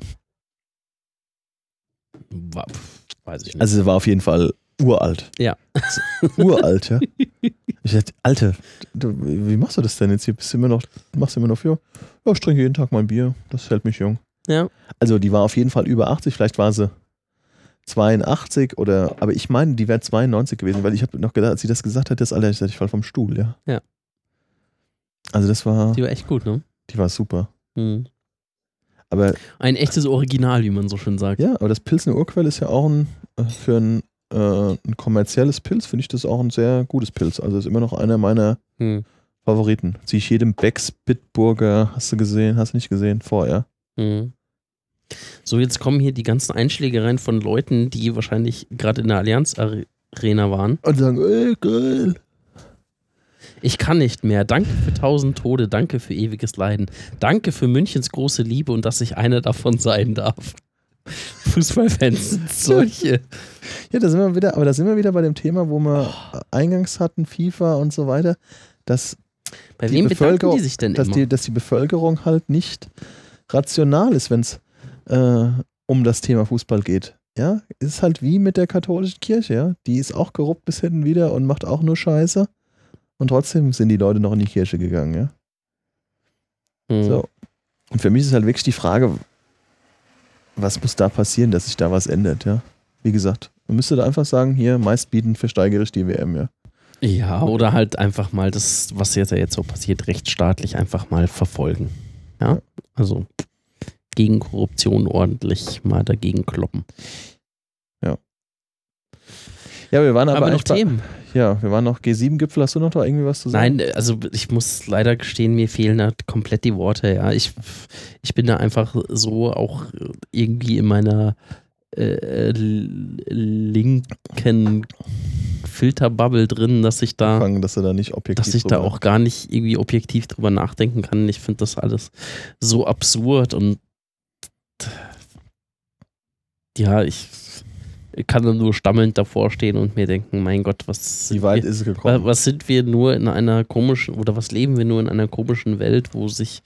Weiß ich nicht. Also sie war auf jeden Fall uralt. Ja. Uralt, ja. Ich dachte, Alter, wie machst du das denn jetzt hier? Machst du immer noch für? Ja, ich trinke jeden Tag mein Bier, das hält mich jung. Ja. Also die war auf jeden Fall über 80, vielleicht war sie 82 aber ich meine, die wäre 92 gewesen, weil ich habe noch gedacht, als sie das gesagt hat, ich fall vom Stuhl, ja. Ja. Also die war echt gut, ne? Die war super. Mhm. Aber ein echtes Original, wie man so schön sagt. Ja, aber das Pilsner Urquell ist ja auch für ein kommerzielles Pilz, finde ich das auch ein sehr gutes Pilz. Also ist immer noch einer meiner Favoriten. Ziehe ich jedem Becks Bitburger, hast du nicht gesehen, vorher. Mhm. So, jetzt kommen hier die ganzen Einschlägereien von Leuten, die wahrscheinlich gerade in der Allianz Arena waren. Und sagen, geil. Ich kann nicht mehr. Danke für 1000 Tode, danke für ewiges Leiden. Danke für Münchens große Liebe und dass ich einer davon sein darf. Fußballfans sind solche. Ja, da sind wir wieder bei dem Thema, wo wir eingangs hatten, FIFA und so weiter, dass bei wem bedanken die sich denn immer? Dass die Bevölkerung halt nicht rational ist, wenn es um das Thema Fußball geht. Ja, ist halt wie mit der katholischen Kirche, ja. Die ist auch korrupt bis hinten wieder und macht auch nur Scheiße. Und trotzdem sind die Leute noch in die Kirche gegangen, ja. Mhm. So. Und für mich ist halt wirklich die Frage, was muss da passieren, dass sich da was ändert, ja. Wie gesagt, man müsste da einfach sagen, hier, meistbietend versteigere ich die WM, ja. Ja, oder halt einfach mal das, was jetzt so passiert, rechtsstaatlich einfach mal verfolgen. Ja, also gegen Korruption ordentlich mal dagegen kloppen. Ja. Ja, wir waren aber noch Themen. Ja, wir waren noch G7-Gipfel. Hast du noch da irgendwie was zu sagen? Nein, also ich muss leider gestehen, mir fehlen da komplett die Worte. Ja, ich bin da einfach so auch irgendwie in meiner linken Filterbubble drin, dass ich da auch gar nicht irgendwie objektiv drüber nachdenken kann. Ich finde das alles so absurd und ja, ich kann dann nur stammelnd davor stehen und mir denken, mein Gott, wie weit ist es gekommen? Was sind wir nur in einer komischen, oder was leben wir nur in einer komischen Welt, wo sich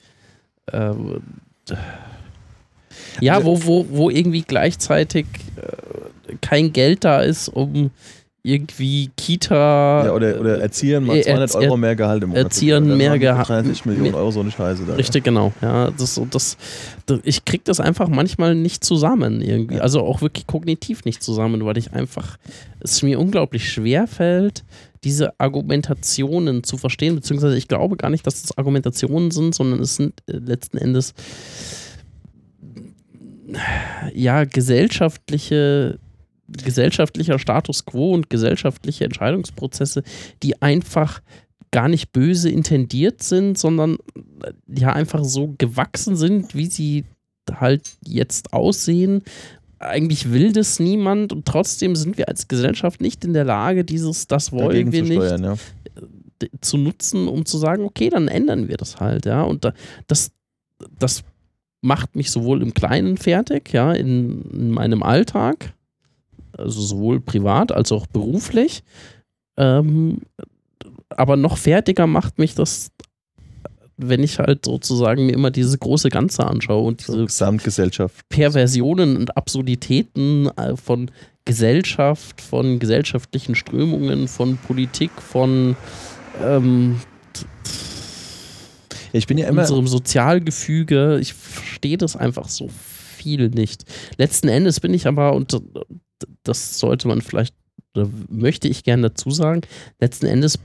wo irgendwie gleichzeitig kein Geld da ist, um irgendwie Kita oder Erziehern mal 200 Euro mehr Gehalt im Monat. Erziehern mehr Gehalt. 30 Millionen Euro, so eine Scheiße da. Richtig, genau. Ja, ich krieg das einfach manchmal nicht zusammen irgendwie. Also auch wirklich kognitiv nicht zusammen, weil es mir unglaublich schwer fällt, diese Argumentationen zu verstehen, beziehungsweise ich glaube gar nicht, dass das Argumentationen sind, sondern es sind letzten Endes gesellschaftlicher Status quo und gesellschaftliche Entscheidungsprozesse, die einfach gar nicht böse intendiert sind, sondern ja einfach so gewachsen sind, wie sie halt jetzt aussehen. Eigentlich will das niemand und trotzdem sind wir als Gesellschaft nicht in der Lage, das wollen wir nicht zu nutzen, um zu sagen, okay, dann ändern wir das halt, ja. Und das macht mich sowohl im Kleinen fertig, ja, in meinem Alltag, also sowohl privat als auch beruflich. Aber noch fertiger macht mich das wenn ich halt sozusagen mir immer dieses große Ganze anschaue und diese Gesamtgesellschaft. Perversionen und Absurditäten von Gesellschaft, von gesellschaftlichen Strömungen, von Politik, von ich bin ja immer unserem Sozialgefüge. Ich verstehe das einfach so viel nicht. Letzten Endes bin ich aber, und das sollte man vielleicht, oder möchte ich gerne dazu sagen, letzten Endes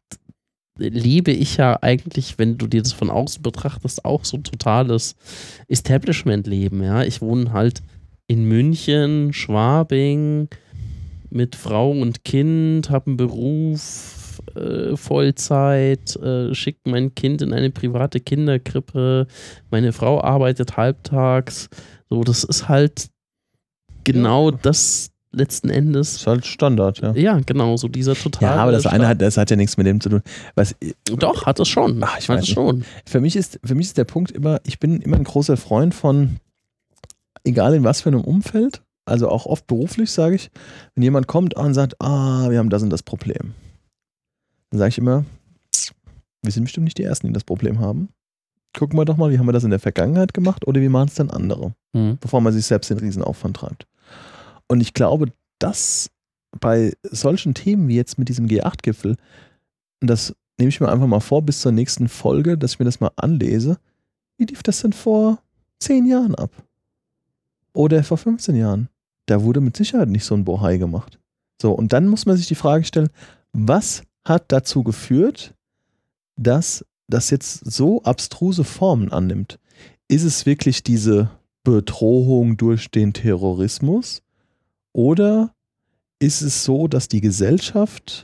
lebe ich ja eigentlich, wenn du dir das von außen betrachtest, auch so ein totales Establishment-Leben. Ja? Ich wohne halt in München, Schwabing, mit Frau und Kind, habe einen Beruf, Vollzeit, schicke mein Kind in eine private Kinderkrippe, meine Frau arbeitet halbtags. So, das ist halt genau das letzten Endes. Das ist halt Standard, ja. Ja, genau, so dieser totale. Ja, aber das hat ja nichts mit dem zu tun. Doch, hat es schon. Ich weiß schon. Für mich ist der Punkt immer, ich bin immer ein großer Freund von, egal in was für einem Umfeld, also auch oft beruflich, sage ich, wenn jemand kommt und sagt, wir haben das und das Problem. Dann sage ich immer, wir sind bestimmt nicht die Ersten, die das Problem haben. Gucken wir doch mal, wie haben wir das in der Vergangenheit gemacht oder wie machen es dann andere, bevor man sich selbst den Riesenaufwand treibt. Und ich glaube, dass bei solchen Themen wie jetzt mit diesem G8-Gipfel, und das nehme ich mir einfach mal vor bis zur nächsten Folge, dass ich mir das mal anlese, wie lief das denn vor 10 Jahren ab? Oder vor 15 Jahren? Da wurde mit Sicherheit nicht so ein Bohai gemacht. So, und dann muss man sich die Frage stellen, was hat dazu geführt, dass das jetzt so abstruse Formen annimmt? Ist es wirklich diese Bedrohung durch den Terrorismus? Oder ist es so, dass die Gesellschaft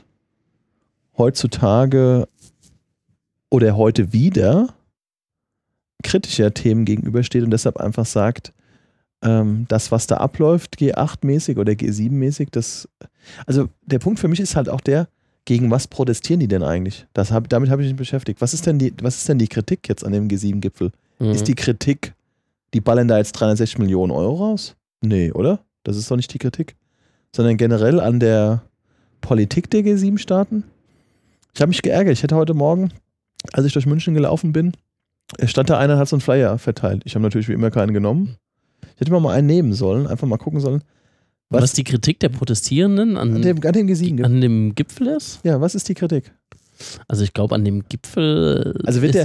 heutzutage oder heute wieder kritischer Themen gegenübersteht und deshalb einfach sagt, das, was da abläuft, G8-mäßig oder G7-mäßig, also der Punkt für mich ist halt auch der, gegen was protestieren die denn eigentlich? Damit habe ich mich beschäftigt. Was ist denn die Kritik jetzt an dem G7-Gipfel? Ist die Kritik, die ballern da jetzt 360 Millionen Euro raus? Nee, oder? Das ist doch nicht die Kritik. Sondern generell an der Politik der G7-Staaten. Ich habe mich geärgert. Ich hätte heute Morgen, als ich durch München gelaufen bin, stand da einer und hat so einen Flyer verteilt. Ich habe natürlich wie immer keinen genommen. Ich hätte mal einen nehmen sollen, einfach mal gucken sollen. Was die Kritik der Protestierenden an dem G7-Gipfel. An dem Gipfel ist? Ja, was ist die Kritik? Also ich glaube, an dem Gipfel also wird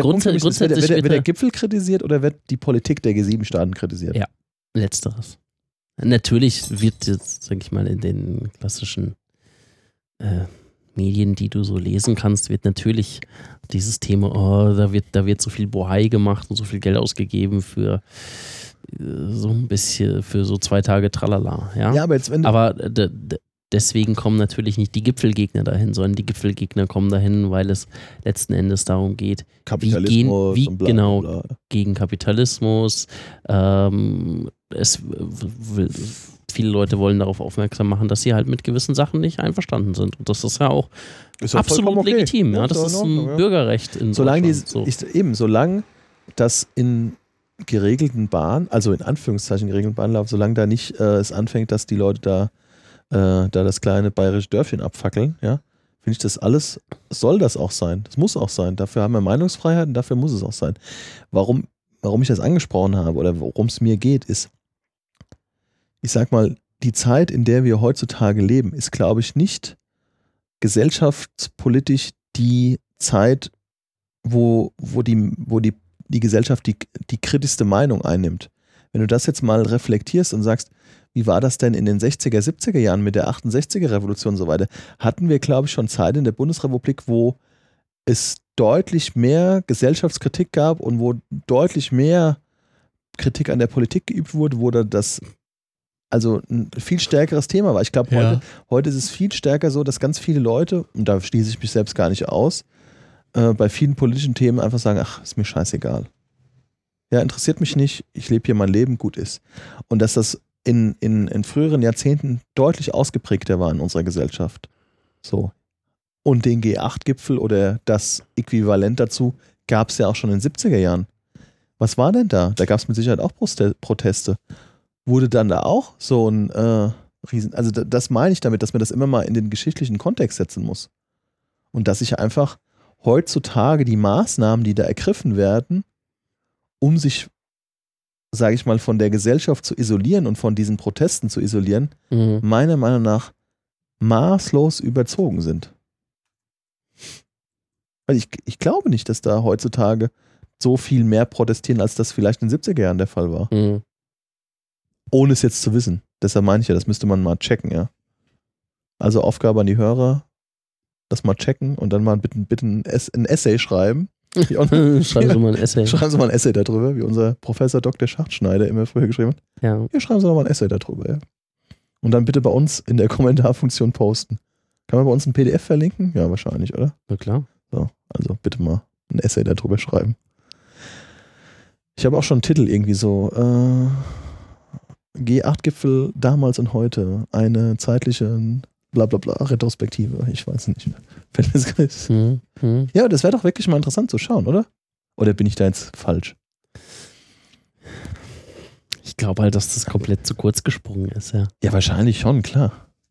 der Gipfel kritisiert oder wird die Politik der G7-Staaten kritisiert? Ja, letzteres. Natürlich wird jetzt, sag ich mal, in den klassischen Medien, die du so lesen kannst, wird natürlich dieses Thema, da wird so viel Bohai gemacht und so viel Geld ausgegeben für so ein bisschen, für so 2 Tage Tralala. Ja, aber jetzt, aber deswegen kommen natürlich nicht die Gipfelgegner dahin, sondern die Gipfelgegner kommen dahin, weil es letzten Endes darum geht, Kapitalismus und bla, genau, bla, bla. Gegen Kapitalismus. Viele Leute wollen darauf aufmerksam machen, dass sie halt mit gewissen Sachen nicht einverstanden sind. Und das ist ja auch absolut legitim. Ja? Das ist ein Bürgerrecht in Deutschland. Solange das in geregelten Bahnen, also in Anführungszeichen geregelten Bahnen laufen, solange da nicht es anfängt, dass die Leute da das kleine bayerische Dörfchen abfackeln, ja, finde ich das alles, soll das auch sein. Das muss auch sein. Dafür haben wir Meinungsfreiheit und dafür muss es auch sein. Warum ich das angesprochen habe oder worum es mir geht, ist, ich sag mal, die Zeit, in der wir heutzutage leben, ist, glaube ich, nicht gesellschaftspolitisch die Zeit, wo die Gesellschaft die kritischste Meinung einnimmt. Wenn du das jetzt mal reflektierst und sagst, wie war das denn in den 60er, 70er Jahren mit der 68er-Revolution und so weiter, hatten wir, glaube ich, schon Zeit in der Bundesrepublik, wo es deutlich mehr Gesellschaftskritik gab und wo deutlich mehr Kritik an der Politik geübt wurde, wo das also ein viel stärkeres Thema war. Ich glaube, heute ist es viel stärker so, dass ganz viele Leute, und da schließe ich mich selbst gar nicht aus, bei vielen politischen Themen einfach sagen, ach, ist mir scheißegal. Ja, interessiert mich nicht, ich lebe hier mein Leben, gut ist. Und dass das in früheren Jahrzehnten deutlich ausgeprägter war in unserer Gesellschaft. So. Und den G8-Gipfel oder das Äquivalent dazu gab es ja auch schon in den 70er Jahren. Was war denn da? Da gab es mit Sicherheit auch Proteste. Wurde dann da auch so ein also das meine ich damit, dass man das immer mal in den geschichtlichen Kontext setzen muss. Und dass sich einfach heutzutage die Maßnahmen, die da ergriffen werden, um sich, sage ich mal, von der Gesellschaft zu isolieren und von diesen Protesten zu isolieren, meiner Meinung nach maßlos überzogen sind. Weil ich glaube nicht, dass da heutzutage so viel mehr protestieren, als das vielleicht in den 70er Jahren der Fall war. Ohne es jetzt zu wissen. Deshalb meine ich ja, das müsste man mal checken, ja. Also Aufgabe an die Hörer, das mal checken und dann mal bitte ein Essay schreiben. Schreiben Sie mal ein Essay. Schreiben Sie mal ein Essay darüber, wie unser Professor Dr. Schachtschneider immer früher geschrieben hat. Ja. Hier schreiben Sie doch mal ein Essay darüber, ja. Und dann bitte bei uns in der Kommentarfunktion posten. Kann man bei uns ein PDF verlinken? Ja, wahrscheinlich, oder? Na klar. So, also bitte mal ein Essay darüber schreiben. Ich habe auch schon einen Titel irgendwie so G8-Gipfel damals und heute. Eine zeitliche blablabla Retrospektive. Ich weiß nicht mehr. Ja, das wäre doch wirklich mal interessant zu schauen, oder? Oder bin ich da jetzt falsch? Ich glaube halt, dass das komplett zu kurz gesprungen ist, ja. Ja, wahrscheinlich schon, klar.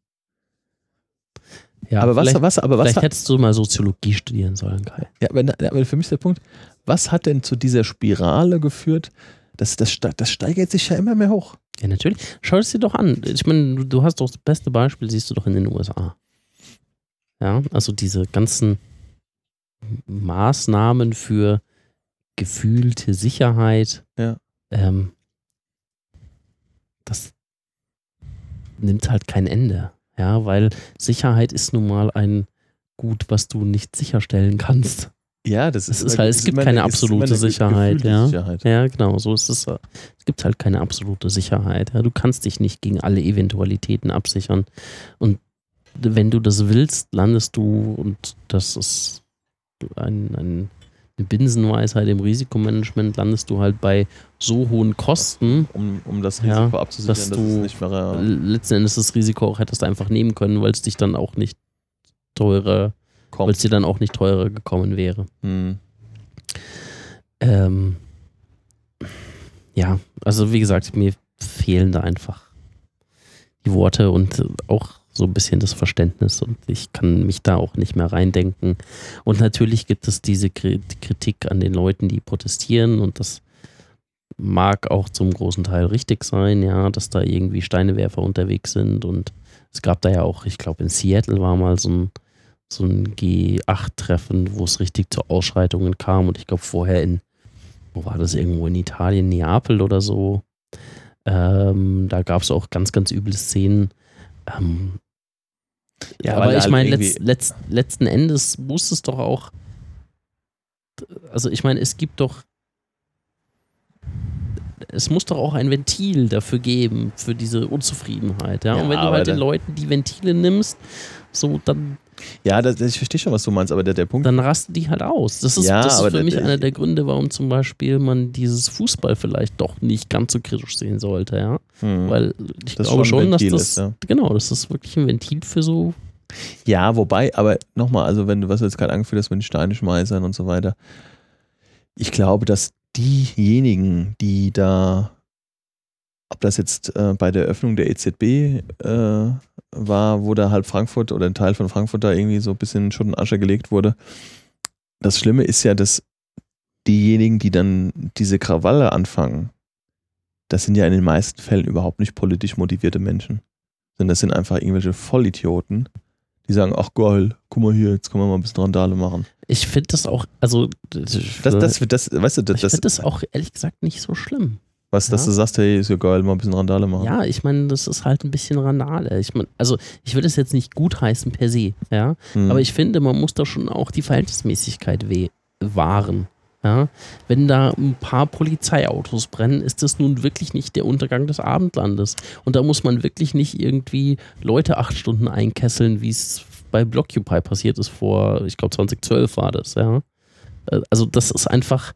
Ja, aber vielleicht hättest du mal Soziologie studieren sollen, Kai. Ja, aber für mich ist der Punkt, was hat denn zu dieser Spirale geführt? Das steigert sich ja immer mehr hoch. Ja, natürlich. Schau es dir doch an. Ich meine, du hast doch das beste Beispiel, siehst du doch in den USA. Ja, also diese ganzen Maßnahmen für gefühlte Sicherheit, ja. Das nimmt halt kein Ende. Ja, weil Sicherheit ist nun mal ein Gut, was du nicht sicherstellen kannst. Ja, das ist halt, es gibt keine absolute Sicherheit. Ja. Ja, genau, so ist es. Es gibt halt keine absolute Sicherheit. Ja. Du kannst dich nicht gegen alle Eventualitäten absichern. Und wenn du das willst, landest du, und das ist eine Binsenweisheit im Risikomanagement, landest du halt bei so hohen Kosten, um das Risiko abzusichern, dass du nicht mehr letzten Endes das Risiko auch hättest einfach nehmen können, weil es dich dann auch nicht teurer, weil es dir dann auch nicht teurer gekommen wäre. Ja, also wie gesagt, mir fehlen da einfach die Worte und auch so ein bisschen das Verständnis, und ich kann mich da auch nicht mehr reindenken. Und natürlich gibt es diese Kritik an den Leuten, die protestieren, und das mag auch zum großen Teil richtig sein, ja, dass da irgendwie Steinewerfer unterwegs sind, und es gab da ja auch, ich glaube in Seattle war mal so ein G8-Treffen, wo es richtig zu Ausschreitungen kam, und ich glaube vorher wo war das, irgendwo in Italien, Neapel oder so, da gab es auch ganz, ganz üble Szenen. Ja, aber ich meine, letzten Endes muss es doch auch, also ich meine, es muss doch auch ein Ventil dafür geben, für diese Unzufriedenheit. Ja? Und wenn du halt den Leuten die Ventile nimmst, so dann... Ja, ich verstehe schon, was du meinst, aber der Punkt... Dann rasten die halt aus. Das ist für mich einer der Gründe, warum zum Beispiel man dieses Fußball vielleicht doch nicht ganz so kritisch sehen sollte. Ja? Weil ich glaube schon, dass das... Genau, das ist wirklich ein Ventil für so... Ja, wobei, aber nochmal, also wenn du, was du jetzt gerade angeführt hast mit den Steineschmeißern und so weiter, ich glaube, dass diejenigen, die da, ob das jetzt bei der Öffnung der EZB war, wo da halb Frankfurt oder ein Teil von Frankfurt da irgendwie so ein bisschen in Schutt und Asche gelegt wurde. Das Schlimme ist ja, dass diejenigen, die dann diese Krawalle anfangen, das sind ja in den meisten Fällen überhaupt nicht politisch motivierte Menschen. Sondern das sind einfach irgendwelche Vollidioten, die sagen, ach geil, guck mal hier, jetzt können wir mal ein bisschen Randale machen. Ich finde das auch, also ich finde das auch ehrlich gesagt nicht so schlimm. Was, dass du sagst, hey, ist ja geil, mal ein bisschen Randale machen. Ja, ich meine, das ist halt ein bisschen Randale. Ich meine, also ich will das jetzt nicht gutheißen per se, ja, aber ich finde, man muss da schon auch die Verhältnismäßigkeit wahren. Ja? Wenn da ein paar Polizeiautos brennen, ist das nun wirklich nicht der Untergang des Abendlandes. Und da muss man wirklich nicht irgendwie Leute 8 Stunden einkesseln, wie es bei Blockupy passiert ist ich glaube 2012 war das, ja. Also das ist einfach...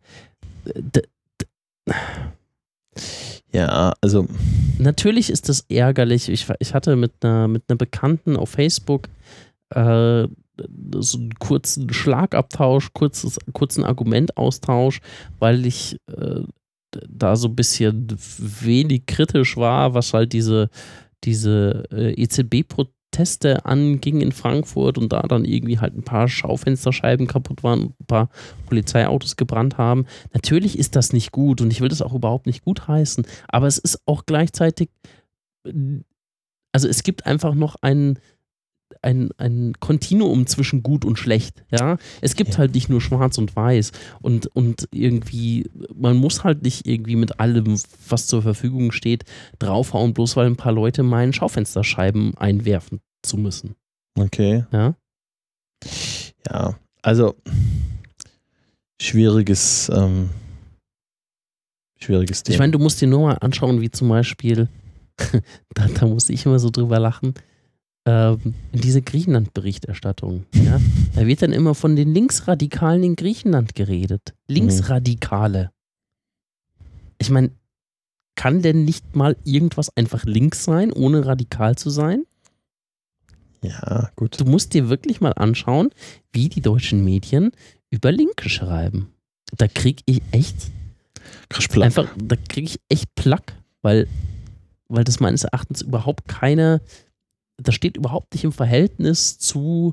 Ja, also... Natürlich ist das ärgerlich. Ich hatte mit einer Bekannten auf Facebook so einen kurzen Schlagabtausch, kurzen Argumentaustausch, weil ich da so ein bisschen wenig kritisch war, was halt diese EZB-Proteste Proteste anging in Frankfurt und da dann irgendwie halt ein paar Schaufensterscheiben kaputt waren und ein paar Polizeiautos gebrannt haben. Natürlich ist das nicht gut und ich will das auch überhaupt nicht gutheißen, aber es ist auch gleichzeitig, also es gibt einfach noch ein Kontinuum zwischen gut und schlecht, ja. Es gibt halt nicht nur schwarz und weiß und irgendwie, man muss halt nicht irgendwie mit allem, was zur Verfügung steht, draufhauen, bloß weil ein paar Leute meinen, Schaufensterscheiben einwerfen zu müssen. Okay. Ja? Ja, also schwieriges Thema. Ich meine, du musst dir nur mal anschauen, wie zum Beispiel, da musste ich immer so drüber lachen, in diese Griechenland-Berichterstattung. Ja? Da wird dann immer von den Linksradikalen in Griechenland geredet. Linksradikale. Ich meine, kann denn nicht mal irgendwas einfach links sein, ohne radikal zu sein? Ja, gut. Du musst dir wirklich mal anschauen, wie die deutschen Medien über Linke schreiben. Da kriege ich echt Plack, weil das meines Erachtens überhaupt das steht überhaupt nicht im Verhältnis zu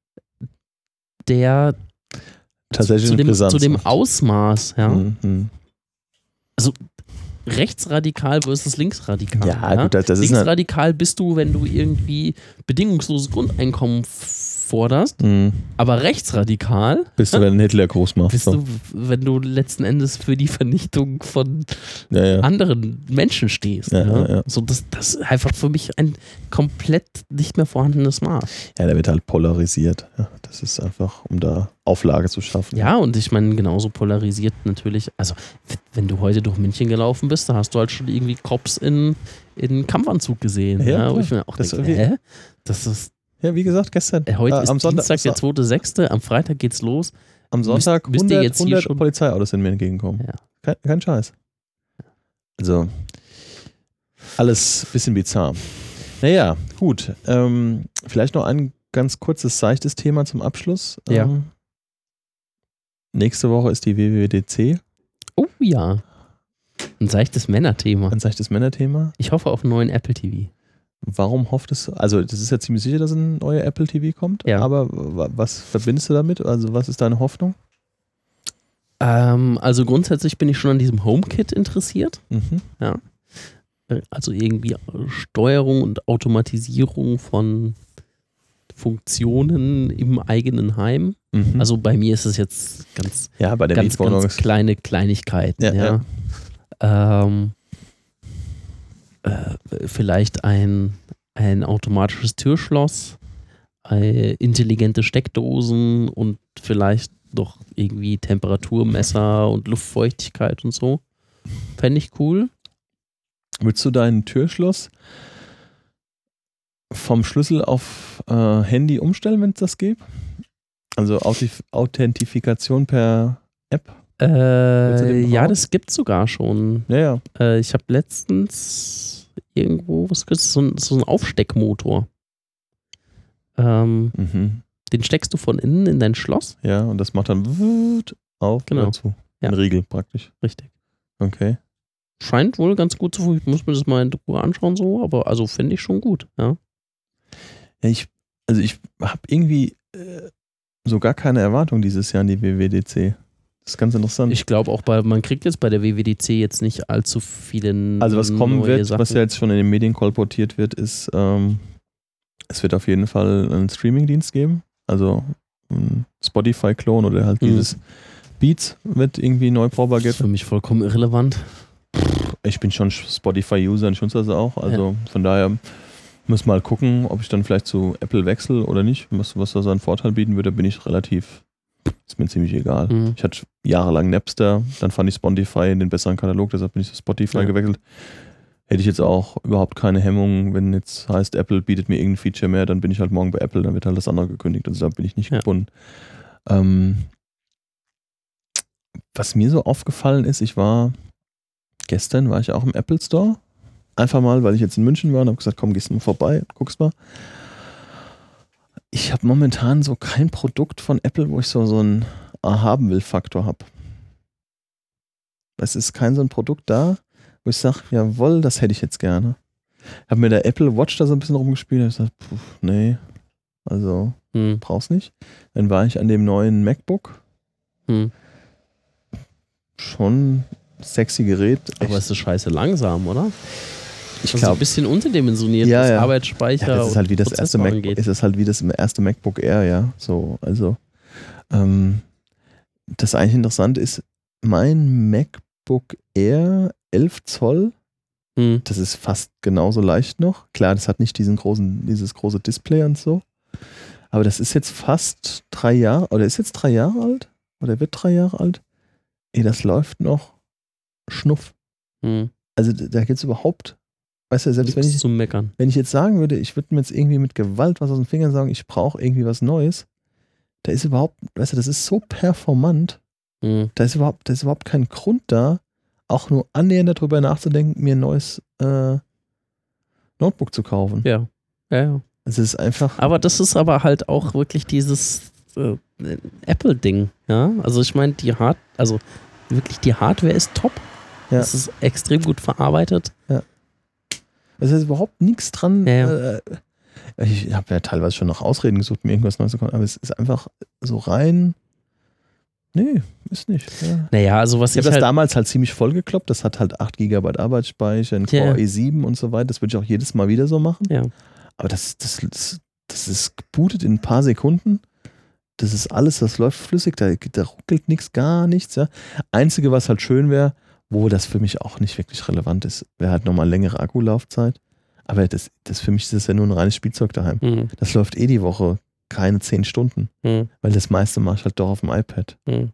der zu dem Ausmaß, ja. Mhm. Also rechtsradikal versus linksradikal. Ja, gut, das ist linksradikal bist du, wenn du irgendwie bedingungsloses Grundeinkommen forderst, aber rechtsradikal bist du, wenn du Hitler groß machst. Bist du, wenn du letzten Endes für die Vernichtung von anderen Menschen stehst. Ja. So, das ist einfach für mich ein komplett nicht mehr vorhandenes Maß. Ja, der wird halt polarisiert. Ja, das ist einfach, um da Auflage zu schaffen. Ja, und ich meine, genauso polarisiert natürlich, also wenn du heute durch München gelaufen bist, da hast du halt schon irgendwie Cops in Kampfanzug gesehen. Ja, wo ich mir auch denke, das ist. Ja, wie gesagt, gestern. Heute ist Dienstag, der 2.6., am Freitag geht's los. Am Sonntag 100 Polizeiautos sind mir entgegengekommen. Ja. Kein Scheiß. Also, alles ein bisschen bizarr. Naja, gut. Vielleicht noch ein ganz kurzes, seichtes Thema zum Abschluss. Ja. Nächste Woche ist die WWDC. Oh ja. Ein seichtes Männerthema. Ich hoffe auf einen neuen Apple TV. Warum hofft es? Also, das ist ja ziemlich sicher, dass ein neuer Apple TV kommt. Ja. Aber was verbindest du damit? Also, was ist deine Hoffnung? Also, grundsätzlich bin ich schon an diesem HomeKit interessiert. Ja. Also, irgendwie Steuerung und Automatisierung von Funktionen im eigenen Heim. Also, bei mir ist es jetzt ganz kleine Kleinigkeiten. Vielleicht ein automatisches Türschloss, intelligente Steckdosen und vielleicht noch irgendwie Temperaturmesser und Luftfeuchtigkeit und so. Fände ich cool. Würdest du dein Türschloss vom Schlüssel auf Handy umstellen, wenn es das gibt? Also Authentifikation per App? Ja, das gibt es sogar schon. Ja. Ich habe letztens irgendwo, so ein Aufsteckmotor. Den steckst du von innen in dein Schloss. Ja, und das macht dann auf oder zu. Ein Riegel praktisch. Richtig. Okay. Scheint wohl ganz gut zu funktionieren. Ich muss mir das mal in Ruhe anschauen, so, aber also finde ich schon gut. Ja, ich habe irgendwie so gar keine Erwartung dieses Jahr an die WWDC. Das ist ganz interessant. Ich glaube auch, man kriegt jetzt bei der WWDC jetzt nicht allzu viele Also was kommen wird, Sachen. was ja jetzt schon in den Medien kolportiert wird, ist, es wird auf jeden Fall einen Streamingdienst geben. Also ein Spotify-Klon oder halt dieses Beats wird irgendwie neu propagiert. Das ist für mich vollkommen irrelevant. Ich bin schon Spotify-User und schunze das auch. Also von daher muss mal gucken, ob ich dann vielleicht zu Apple wechsle oder nicht. Was das an Vorteil bieten würde, bin ich relativ... Ist mir ziemlich egal. Ich hatte jahrelang Napster, dann fand ich Spotify in den besseren Katalog, deshalb bin ich zu Spotify gewechselt. Hätte ich jetzt auch überhaupt keine Hemmung, wenn jetzt heißt, Apple bietet mir irgendein Feature mehr, dann bin ich halt morgen bei Apple, dann wird halt das andere gekündigt. Also da bin ich nicht gebunden. Was mir so aufgefallen ist, gestern war ich auch im Apple Store. Einfach mal, weil ich jetzt in München war und habe gesagt, komm, gehst du mal vorbei, guckst mal. Ich habe momentan so kein Produkt von Apple, wo ich so einen Haben-will-Faktor habe. Es ist kein so ein Produkt da, wo ich sage, jawohl, das hätte ich jetzt gerne. Habe mit der Apple Watch da so ein bisschen rumgespielt. Ich gesagt, nee, also brauch's nicht. Dann war ich an dem neuen MacBook. Schon sexy Gerät. Aber es ist scheiße langsam, oder? Ich glaube, ein bisschen unterdimensioniert, was Arbeitsspeicher das ist halt wie das Prozessor erste MacBook. Es ist halt wie das erste MacBook Air, ja. So, also das eigentlich interessant ist, mein MacBook Air 11 Zoll, das ist fast genauso leicht noch. Klar, das hat nicht dieses große Display und so. Aber das ist jetzt fast 3 Jahre, oder ist jetzt 3 Jahre alt? Oder wird 3 Jahre alt? Das läuft noch Schnuff. Also da gibt es überhaupt, weißt du, selbst wenn ich jetzt sagen würde, ich würde mir jetzt irgendwie mit Gewalt was aus den Fingern sagen, ich brauche irgendwie was Neues, da ist überhaupt, weißt du, das ist so performant, da ist überhaupt kein Grund da, auch nur annähernd darüber nachzudenken, mir ein neues Notebook zu kaufen. Ja. Also es ist einfach. Aber das ist aber halt auch wirklich dieses Apple-Ding, ja. Also ich meine, wirklich die Hardware ist top. Ja. Es ist extrem gut verarbeitet. Ja. Es ist überhaupt nichts dran. Ja. Ich habe ja teilweise schon nach Ausreden gesucht, mir irgendwas Neues zu kommen, aber es ist einfach so rein. Nee, ist nicht. Ja. Naja, also was ich habe das damals halt ziemlich vollgekloppt. Das hat halt 8 GB Arbeitsspeicher, ein Core i7 und so weiter. Das würde ich auch jedes Mal wieder so machen. Ja. Aber das ist gebootet in ein paar Sekunden. Das ist alles, das läuft flüssig. Da ruckelt nichts, gar nichts. Ja. Einzige, was halt schön wäre, wo das für mich auch nicht wirklich relevant ist, wäre halt nochmal längere Akkulaufzeit. Aber das für mich ist das ja nur ein reines Spielzeug daheim. Das läuft die Woche keine 10 Stunden. Weil das meiste machst halt doch auf dem iPad.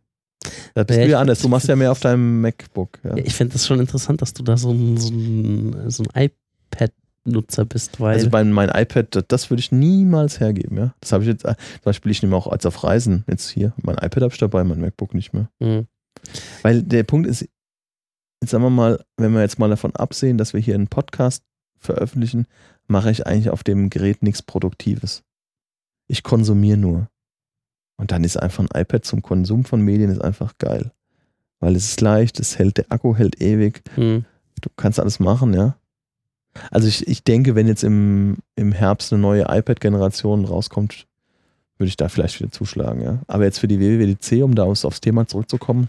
Da bist du ja anders. Du machst ja mehr auf deinem MacBook. Ja. Ich finde das schon interessant, dass du da so ein iPad-Nutzer bist. Weil also mein iPad, das würde ich niemals hergeben. Ja. Das habe ich jetzt, zum Beispiel ich nehme auch als auf Reisen jetzt hier. Mein iPad habe ich dabei, mein MacBook nicht mehr. Weil der Punkt ist, jetzt sagen wir mal, wenn wir jetzt mal davon absehen, dass wir hier einen Podcast veröffentlichen, mache ich eigentlich auf dem Gerät nichts Produktives. Ich konsumiere nur. Und dann ist einfach ein iPad zum Konsum von Medien ist einfach geil. Weil es ist leicht, der Akku hält ewig. Du kannst alles machen, ja. Also ich denke, wenn jetzt im Herbst eine neue iPad-Generation rauskommt, würde ich da vielleicht wieder zuschlagen, ja. Aber jetzt für die WWDC, um da aufs Thema zurückzukommen,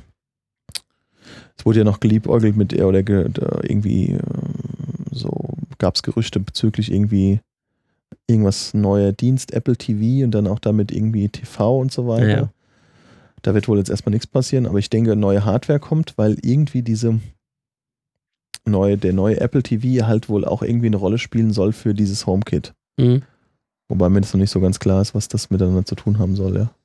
es wurde ja noch geliebäugelt mit oder irgendwie so gab es Gerüchte bezüglich irgendwie irgendwas neuer Dienst, Apple TV und dann auch damit irgendwie TV und so weiter. Ja. Da wird wohl jetzt erstmal nichts passieren, aber ich denke, neue Hardware kommt, weil irgendwie der neue Apple TV halt wohl auch irgendwie eine Rolle spielen soll für dieses HomeKit. Wobei mir das noch nicht so ganz klar ist, was das miteinander zu tun haben soll, ja.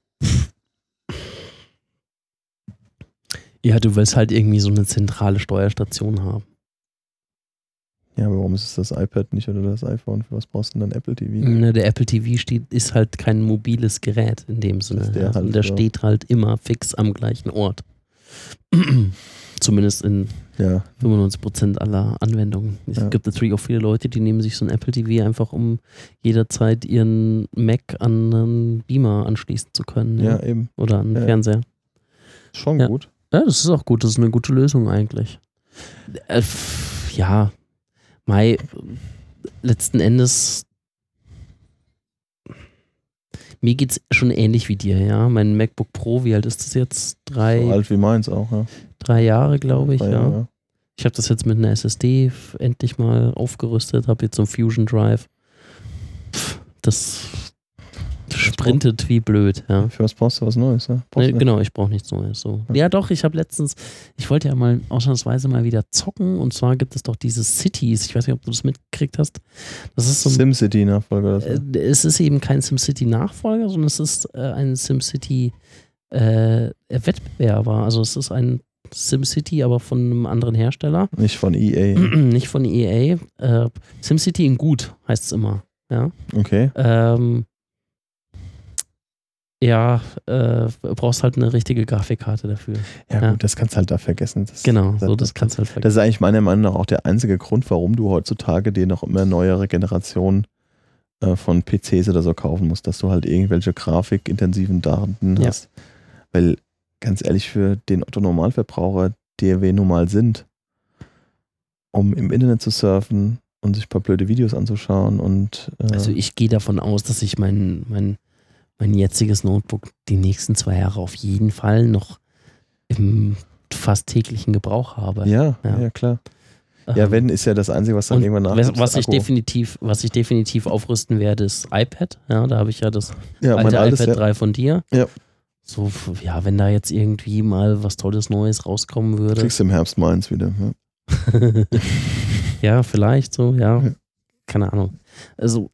Ja, du willst halt irgendwie so eine zentrale Steuerstation haben. Ja, aber warum ist es das iPad nicht oder das iPhone? Für was brauchst du denn dann Apple TV? Ne, der Apple TV ist halt kein mobiles Gerät in dem Sinne. Der steht halt immer fix am gleichen Ort. Zumindest in 95% aller Anwendungen. Es gibt natürlich auch viele Leute, die nehmen sich so ein Apple TV einfach, um jederzeit ihren Mac an einen Beamer anschließen zu können. Ja, eben. Oder an einen Fernseher. Schon gut. Ja, das ist auch gut. Das ist eine gute Lösung eigentlich. Letzten Endes mir geht's schon ähnlich wie dir, ja. Mein MacBook Pro, wie alt ist das jetzt? So alt wie meins auch, ja. 3 Jahre, glaube ich, 3 Jahre, ja. Ich habe das jetzt mit einer SSD endlich mal aufgerüstet, habe jetzt so einen Fusion Drive. Das sprintet wie blöd, ja. Für was brauchst du was Neues, ja? Genau, ich brauche nichts Neues. So. Ja doch, ich wollte ja mal ausnahmsweise mal wieder zocken und zwar gibt es doch diese Cities, ich weiß nicht, ob du das mitgekriegt hast. Das ist so ein SimCity-Nachfolger. Es ist eben kein SimCity-Nachfolger, sondern es ist ein SimCity-Wettbewerber. Also es ist ein SimCity, aber von einem anderen Hersteller. Nicht von EA. Nicht von EA. SimCity in gut heißt es immer. Ja. Okay. Brauchst halt eine richtige Grafikkarte dafür. Ja, gut, das kannst du halt da vergessen. Das kannst du halt vergessen. Das ist eigentlich meiner Meinung nach auch der einzige Grund, warum du heutzutage dir noch immer neuere Generationen von PCs oder so kaufen musst, dass du halt irgendwelche grafikintensiven Daten hast. Weil, ganz ehrlich, für den Otto-Normalverbraucher, der wir nun mal sind, um im Internet zu surfen, und sich ein paar blöde Videos anzuschauen. Und, also ich gehe davon aus, dass ich mein jetziges Notebook die nächsten 2 Jahre auf jeden Fall noch im fast täglichen Gebrauch habe. Ja, klar. Ja, wenn ist ja das Einzige, was dann irgendwann nachkommt. Was ich definitiv aufrüsten werde, ist iPad. Ja, da habe ich ja das mein alte altes, iPad 3 von dir. Ja. So, ja, wenn da jetzt irgendwie mal was Tolles Neues rauskommen würde. Kriegst du im Herbst mal eins wieder. Ja, ja, vielleicht so, ja. Keine Ahnung. Also,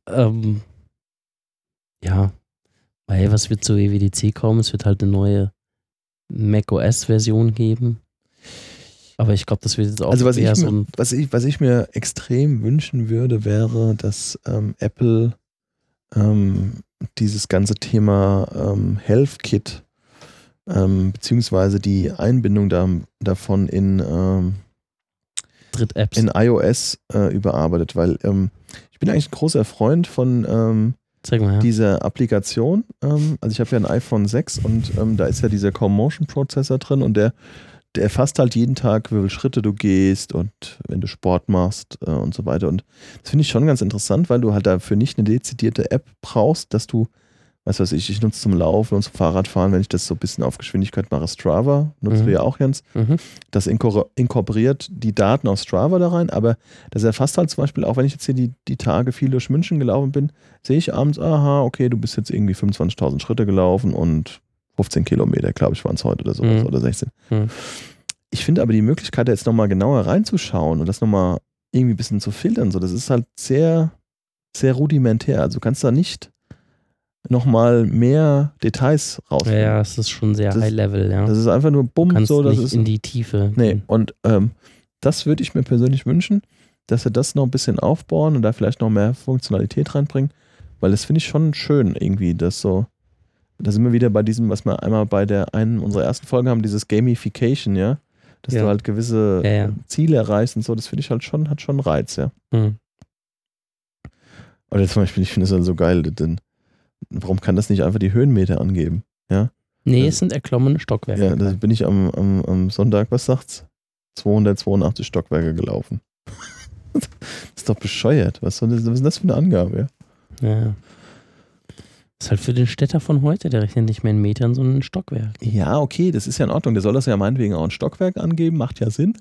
ja, weil was wird zur WWDC kommen? Es wird halt eine neue macOS-Version geben. Aber ich glaube, das wird jetzt auch also was ich mir extrem wünschen würde, wäre, dass Apple dieses ganze Thema HealthKit beziehungsweise die Einbindung davon in Dritt-Apps in iOS überarbeitet, weil ich bin eigentlich ein großer Freund von Zeig mal, ja. dieser Applikation. Also ich habe ja ein iPhone 6 und da ist ja dieser CoMotion-Prozessor drin und der erfasst halt jeden Tag, wie viele Schritte du gehst und wenn du Sport machst und so weiter. Und das finde ich schon ganz interessant, weil du halt dafür nicht eine dezidierte App brauchst, dass du, was ich nutze zum Laufen und zum Fahrradfahren, wenn ich das so ein bisschen auf Geschwindigkeit mache. Strava nutzt du ja auch, Jens. Das inkorporiert die Daten aus Strava da rein, aber das erfasst halt zum Beispiel auch, wenn ich jetzt hier die Tage viel durch München gelaufen bin, sehe ich abends, aha, okay, du bist jetzt irgendwie 25.000 Schritte gelaufen und 15 Kilometer, glaube ich, waren es heute oder sowas, oder 16. Ich finde aber die Möglichkeit, da jetzt nochmal genauer reinzuschauen und das nochmal irgendwie ein bisschen zu filtern, so, das ist halt sehr, sehr rudimentär. Also du kannst da nicht nochmal mehr Details rausfinden. Ja, es ist schon sehr High-Level, ja. Das ist einfach nur bumm, du kannst so. Das nicht ist in die Tiefe. Nee, und das würde ich mir persönlich wünschen, dass wir das noch ein bisschen aufbauen und da vielleicht noch mehr Funktionalität reinbringen, weil das finde ich schon schön irgendwie, dass so. Da sind wir wieder bei diesem, was wir einmal bei einen unserer ersten Folgen haben, dieses Gamification, ja. Dass du halt gewisse Ziele erreichst und so, das finde ich halt schon, hat schon einen Reiz, ja. Oder zum Beispiel, ich finde es dann so geil, denn warum kann das nicht einfach die Höhenmeter angeben, ja? Nee, es sind erklommene Stockwerke. Ja, da bin ich am Sonntag, was sagt's? 282 Stockwerke gelaufen. Das ist doch bescheuert. Was ist das für eine Angabe, ja? Das ist halt für den Städter von heute, der rechnet nicht mehr in Metern, sondern in Stockwerk. Ja, okay, das ist ja in Ordnung. Der soll das ja meinetwegen auch in Stockwerk angeben, macht ja Sinn.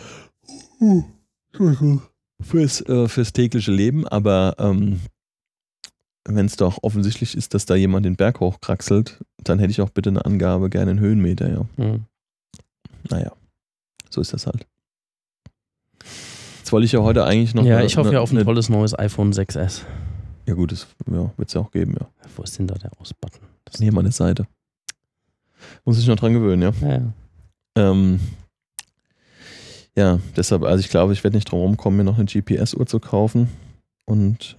Fürs tägliche Leben, aber wenn es doch offensichtlich ist, dass da jemand den Berg hochkraxelt, dann hätte ich auch bitte eine Angabe gerne in Höhenmeter, ja. Naja, so ist das halt. Jetzt wollte ich ja heute eigentlich noch... Ja, ich hoffe ja auf ein tolles neues iPhone 6S. Ja gut, das wird es ja auch geben, ja. Wo ist denn da der Aus-Button? Hier meine Seite. Muss ich noch dran gewöhnen, ja. Ja, deshalb, also ich glaube, ich werde nicht drum rumkommen, mir noch eine GPS-Uhr zu kaufen. Und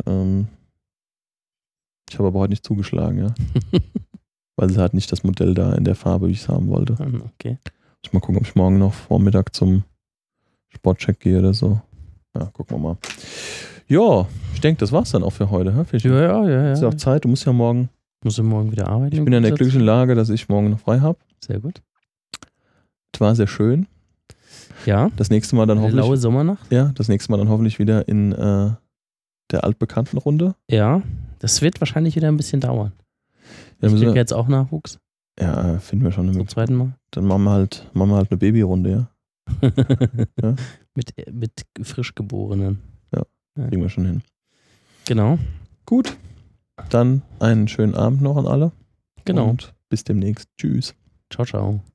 ich habe aber heute nicht zugeschlagen, ja. Weil sie hat nicht das Modell da in der Farbe, wie ich es haben wollte. Okay. Muss mal gucken, ob ich morgen noch Vormittag zum Sportcheck gehe oder so. Ja, gucken wir mal. Ja, ich denke, das war's dann auch für heute. Ja. Ist ja auch Zeit, du musst ja morgen... Musst du morgen wieder arbeiten? Ich bin ja in der glücklichen Lage, dass ich morgen noch frei habe. Sehr gut. Es war sehr schön. Ja. Das nächste Mal dann hoffentlich... Laue Sommernacht? Ja, das nächste Mal dann hoffentlich wieder in der altbekannten Runde. Ja, das wird wahrscheinlich wieder ein bisschen dauern. Ich kriege jetzt auch Nachwuchs. Ja, finden wir schon. Zum zweiten Mal. Dann machen wir halt eine Babyrunde, ja. Ja? Mit frisch Geborenen. Ja, kriegen wir schon hin. Genau. Gut, dann einen schönen Abend noch an alle. Genau. Und bis demnächst. Tschüss. Ciao, ciao.